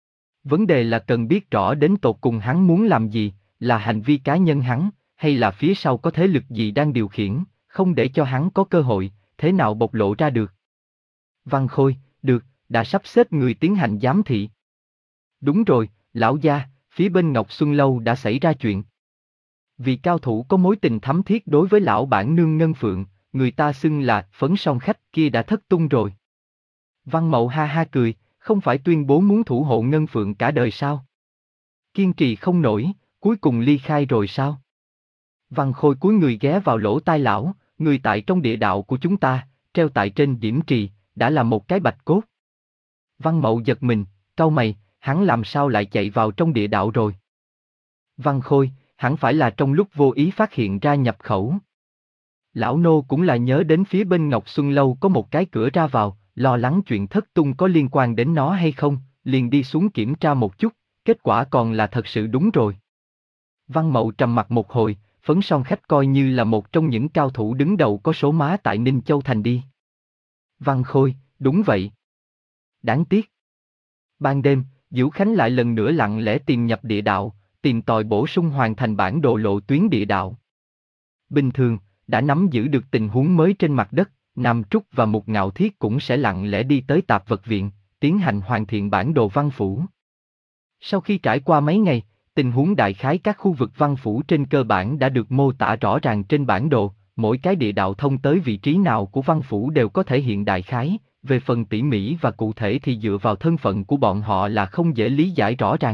Vấn đề là cần biết rõ đến tột cùng hắn muốn làm gì, là hành vi cá nhân hắn, hay là phía sau có thế lực gì đang điều khiển, không để cho hắn có cơ hội, thế nào bộc lộ ra được. Văn Khôi, được, đã sắp xếp người tiến hành giám thị. Đúng rồi, lão gia, phía bên Ngọc Xuân Lâu đã xảy ra chuyện. Vì cao thủ có mối tình thắm thiết đối với lão bản nương Ngân Phượng, người ta xưng là phấn song khách kia đã thất tung rồi. Văn Mậu ha ha cười, không phải tuyên bố muốn thủ hộ Ngân Phượng cả đời sao? Kiên trì không nổi, cuối cùng ly khai rồi sao? Văn Khôi cúi người ghé vào lỗ tai lão, người tại trong địa đạo của chúng ta, treo tại trên điểm trì, đã là một cái bạch cốt. Văn Mậu giật mình, cau mày, hắn làm sao lại chạy vào trong địa đạo rồi? Văn Khôi, hẳn phải là trong lúc vô ý phát hiện ra nhập khẩu. Lão nô cũng là nhớ đến phía bên Ngọc Xuân Lâu có một cái cửa ra vào, lo lắng chuyện thất tung có liên quan đến nó hay không, liền đi xuống kiểm tra một chút, kết quả còn là thật sự đúng rồi. Văn Mậu trầm mặt một hồi, phấn son khách coi như là một trong những cao thủ đứng đầu có số má tại Ninh Châu Thành đi. Văn Khôi, đúng vậy. Đáng tiếc. Ban đêm, Diễu Khánh lại lần nữa lặng lẽ tìm nhập địa đạo, tìm tòi bổ sung hoàn thành bản đồ lộ tuyến địa đạo. Bình thường, đã nắm giữ được tình huống mới trên mặt đất, Nam Trúc và Mục Ngạo Thiết cũng sẽ lặng lẽ đi tới Tạp Vật Viện, tiến hành hoàn thiện bản đồ văn phủ. Sau khi trải qua mấy ngày, tình huống đại khái các khu vực văn phủ trên cơ bản đã được mô tả rõ ràng trên bản đồ, mỗi cái địa đạo thông tới vị trí nào của văn phủ đều có thể hiện đại khái, về phần tỉ mỉ và cụ thể thì dựa vào thân phận của bọn họ là không dễ lý giải rõ ràng.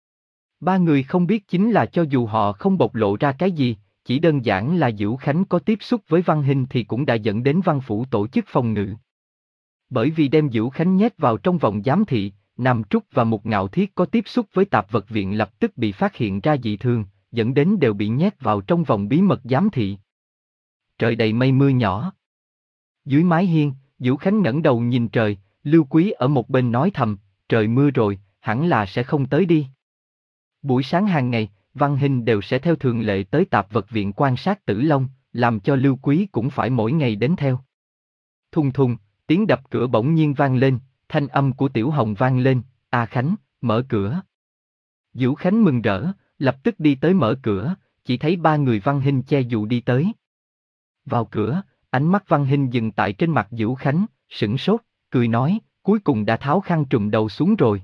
Ba người không biết chính là cho dù họ không bộc lộ ra cái gì, chỉ đơn giản là Diễu Khánh có tiếp xúc với Văn Hinh thì cũng đã dẫn đến văn phủ tổ chức phòng ngự. Bởi vì đem Diễu Khánh nhét vào trong vòng giám thị, Nam Trúc và Mục Ngạo Thiết có tiếp xúc với Tạp Vật Viện lập tức bị phát hiện ra dị thường, dẫn đến đều bị nhét vào trong vòng bí mật giám thị. Trời đầy mây mưa nhỏ. Dưới mái hiên, Vũ Khánh ngẩng đầu nhìn trời, Lưu Quý ở một bên nói thầm, trời mưa rồi, hẳn là sẽ không tới đi. Buổi sáng hàng ngày, Văn Hinh đều sẽ theo thường lệ tới tạp vật viện quan sát Tử Long, làm cho Lưu Quý cũng phải mỗi ngày đến theo. Thùng thùng, tiếng đập cửa bỗng nhiên vang lên, thanh âm của Tiểu Hồng vang lên, A Khánh, mở cửa. Vũ Khánh mừng rỡ, lập tức đi tới mở cửa, chỉ thấy ba người Văn Hinh che dù đi tới. Vào cửa, ánh mắt Văn Hinh dừng tại trên mặt Vũ Khánh, sửng sốt, cười nói, cuối cùng đã tháo khăn trùm đầu xuống rồi.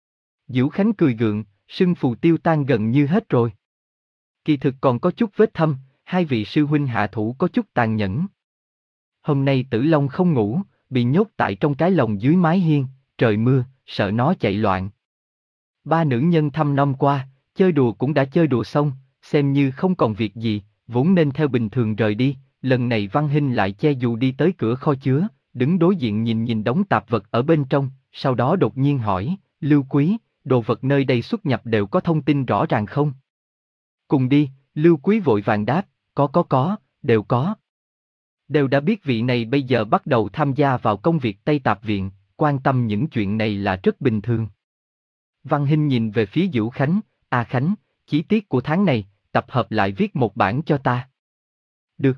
Vũ Khánh cười gượng, sưng phù tiêu tan gần như hết rồi. Kỳ thực còn có chút vết thâm, hai vị sư huynh hạ thủ có chút tàn nhẫn. Hôm nay Tử Long không ngủ, bị nhốt tại trong cái lồng dưới mái hiên, trời mưa, sợ nó chạy loạn. Ba nữ nhân thăm nom qua, chơi đùa cũng đã chơi đùa xong, xem như không còn việc gì, vốn nên theo bình thường rời đi, lần này Văn Hinh lại che dù đi tới cửa kho chứa, đứng đối diện nhìn nhìn đống tạp vật ở bên trong, sau đó đột nhiên hỏi, Lưu Quý, đồ vật nơi đây xuất nhập đều có thông tin rõ ràng không? Cùng đi, Lưu Quý vội vàng đáp, có có có, đều có. Đều đã biết vị này bây giờ bắt đầu tham gia vào công việc Tây Tạp Viện, quan tâm những chuyện này là rất bình thường. Văn Hinh nhìn về phía Vũ Khánh, A Khánh, chi tiết của tháng này, tập hợp lại viết một bản cho ta. Được.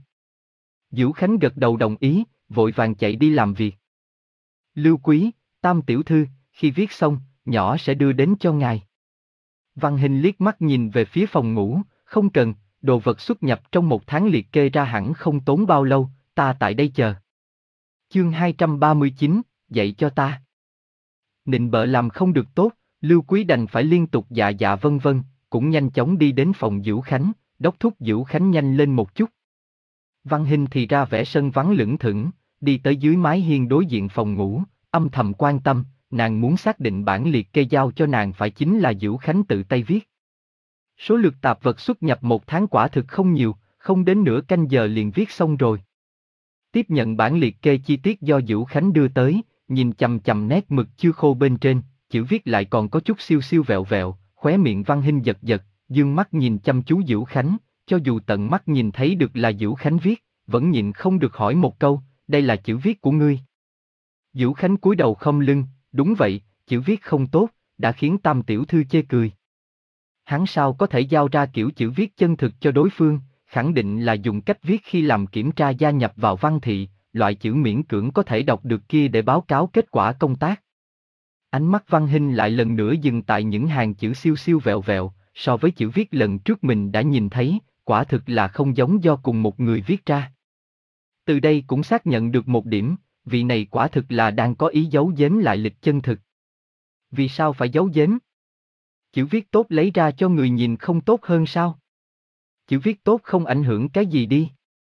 Vũ Khánh gật đầu đồng ý, vội vàng chạy đi làm việc. Lưu Quý, Tam tiểu thư, khi viết xong, nhỏ sẽ đưa đến cho ngài. Văn Hinh liếc mắt nhìn về phía phòng ngủ, không cần, đồ vật xuất nhập trong một tháng liệt kê ra hẳn không tốn bao lâu, ta tại đây chờ. Chương hai trăm ba mươi chín, dạy cho ta. Nịnh bợ làm không được tốt, Lưu Quý đành phải liên tục dạ dạ vân vân, cũng nhanh chóng đi đến phòng Vũ Khánh, đốc thúc Vũ Khánh nhanh lên một chút. Văn Hinh thì ra vẻ sân vắng lững thững, đi tới dưới mái hiên đối diện phòng ngủ, âm thầm quan tâm, nàng muốn xác định bản liệt kê giao cho nàng phải chính là Vũ Khánh tự tay viết. Số lượt tạp vật xuất nhập một tháng quả thực không nhiều, không đến nửa canh giờ liền viết xong rồi. Tiếp nhận bản liệt kê chi tiết do Vũ Khánh đưa tới, nhìn chằm chằm nét mực chưa khô bên trên, chữ viết lại còn có chút siêu siêu vẹo vẹo, khóe miệng Văn Hinh giật giật, dương mắt nhìn chăm chú Vũ Khánh, cho dù tận mắt nhìn thấy được là Vũ Khánh viết, vẫn nhịn không được hỏi một câu, đây là chữ viết của ngươi. Vũ Khánh cúi đầu khom lưng, đúng vậy, chữ viết không tốt, đã khiến Tam tiểu thư chê cười. Hắn sao có thể giao ra kiểu chữ viết chân thực cho đối phương, khẳng định là dùng cách viết khi làm kiểm tra gia nhập vào văn thị, loại chữ miễn cưỡng có thể đọc được kia để báo cáo kết quả công tác. Ánh mắt Văn Hinh lại lần nữa dừng tại những hàng chữ siêu siêu vẹo vẹo, so với chữ viết lần trước mình đã nhìn thấy, quả thực là không giống do cùng một người viết ra. Từ đây cũng xác nhận được một điểm, vị này quả thực là đang có ý giấu giếm lại lịch chân thực. Vì sao phải giấu giếm? Chữ viết tốt lấy ra cho người nhìn không tốt hơn sao? Chữ viết tốt không ảnh hưởng cái gì đi.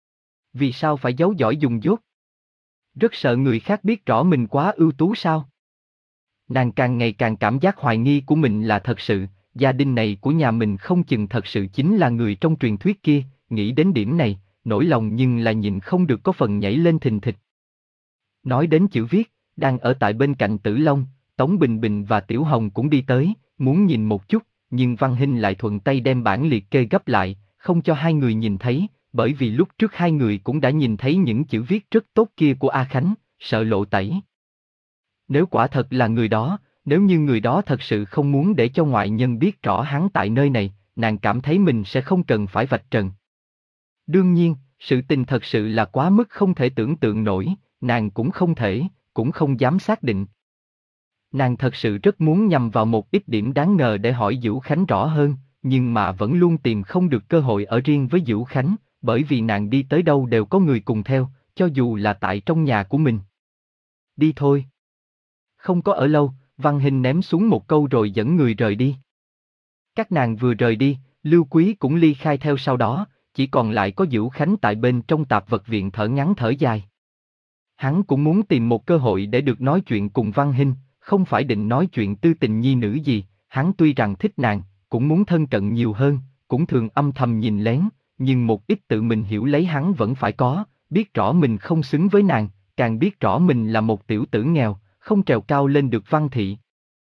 Vì sao phải giấu giỏi dùng dốt? Rất sợ người khác biết rõ mình quá ưu tú sao? Nàng càng ngày càng cảm giác hoài nghi của mình là thật sự, gia đình này của nhà mình không chừng thật sự chính là người trong truyền thuyết kia, nghĩ đến điểm này, nỗi lòng nhưng là nhịn không được có phần nhảy lên thình thịch. Nói đến chữ viết, đang ở tại bên cạnh Tử Long, Tống Bình Bình và Tiểu Hồng cũng đi tới, muốn nhìn một chút, nhưng Văn Hinh lại thuận tay đem bản liệt kê gấp lại, không cho hai người nhìn thấy, bởi vì lúc trước hai người cũng đã nhìn thấy những chữ viết rất tốt kia của A Khánh, sợ lộ tẩy. Nếu quả thật là người đó, nếu như người đó thật sự không muốn để cho ngoại nhân biết rõ hắn tại nơi này, nàng cảm thấy mình sẽ không cần phải vạch trần. Đương nhiên, sự tình thật sự là quá mức không thể tưởng tượng nổi, nàng cũng không thể, cũng không dám xác định. Nàng thật sự rất muốn nhằm vào một ít điểm đáng ngờ để hỏi Vũ Khánh rõ hơn, nhưng mà vẫn luôn tìm không được cơ hội ở riêng với Vũ Khánh, bởi vì nàng đi tới đâu đều có người cùng theo, cho dù là tại trong nhà của mình. Đi thôi. Không có ở lâu, Văn Hinh ném xuống một câu rồi dẫn người rời đi. Các nàng vừa rời đi, Lưu Quý cũng ly khai theo sau đó, chỉ còn lại có Vũ Khánh tại bên trong tạp vật viện thở ngắn thở dài. Hắn cũng muốn tìm một cơ hội để được nói chuyện cùng Văn Hinh, không phải định nói chuyện tư tình nhi nữ gì, hắn tuy rằng thích nàng, cũng muốn thân cận nhiều hơn, cũng thường âm thầm nhìn lén, nhưng một ít tự mình hiểu lấy hắn vẫn phải có, biết rõ mình không xứng với nàng, càng biết rõ mình là một tiểu tử nghèo, không trèo cao lên được văn thị.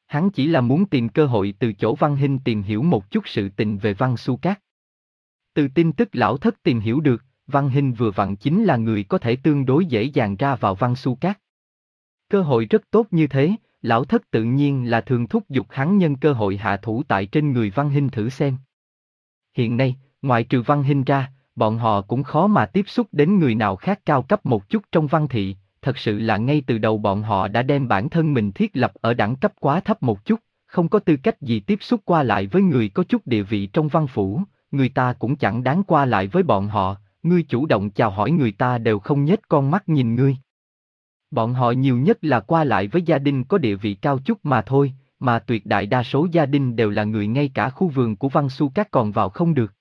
Hắn chỉ là muốn tìm cơ hội từ chỗ Văn Hinh tìm hiểu một chút sự tình về Văn Xu Cát. Từ tin tức lão thất tìm hiểu được, Văn Hinh vừa vặn chính là người có thể tương đối dễ dàng ra vào Văn Xu Cát. Cơ hội rất tốt như thế, lão thất tự nhiên là thường thúc giục hắn nhân cơ hội hạ thủ tại trên người Văn Hinh thử xem. Hiện nay, ngoại trừ Văn Hinh ra, bọn họ cũng khó mà tiếp xúc đến người nào khác cao cấp một chút trong Văn thị, thật sự là ngay từ đầu bọn họ đã đem bản thân mình thiết lập ở đẳng cấp quá thấp một chút, không có tư cách gì tiếp xúc qua lại với người có chút địa vị trong văn phủ, người ta cũng chẳng đáng qua lại với bọn họ, ngươi chủ động chào hỏi người ta đều không nhếch con mắt nhìn ngươi. Bọn họ nhiều nhất là qua lại với gia đình có địa vị cao chút mà thôi, mà tuyệt đại đa số gia đình đều là người ngay cả khu vườn của Văn Xu Cát còn vào không được.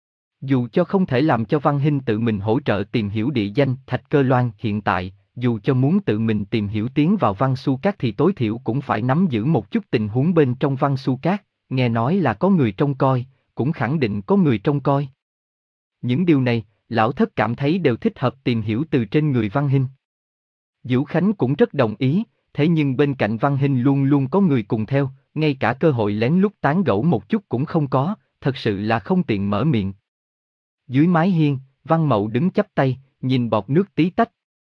Dù cho không thể làm cho Văn Hinh tự mình hỗ trợ tìm hiểu địa danh Thạch Cơ Loan hiện tại, dù cho muốn tự mình tìm hiểu tiến vào Văn Xu Cát thì tối thiểu cũng phải nắm giữ một chút tình huống bên trong Văn Xu Cát, nghe nói là có người trông coi, cũng khẳng định có người trông coi. Những điều này, lão thất cảm thấy đều thích hợp tìm hiểu từ trên người Văn Hinh. Dữu Khánh cũng rất đồng ý, thế nhưng bên cạnh Văn Hinh luôn luôn có người cùng theo, ngay cả cơ hội lén lút tán gẫu một chút cũng không có, thật sự là không tiện mở miệng. Dưới mái hiên, Văn Mậu đứng chắp tay, nhìn bọt nước tí tách.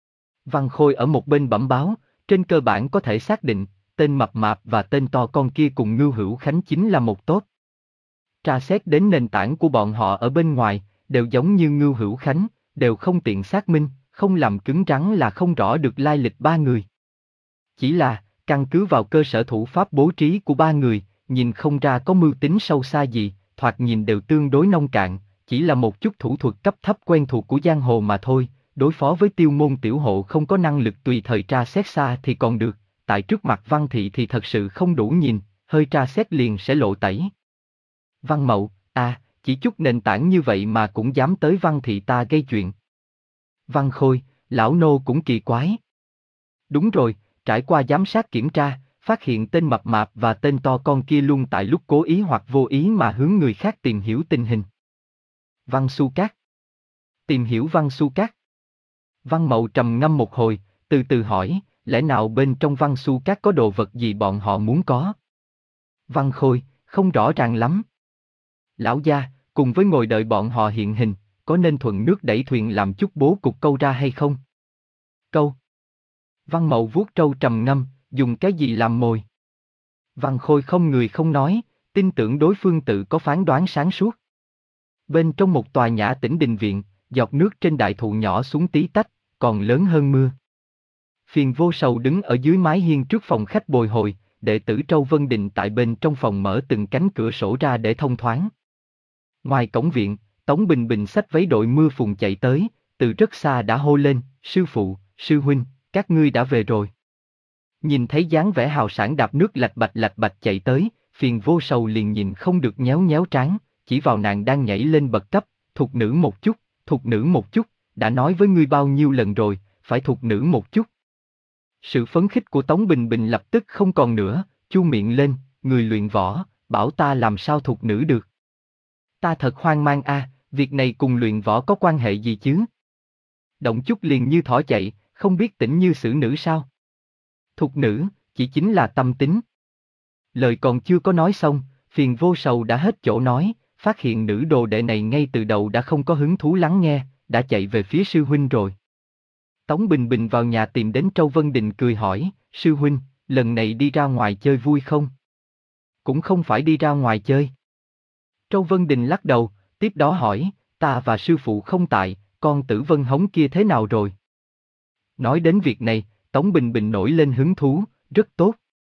Văn Khôi ở một bên bẩm báo, trên cơ bản có thể xác định, tên mập mạp và tên to con kia cùng Ngưu Hữu Khánh chính là một tốt. Tra xét đến nền tảng của bọn họ ở bên ngoài, đều giống như Ngưu Hữu Khánh, đều không tiện xác minh, không làm cứng rắn là không rõ được lai lịch ba người. Chỉ là, căn cứ vào cơ sở thủ pháp bố trí của ba người, nhìn không ra có mưu tính sâu xa gì, thoạt nhìn đều tương đối nông cạn, chỉ là một chút thủ thuật cấp thấp quen thuộc của giang hồ mà thôi, đối phó với Tiêu Môn tiểu hộ không có năng lực tùy thời tra xét xa thì còn được, tại trước mặt Văn thị thì thật sự không đủ nhìn, hơi tra xét liền sẽ lộ tẩy. Văn Mậu, à, chỉ chút nền tảng như vậy mà cũng dám tới Văn thị ta gây chuyện. Văn Khôi, lão nô cũng kỳ quái. Đúng rồi, trải qua giám sát kiểm tra, phát hiện tên mập mạp và tên to con kia luôn tại lúc cố ý hoặc vô ý mà hướng người khác tìm hiểu tình hình. Văn Xu Cát. Tìm hiểu Văn Xu Cát. Văn Mậu trầm ngâm một hồi, từ từ hỏi, lẽ nào bên trong Văn Xu Cát có đồ vật gì bọn họ muốn có? Văn Khôi, không rõ ràng lắm. Lão gia, cùng với ngồi đợi bọn họ hiện hình, có nên thuận nước đẩy thuyền làm chút bố cục câu ra hay không? Câu. Văn Mậu vuốt râu trầm ngâm, dùng cái gì làm mồi? Văn Khôi không người không nói, tin tưởng đối phương tự có phán đoán sáng suốt. Bên trong một tòa nhã tĩnh đình viện, giọt nước trên đại thụ nhỏ xuống tí tách, còn lớn hơn mưa. Phiền Vô Sầu đứng ở dưới mái hiên trước phòng khách bồi hồi, đệ tử Trâu Vân Đình tại bên trong phòng mở từng cánh cửa sổ ra để thông thoáng. Ngoài cổng viện, Tống Bình Bình xách váy đội mưa phùn chạy tới, từ rất xa đã hô lên, sư phụ, sư huynh, các ngươi đã về rồi. Nhìn thấy dáng vẻ hào sảng đạp nước lạch bạch lạch bạch chạy tới, Phiền Vô Sầu liền nhìn không được nhéo nhéo trán, chỉ vào nàng đang nhảy lên bậc cấp, thục nữ một chút, thục nữ một chút, đã nói với ngươi bao nhiêu lần rồi, phải thục nữ một chút. Sự phấn khích của Tống Bình Bình lập tức không còn nữa, chu miệng lên, người luyện võ, bảo ta làm sao thục nữ được. Ta thật hoang mang a, việc này cùng luyện võ có quan hệ gì chứ? Động chút liền như thỏ chạy, không biết tĩnh như xử nữ sao? Thục nữ, chỉ chính là tâm tính. Lời còn chưa có nói xong, Phiền Vô Sầu đã hết chỗ nói, phát hiện nữ đồ đệ này ngay từ đầu đã không có hứng thú lắng nghe, đã chạy về phía sư huynh rồi. Tống Bình Bình vào nhà tìm đến Trâu Vân Đình cười hỏi, sư huynh, lần này đi ra ngoài chơi vui không? Cũng không phải đi ra ngoài chơi. Trâu Vân Đình lắc đầu, tiếp đó hỏi, ta và sư phụ không tại, con Tử Vân Hống kia thế nào rồi? Nói đến việc này, Tống Bình Bình nổi lên hứng thú, rất tốt.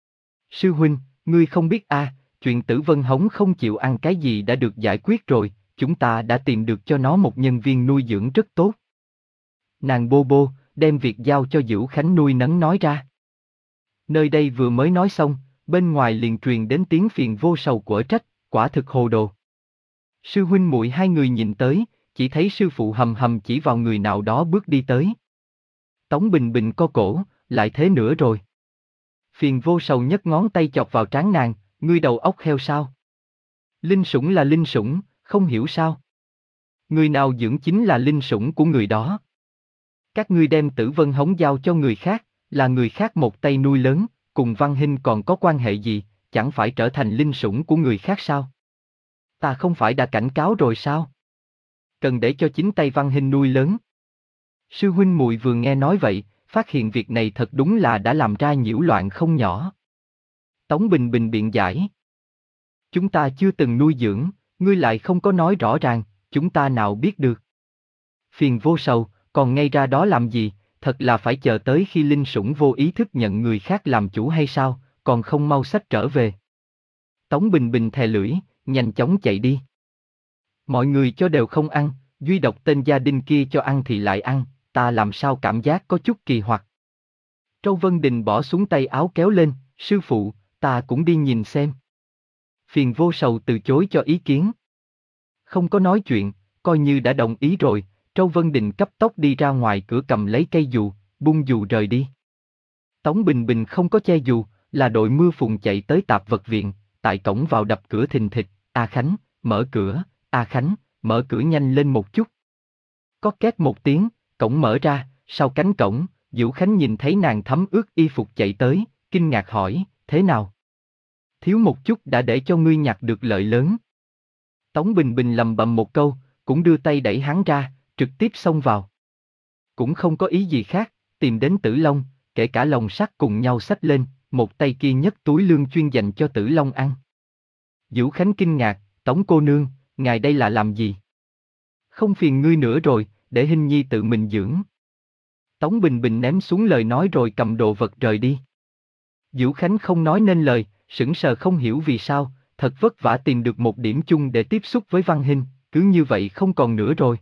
Sư huynh, ngươi không biết a, à, chuyện Tử Vân Hống không chịu ăn cái gì đã được giải quyết rồi, chúng ta đã tìm được cho nó một nhân viên nuôi dưỡng rất tốt. Nàng bô bô, đem việc giao cho Dữu Khánh nuôi nấng nói ra. Nơi đây vừa mới nói xong, bên ngoài liền truyền đến tiếng Phiền Vô Sầu quở trách, quả thực hồ đồ. Sư huynh muội hai người nhìn tới, chỉ thấy sư phụ hầm hầm chỉ vào người nào đó bước đi tới. Tống Bình Bình co cổ, lại thế nữa rồi. Phiền Vô Sầu nhấc ngón tay chọc vào trán nàng, ngươi đầu óc heo sao? Linh sủng là linh sủng, không hiểu sao? Người nào dưỡng chính là linh sủng của người đó. Các ngươi đem Tử Vân Hống giao cho người khác, là người khác một tay nuôi lớn, cùng Văn Hinh còn có quan hệ gì, chẳng phải trở thành linh sủng của người khác sao? Ta không phải đã cảnh cáo rồi sao? Cần để cho chính tay Văn Hinh nuôi lớn. Sư huynh muội vừa nghe nói vậy, phát hiện việc này thật đúng là đã làm ra nhiễu loạn không nhỏ. Tống Bình Bình biện giải. Chúng ta chưa từng nuôi dưỡng, ngươi lại không có nói rõ ràng, chúng ta nào biết được. Phiền vô sầu, còn ngay ra đó làm gì, thật là phải chờ tới khi linh sủng vô ý thức nhận người khác làm chủ hay sao, còn không mau xách trở về. Tống Bình Bình thè lưỡi, nhanh chóng chạy đi. Mọi người cho đều không ăn, duy độc tên gia đình kia cho ăn thì lại ăn, ta làm sao cảm giác có chút kỳ hoặc. Trâu Vân Đình bỏ xuống tay áo kéo lên, sư phụ, ta cũng đi nhìn xem. Phiền vô sầu từ chối cho ý kiến. Không có nói chuyện, coi như đã đồng ý rồi, Trâu Vân Đình cấp tốc đi ra ngoài cửa cầm lấy cây dù, bung dù rời đi. Tống Bình Bình không có che dù, là đội mưa phùn chạy tới tạp vật viện, tại cổng vào đập cửa thình thịch, A Khánh, mở cửa, A Khánh, mở cửa nhanh lên một chút. Có két một tiếng, cổng mở ra, sau cánh cổng, Vũ Khánh nhìn thấy nàng thấm ướt y phục chạy tới, kinh ngạc hỏi, thế nào? Thiếu một chút đã để cho ngươi nhặt được lợi lớn. Tống Bình Bình lầm bầm một câu, cũng đưa tay đẩy hắn ra, trực tiếp xông vào. Cũng không có ý gì khác, tìm đến Tử Long, kể cả lồng sắt cùng nhau xách lên, một tay kia nhấc túi lương chuyên dành cho Tử Long ăn. Vũ Khánh kinh ngạc, Tống cô nương, ngài đây là làm gì? Không phiền ngươi nữa rồi, để Hinh Nhi tự mình dưỡng. Tống Bình Bình ném xuống lời nói rồi cầm đồ vật rời đi. Vũ Khánh không nói nên lời, sững sờ không hiểu vì sao, thật vất vả tìm được một điểm chung để tiếp xúc với Văn Hinh, cứ như vậy không còn nữa rồi.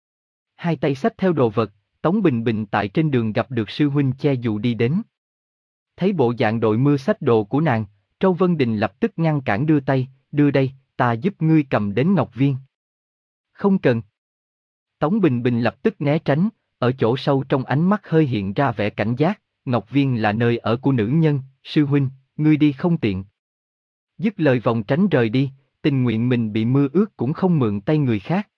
Hai tay xách theo đồ vật, Tống Bình Bình tại trên đường gặp được sư huynh che dù đi đến. Thấy bộ dạng đội mưa xách đồ của nàng, Trâu Vân Đình lập tức ngăn cản đưa tay, đưa đây, ta giúp ngươi cầm đến Ngọc Viên. Không cần. Tống Bình Bình lập tức né tránh, ở chỗ sâu trong ánh mắt hơi hiện ra vẻ cảnh giác, Ngọc Viên là nơi ở của nữ nhân, sư huynh, ngươi đi không tiện. Dứt lời vòng tránh rời đi, tình nguyện mình bị mưa ướt cũng không mượn tay người khác.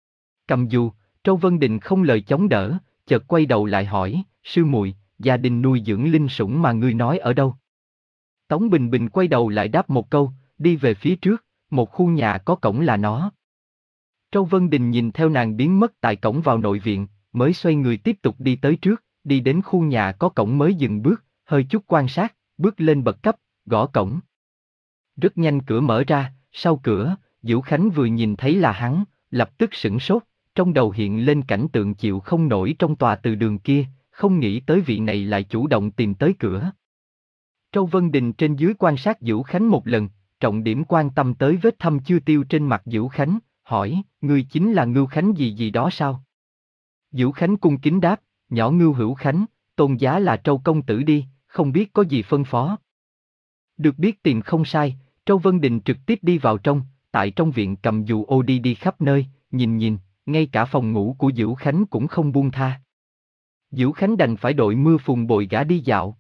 Cầm dù, Trâu Vân Đình không lời chống đỡ, chợt quay đầu lại hỏi, sư muội, gia đình nuôi dưỡng linh sủng mà ngươi nói ở đâu? Tống Bình Bình quay đầu lại đáp một câu, đi về phía trước, một khu nhà có cổng là nó. Trâu Vân Đình nhìn theo nàng biến mất tại cổng vào nội viện, mới xoay người tiếp tục đi tới trước, đi đến khu nhà có cổng mới dừng bước, hơi chút quan sát, bước lên bậc cấp, gõ cổng. Rất nhanh cửa mở ra, sau cửa, Vũ Khánh vừa nhìn thấy là hắn, lập tức sửng sốt, trong đầu hiện lên cảnh tượng chịu không nổi trong tòa từ đường kia, không nghĩ tới vị này lại chủ động tìm tới cửa. Trâu Vân Đình trên dưới quan sát Vũ Khánh một lần, trọng điểm quan tâm tới vết thâm chưa tiêu trên mặt Vũ Khánh, hỏi, ngươi chính là Ngưu Khánh gì gì đó sao? Vũ Khánh cung kính đáp, nhỏ Ngưu Hữu Khánh, tôn giá là Trâu công tử đi, không biết có gì phân phó. Được biết tìm không sai, Trâu Vân Đình trực tiếp đi vào trong, tại trong viện cầm dù ô đi đi khắp nơi, nhìn nhìn, ngay cả phòng ngủ của Vũ Khánh cũng không buông tha. Vũ Khánh đành phải đội mưa phùn bồi gã đi dạo.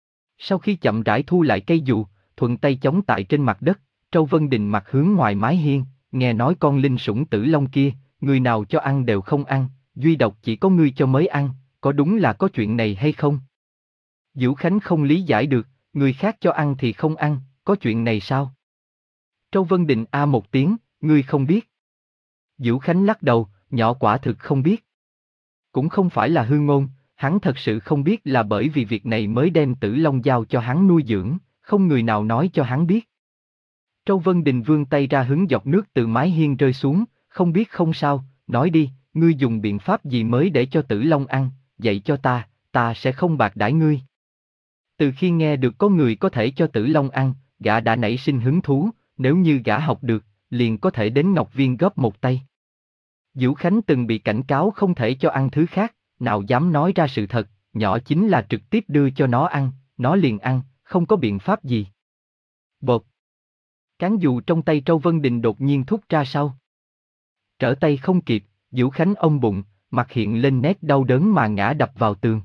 Sau khi chậm rãi thu lại cây dù, thuận tay chống tại trên mặt đất, Trâu Vân Đình mặt hướng ngoài mái hiên, nghe nói con linh sủng Tử Long kia, người nào cho ăn đều không ăn, duy độc chỉ có ngươi cho mới ăn, có đúng là có chuyện này hay không? Vũ Khánh không lý giải được, người khác cho ăn thì không ăn, có chuyện này sao? Trâu Vân Đình a một tiếng, ngươi không biết. Vũ Khánh lắc đầu, nhỏ quả thực không biết. Cũng không phải là hư ngôn, hắn thật sự không biết là bởi vì việc này mới đem Tử Long giao cho hắn nuôi dưỡng, không người nào nói cho hắn biết. Trâu Vân Đình vươn tay ra hứng giọt nước từ mái hiên rơi xuống, không biết không sao, nói đi, ngươi dùng biện pháp gì mới để cho Tử Long ăn, dạy cho ta, ta sẽ không bạc đãi ngươi. Từ khi nghe được có người có thể cho Tử Long ăn, gã đã nảy sinh hứng thú, nếu như gã học được, liền có thể đến Ngọc Viên góp một tay. Vũ Khánh từng bị cảnh cáo không thể cho ăn thứ khác, nào dám nói ra sự thật, nhỏ chính là trực tiếp đưa cho nó ăn, nó liền ăn, không có biện pháp gì. Bột. Cán dù trong tay Trâu Vân Đình đột nhiên thúc ra sau. Trở tay không kịp, Vũ Khánh ôm bụng, mặt hiện lên nét đau đớn mà ngã đập vào tường.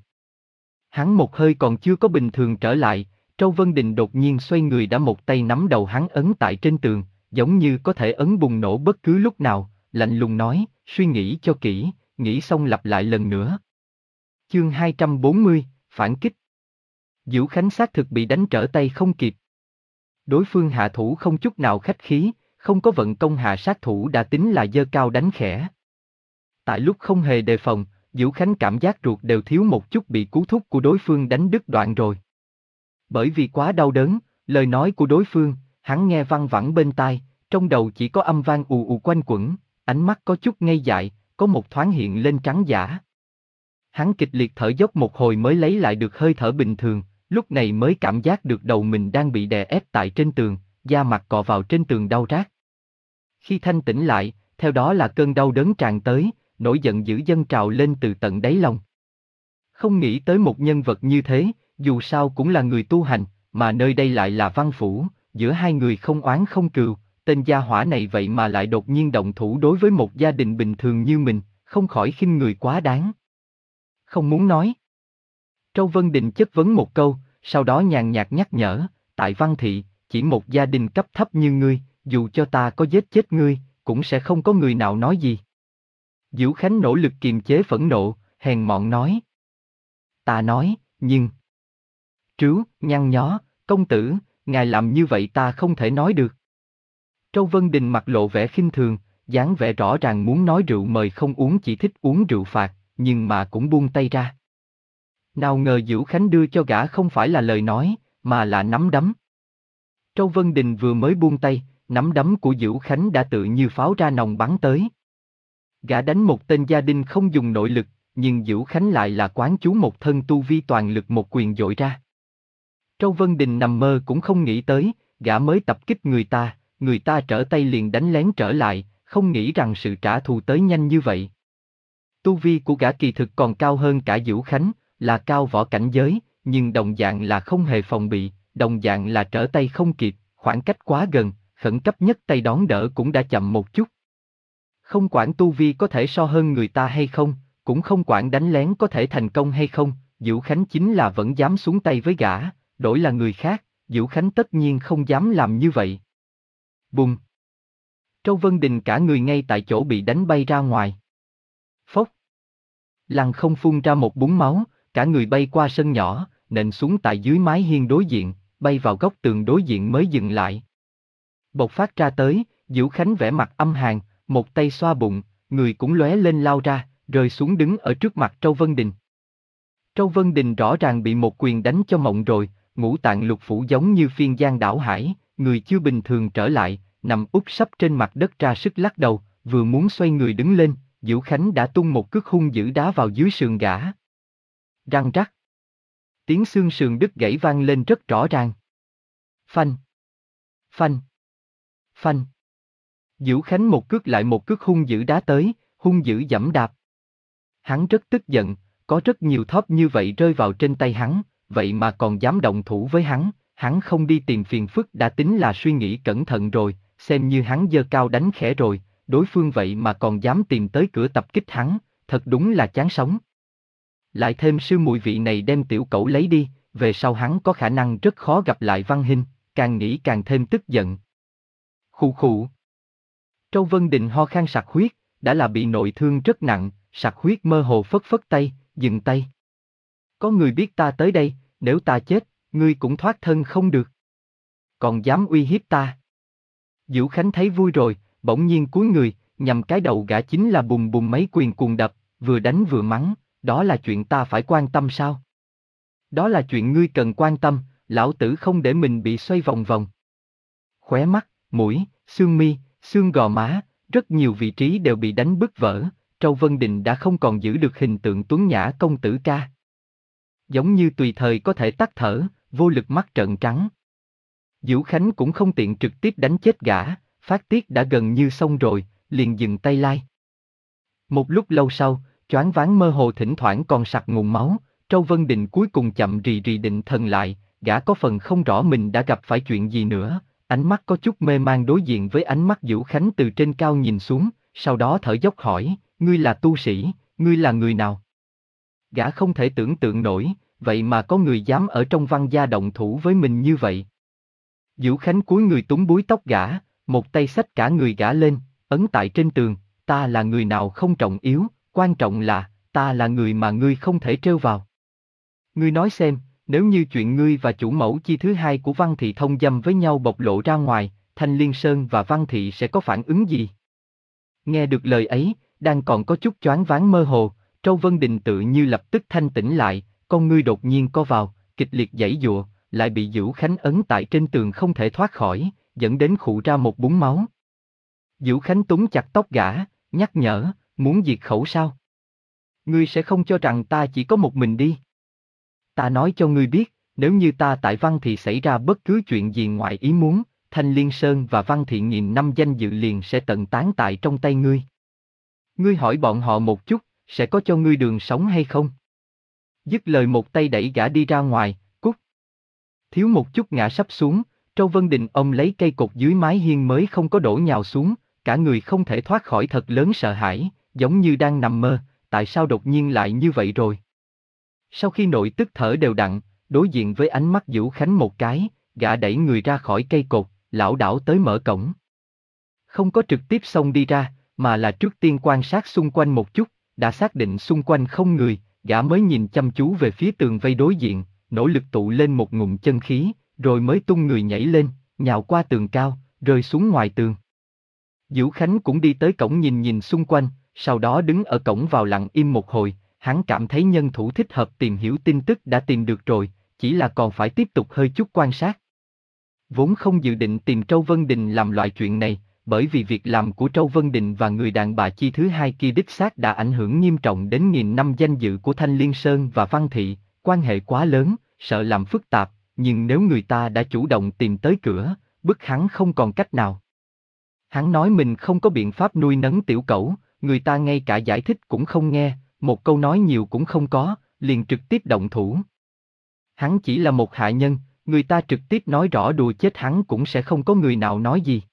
Hắn một hơi còn chưa có bình thường trở lại, Trâu Vân Đình đột nhiên xoay người đã một tay nắm đầu hắn ấn tại trên tường, giống như có thể ấn bùng nổ bất cứ lúc nào, lạnh lùng nói, suy nghĩ cho kỹ, nghĩ xong lặp lại lần nữa. Chương hai trăm bốn mươi, phản kích. Diễu Khánh xác thực bị đánh trở tay không kịp. Đối phương hạ thủ không chút nào khách khí, không có vận công hạ sát thủ đã tính là giơ cao đánh khẽ. Tại lúc không hề đề phòng, Diễu Khánh cảm giác ruột đều thiếu một chút bị cú thúc của đối phương đánh đứt đoạn rồi. Bởi vì quá đau đớn, lời nói của đối phương, hắn nghe văng vẳng bên tai, trong đầu chỉ có âm vang ù ù quanh quẩn, ánh mắt có chút ngây dại, có một thoáng hiện lên trắng giả. Hắn kịch liệt thở dốc một hồi mới lấy lại được hơi thở bình thường, lúc này mới cảm giác được đầu mình đang bị đè ép tại trên tường, da mặt cọ vào trên tường đau rát. Khi thanh tỉnh lại, theo đó là cơn đau đớn tràn tới, nỗi giận dữ dâng trào lên từ tận đáy lòng. Không nghĩ tới một nhân vật như thế, dù sao cũng là người tu hành, mà nơi đây lại là văn phủ, giữa hai người không oán không cừu, tên gia hỏa này vậy mà lại đột nhiên động thủ đối với một gia đình bình thường như mình, không khỏi khinh người quá đáng. Không muốn nói. Châu Vân Đình chất vấn một câu, sau đó nhàn nhạt nhắc nhở, tại Văn Thị, chỉ một gia đình cấp thấp như ngươi, dù cho ta có giết chết ngươi, cũng sẽ không có người nào nói gì. Diễu Khánh nỗ lực kiềm chế phẫn nộ, hèn mọn nói. Ta nói, nhưng... Trứ, nhăn nhó, công tử, ngài làm như vậy ta không thể nói được. Châu Vân Đình mặt lộ vẻ khinh thường, dáng vẻ rõ ràng muốn nói rượu mời không uống chỉ thích uống rượu phạt, nhưng mà cũng buông tay ra. Nào ngờ Diễu Khánh đưa cho gã không phải là lời nói, mà là nắm đấm. Châu Vân Đình vừa mới buông tay, nắm đấm của Diễu Khánh đã tự như pháo ra nòng bắn tới. Gã đánh một tên gia đình không dùng nội lực, nhưng Diễu Khánh lại là quán chú một thân tu vi toàn lực một quyền dội ra. Châu Vân Đình nằm mơ cũng không nghĩ tới, gã mới tập kích người ta, người ta trở tay liền đánh lén trở lại, không nghĩ rằng sự trả thù tới nhanh như vậy. Tu vi của gã kỳ thực còn cao hơn cả Diễu Khánh, là cao võ cảnh giới, nhưng đồng dạng là không hề phòng bị, đồng dạng là trở tay không kịp, khoảng cách quá gần, khẩn cấp nhất tay đón đỡ cũng đã chậm một chút. Không quản tu vi có thể so hơn người ta hay không, cũng không quản đánh lén có thể thành công hay không, Diễu Khánh chính là vẫn dám xuống tay với gã, đổi là người khác, Diễu Khánh tất nhiên không dám làm như vậy. Bùng! Châu Vân Đình cả người ngay tại chỗ bị đánh bay ra ngoài. Phốc! Lăng không phun ra một búng máu, cả người bay qua sân nhỏ, nện xuống tại dưới mái hiên đối diện, bay vào góc tường đối diện mới dừng lại. Bộc phát ra tới, Diễu Khánh vẻ mặt âm hàn, một tay xoa bụng, người cũng lóe lên lao ra, rơi xuống đứng ở trước mặt Châu Vân Đình. Châu Vân Đình rõ ràng bị một quyền đánh cho mộng rồi, ngũ tạng lục phủ giống như phiên giang đảo hải, người chưa bình thường trở lại, nằm úp sấp trên mặt đất ra sức lắc đầu, vừa muốn xoay người đứng lên, Diễu Khánh đã tung một cước hung dữ đá vào dưới sườn gã. Răng rắc. Tiếng xương sườn đứt gãy vang lên rất rõ ràng. Phanh. Phanh. Phanh. Diễu Khánh một cước lại một cước hung dữ đá tới, hung dữ giẫm đạp. Hắn rất tức giận, có rất nhiều thóp như vậy rơi vào trên tay hắn, vậy mà còn dám động thủ với hắn, hắn không đi tìm phiền phức đã tính là suy nghĩ cẩn thận rồi, xem như hắn giơ cao đánh khẽ rồi, đối phương vậy mà còn dám tìm tới cửa tập kích hắn, thật đúng là chán sống. Lại thêm sư mùi vị này đem tiểu cẩu lấy đi, về sau hắn có khả năng rất khó gặp lại Văn Hinh, càng nghĩ càng thêm tức giận. Khụ khụ. Châu Vân Đình ho khan sặc huyết, đã là bị nội thương rất nặng, sặc huyết mơ hồ phất phất tay, dừng tay. Có người biết ta tới đây, nếu ta chết, ngươi cũng thoát thân không được. Còn dám uy hiếp ta. Diễu Khánh thấy vui rồi, bỗng nhiên cúi người, nhằm cái đầu gã chính là bùm bùm mấy quyền cuồng đập, vừa đánh vừa mắng, đó là chuyện ta phải quan tâm sao? Đó là chuyện ngươi cần quan tâm, lão tử không để mình bị xoay vòng vòng. Khóe mắt, mũi, xương mi, xương gò má, rất nhiều vị trí đều bị đánh bứt vỡ, Châu Vân Đình đã không còn giữ được hình tượng tuấn nhã công tử ca. Giống như tùy thời có thể tắt thở, vô lực mắt trợn trắng. Diễu Khánh cũng không tiện trực tiếp đánh chết gã, phát tiết đã gần như xong rồi, liền dừng tay lai. Một lúc lâu sau, choáng váng mơ hồ thỉnh thoảng còn sặc nguồn máu, Châu Vân Đình cuối cùng chậm rì rì định thần lại, gã có phần không rõ mình đã gặp phải chuyện gì nữa, ánh mắt có chút mê man đối diện với ánh mắt Diễu Khánh từ trên cao nhìn xuống, sau đó thở dốc hỏi, ngươi là tu sĩ, ngươi là người nào? Gã không thể tưởng tượng nổi, vậy mà có người dám ở trong Văn gia động thủ với mình như vậy. Diễu Khánh cúi người túm búi tóc gã, một tay xách cả người gã lên, ấn tại trên tường, ta là người nào không trọng yếu, quan trọng là, ta là người mà ngươi không thể trêu vào. Ngươi nói xem, nếu như chuyện ngươi và chủ mẫu chi thứ hai của Văn Thị thông dâm với nhau bộc lộ ra ngoài, Thanh Liên Sơn và Văn Thị sẽ có phản ứng gì? Nghe được lời ấy, đang còn có chút choáng váng mơ hồ, Châu Vân Đình tự như lập tức thanh tỉnh lại, con ngươi đột nhiên co vào, kịch liệt giãy giụa, lại bị Dữu Khánh ấn tại trên tường không thể thoát khỏi, dẫn đến khụ ra một búng máu. Dữu Khánh túm chặt tóc gã, nhắc nhở, muốn diệt khẩu sao? Ngươi sẽ không cho rằng ta chỉ có một mình đi. Ta nói cho ngươi biết, nếu như ta tại Văn Thị xảy ra bất cứ chuyện gì ngoài ý muốn, Thanh Liên Sơn và Văn Thị nghìn năm danh dự liền sẽ tận tán tại trong tay ngươi. Ngươi hỏi bọn họ một chút, sẽ có cho ngươi đường sống hay không? Dứt lời một tay đẩy gã đi ra ngoài, cút. Thiếu một chút ngã sắp xuống, Châu Vân Đình ôm lấy cây cột dưới mái hiên mới không có đổ nhào xuống, cả người không thể thoát khỏi thật lớn sợ hãi, giống như đang nằm mơ, tại sao đột nhiên lại như vậy rồi? Sau khi nội tức thở đều đặn, đối diện với ánh mắt Dữu Khánh một cái, gã đẩy người ra khỏi cây cột, lảo đảo tới mở cổng. Không có trực tiếp xông đi ra, mà là trước tiên quan sát xung quanh một chút, đã xác định xung quanh không người, gã mới nhìn chăm chú về phía tường vây đối diện, nỗ lực tụ lên một ngụm chân khí, rồi mới tung người nhảy lên, nhào qua tường cao, rơi xuống ngoài tường. Dữu Khánh cũng đi tới cổng nhìn nhìn xung quanh, sau đó đứng ở cổng vào lặng im một hồi, hắn cảm thấy nhân thủ thích hợp tìm hiểu tin tức đã tìm được rồi, chỉ là còn phải tiếp tục hơi chút quan sát. Vốn không dự định tìm Châu Vân Đình làm loại chuyện này, bởi vì việc làm của Châu Vân Đình và người đàn bà chi thứ hai kia đích xác đã ảnh hưởng nghiêm trọng đến nghìn năm danh dự của Thanh Liên Sơn và Văn Thị, quan hệ quá lớn, sợ làm phức tạp, nhưng nếu người ta đã chủ động tìm tới cửa, bức hắn không còn cách nào. Hắn nói mình không có biện pháp nuôi nấng tiểu cẩu, người ta ngay cả giải thích cũng không nghe, một câu nói nhiều cũng không có, liền trực tiếp động thủ. Hắn chỉ là một hạ nhân, người ta trực tiếp nói rõ đùa chết hắn cũng sẽ không có người nào nói gì.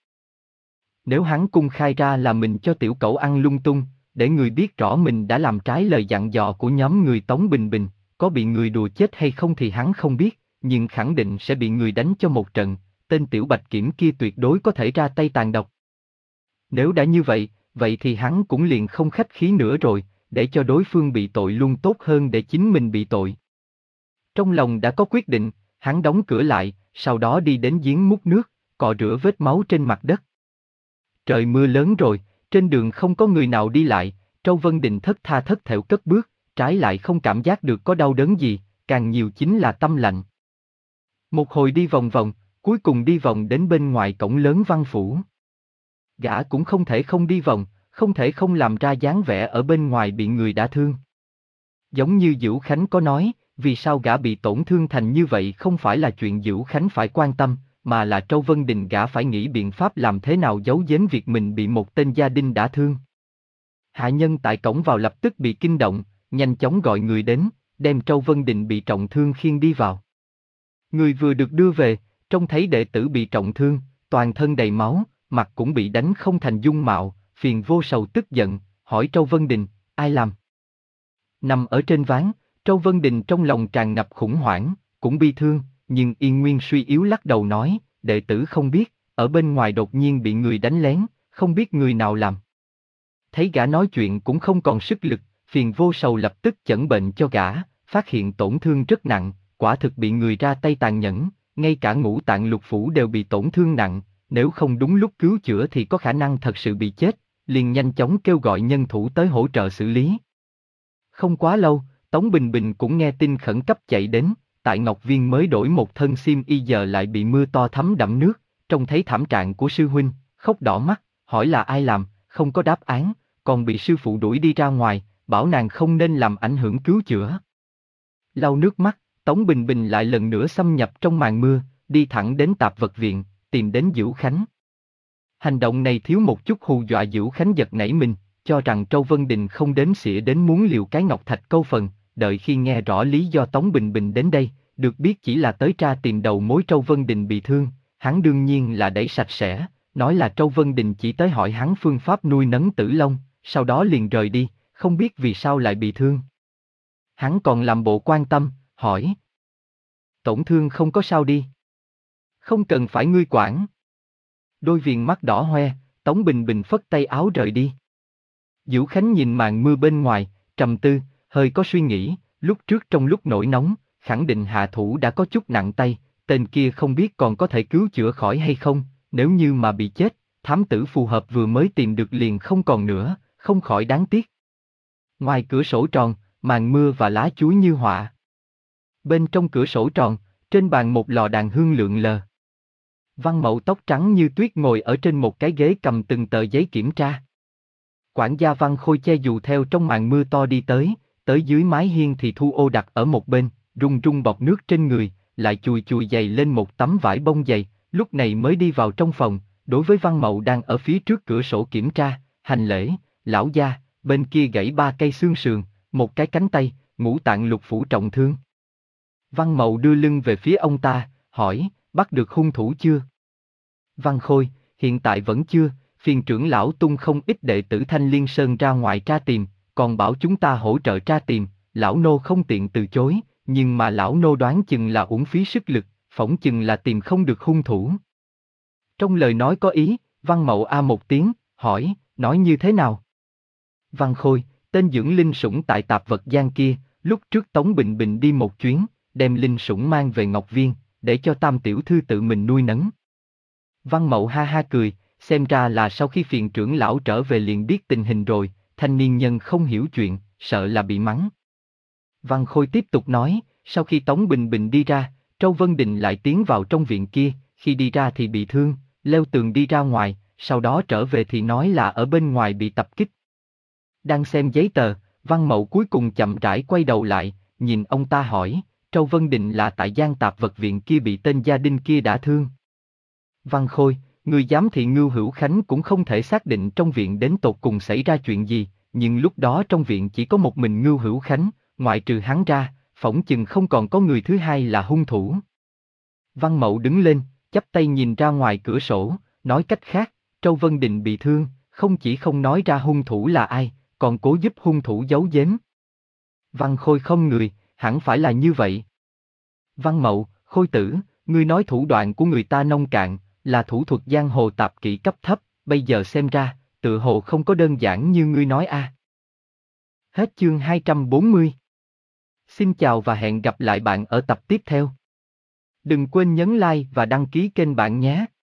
Nếu hắn cung khai ra là mình cho tiểu cẩu ăn lung tung, để người biết rõ mình đã làm trái lời dặn dò của nhóm người Tống Bình Bình, có bị người đùa chết hay không thì hắn không biết, nhưng khẳng định sẽ bị người đánh cho một trận, tên tiểu bạch kiểm kia tuyệt đối có thể ra tay tàn độc. Nếu đã như vậy, vậy thì hắn cũng liền không khách khí nữa rồi, để cho đối phương bị tội luôn tốt hơn để chính mình bị tội. Trong lòng đã có quyết định, hắn đóng cửa lại, sau đó đi đến giếng múc nước, cọ rửa vết máu trên mặt đất. Trời mưa lớn rồi, trên đường không có người nào đi lại, Châu Vân Đình thất tha thất thểu cất bước, trái lại không cảm giác được có đau đớn gì, càng nhiều chính là tâm lạnh. Một hồi đi vòng vòng, cuối cùng đi vòng đến bên ngoài cổng lớn Văn phủ. Gã cũng không thể không đi vòng, không thể không làm ra dáng vẻ ở bên ngoài bị người đã thương. Giống như Dữu Khánh có nói, vì sao gã bị tổn thương thành như vậy không phải là chuyện Dữu Khánh phải quan tâm, mà là Châu Vân Đình gã phải nghĩ biện pháp làm thế nào giấu giếm việc mình bị một tên gia đình đã thương. Hạ nhân tại cổng vào lập tức bị kinh động, nhanh chóng gọi người đến, đem Châu Vân Đình bị trọng thương khiêng đi vào. Người vừa được đưa về, trông thấy đệ tử bị trọng thương, toàn thân đầy máu, mặt cũng bị đánh không thành dung mạo, phiền vô sầu tức giận, hỏi Châu Vân Đình, ai làm? Nằm ở trên ván, Châu Vân Đình trong lòng tràn ngập khủng hoảng, cũng bi thương, nhưng yên nguyên suy yếu lắc đầu nói, đệ tử không biết, ở bên ngoài đột nhiên bị người đánh lén, không biết người nào làm. Thấy gã nói chuyện cũng không còn sức lực, phiền vô sầu lập tức chẩn bệnh cho gã, phát hiện tổn thương rất nặng, quả thực bị người ra tay tàn nhẫn, ngay cả ngũ tạng lục phủ đều bị tổn thương nặng, nếu không đúng lúc cứu chữa thì có khả năng thật sự bị chết, liền nhanh chóng kêu gọi nhân thủ tới hỗ trợ xử lý. Không quá lâu, Tống Bình Bình cũng nghe tin khẩn cấp chạy đến, tại Ngọc Viên mới đổi một thân xiêm y giờ lại bị mưa to thấm đẫm nước, trông thấy thảm trạng của sư huynh, khóc đỏ mắt, hỏi là ai làm, không có đáp án, còn bị sư phụ đuổi đi ra ngoài, bảo nàng không nên làm ảnh hưởng cứu chữa. Lau nước mắt, Tống Bình Bình lại lần nữa xâm nhập trong màn mưa, đi thẳng đến tạp vật viện, tìm đến Dữu Khánh. Hành động này thiếu một chút hù dọa Dữu Khánh giật nảy mình, cho rằng Châu Vân Đình không đếm xỉa đến muốn liều cái ngọc thạch câu phần, đợi khi nghe rõ lý do Tống Bình Bình đến đây, được biết chỉ là tới tra tìm đầu mối Châu Vân Đình bị thương, hắn đương nhiên là đẩy sạch sẽ, nói là Châu Vân Đình chỉ tới hỏi hắn phương pháp nuôi nấng Tử Long, sau đó liền rời đi, không biết vì sao lại bị thương. Hắn còn làm bộ quan tâm, hỏi. Tổn thương không có sao đi. Không cần phải ngươi quản. Đôi viền mắt đỏ hoe, Tống Bình Bình phất tay áo rời đi. Dữu Khánh nhìn màn mưa bên ngoài, trầm tư, hơi có suy nghĩ, lúc trước trong lúc nổi nóng, khẳng định hạ thủ đã có chút nặng tay, tên kia không biết còn có thể cứu chữa khỏi hay không, nếu như mà bị chết, thám tử phù hợp vừa mới tìm được liền không còn nữa, không khỏi đáng tiếc. Ngoài cửa sổ tròn, màn mưa và lá chuối như họa. Bên trong cửa sổ tròn, trên bàn một lò đàn hương lượn lờ. Văn Mậu tóc trắng như tuyết ngồi ở trên một cái ghế cầm từng tờ giấy kiểm tra. Quản gia Văn Khôi che dù theo trong màn mưa to đi tới, tới dưới mái hiên thì Thu Ô đặt ở một bên, run run bọt nước trên người, lại chùi chùi giày lên một tấm vải bông dày, lúc này mới đi vào trong phòng, đối với Văn Mậu đang ở phía trước cửa sổ kiểm tra, hành lễ, lão gia, bên kia gãy ba cây xương sườn, một cái cánh tay, ngũ tạng lục phủ trọng thương. Văn Mậu đưa lưng về phía ông ta, hỏi, bắt được hung thủ chưa? Văn Khôi, hiện tại vẫn chưa, phiền trưởng lão tung không ít đệ tử Thanh Liên Sơn ra ngoài tra tìm, còn bảo chúng ta hỗ trợ tra tìm, lão nô không tiện từ chối, nhưng mà lão nô đoán chừng là uổng phí sức lực, phỏng chừng là tìm không được hung thủ. Trong lời nói có ý, Văn Mậu a một tiếng, hỏi, nói như thế nào? Văn Khôi, tên dưỡng linh sủng tại Tạp Vật Gian kia, lúc trước Tống Bình Bình đi một chuyến, đem linh sủng mang về Ngọc Viên, để cho Tam tiểu thư tự mình nuôi nấng. Văn Mậu ha ha cười, xem ra là sau khi phiền trưởng lão trở về liền biết tình hình rồi, thanh niên nhân không hiểu chuyện, sợ là bị mắng. Văn Khôi tiếp tục nói, sau khi Tống Bình Bình đi ra, Châu Vân Đình lại tiến vào trong viện kia, khi đi ra thì bị thương, leo tường đi ra ngoài, sau đó trở về thì nói là ở bên ngoài bị tập kích. Đang xem giấy tờ, Văn Mậu cuối cùng chậm rãi quay đầu lại, nhìn ông ta hỏi, Châu Vân Đình là tại Giang Tạp Vật Viện kia bị tên gia đình kia đả thương. Văn Khôi, người giám thị Ngưu Hữu Khánh cũng không thể xác định trong viện đến tột cùng xảy ra chuyện gì, nhưng lúc đó trong viện chỉ có một mình Ngưu Hữu Khánh, ngoại trừ hắn ra, phỏng chừng không còn có người thứ hai là hung thủ. Văn Mậu đứng lên, chắp tay nhìn ra ngoài cửa sổ, nói cách khác, Châu Vân Đình bị thương, không chỉ không nói ra hung thủ là ai, còn cố giúp hung thủ giấu giếm. Văn Khôi không người, hẳn phải là như vậy. Văn Mậu, Khôi tử, ngươi nói thủ đoạn của người ta nông cạn, là thủ thuật giang hồ tạp kỹ cấp thấp, bây giờ xem ra, tự hồ không có đơn giản như ngươi nói a. À. Hết chương hai trăm bốn mươi. Xin chào và hẹn gặp lại bạn ở tập tiếp theo. Đừng quên nhấn like và đăng ký kênh bạn nhé.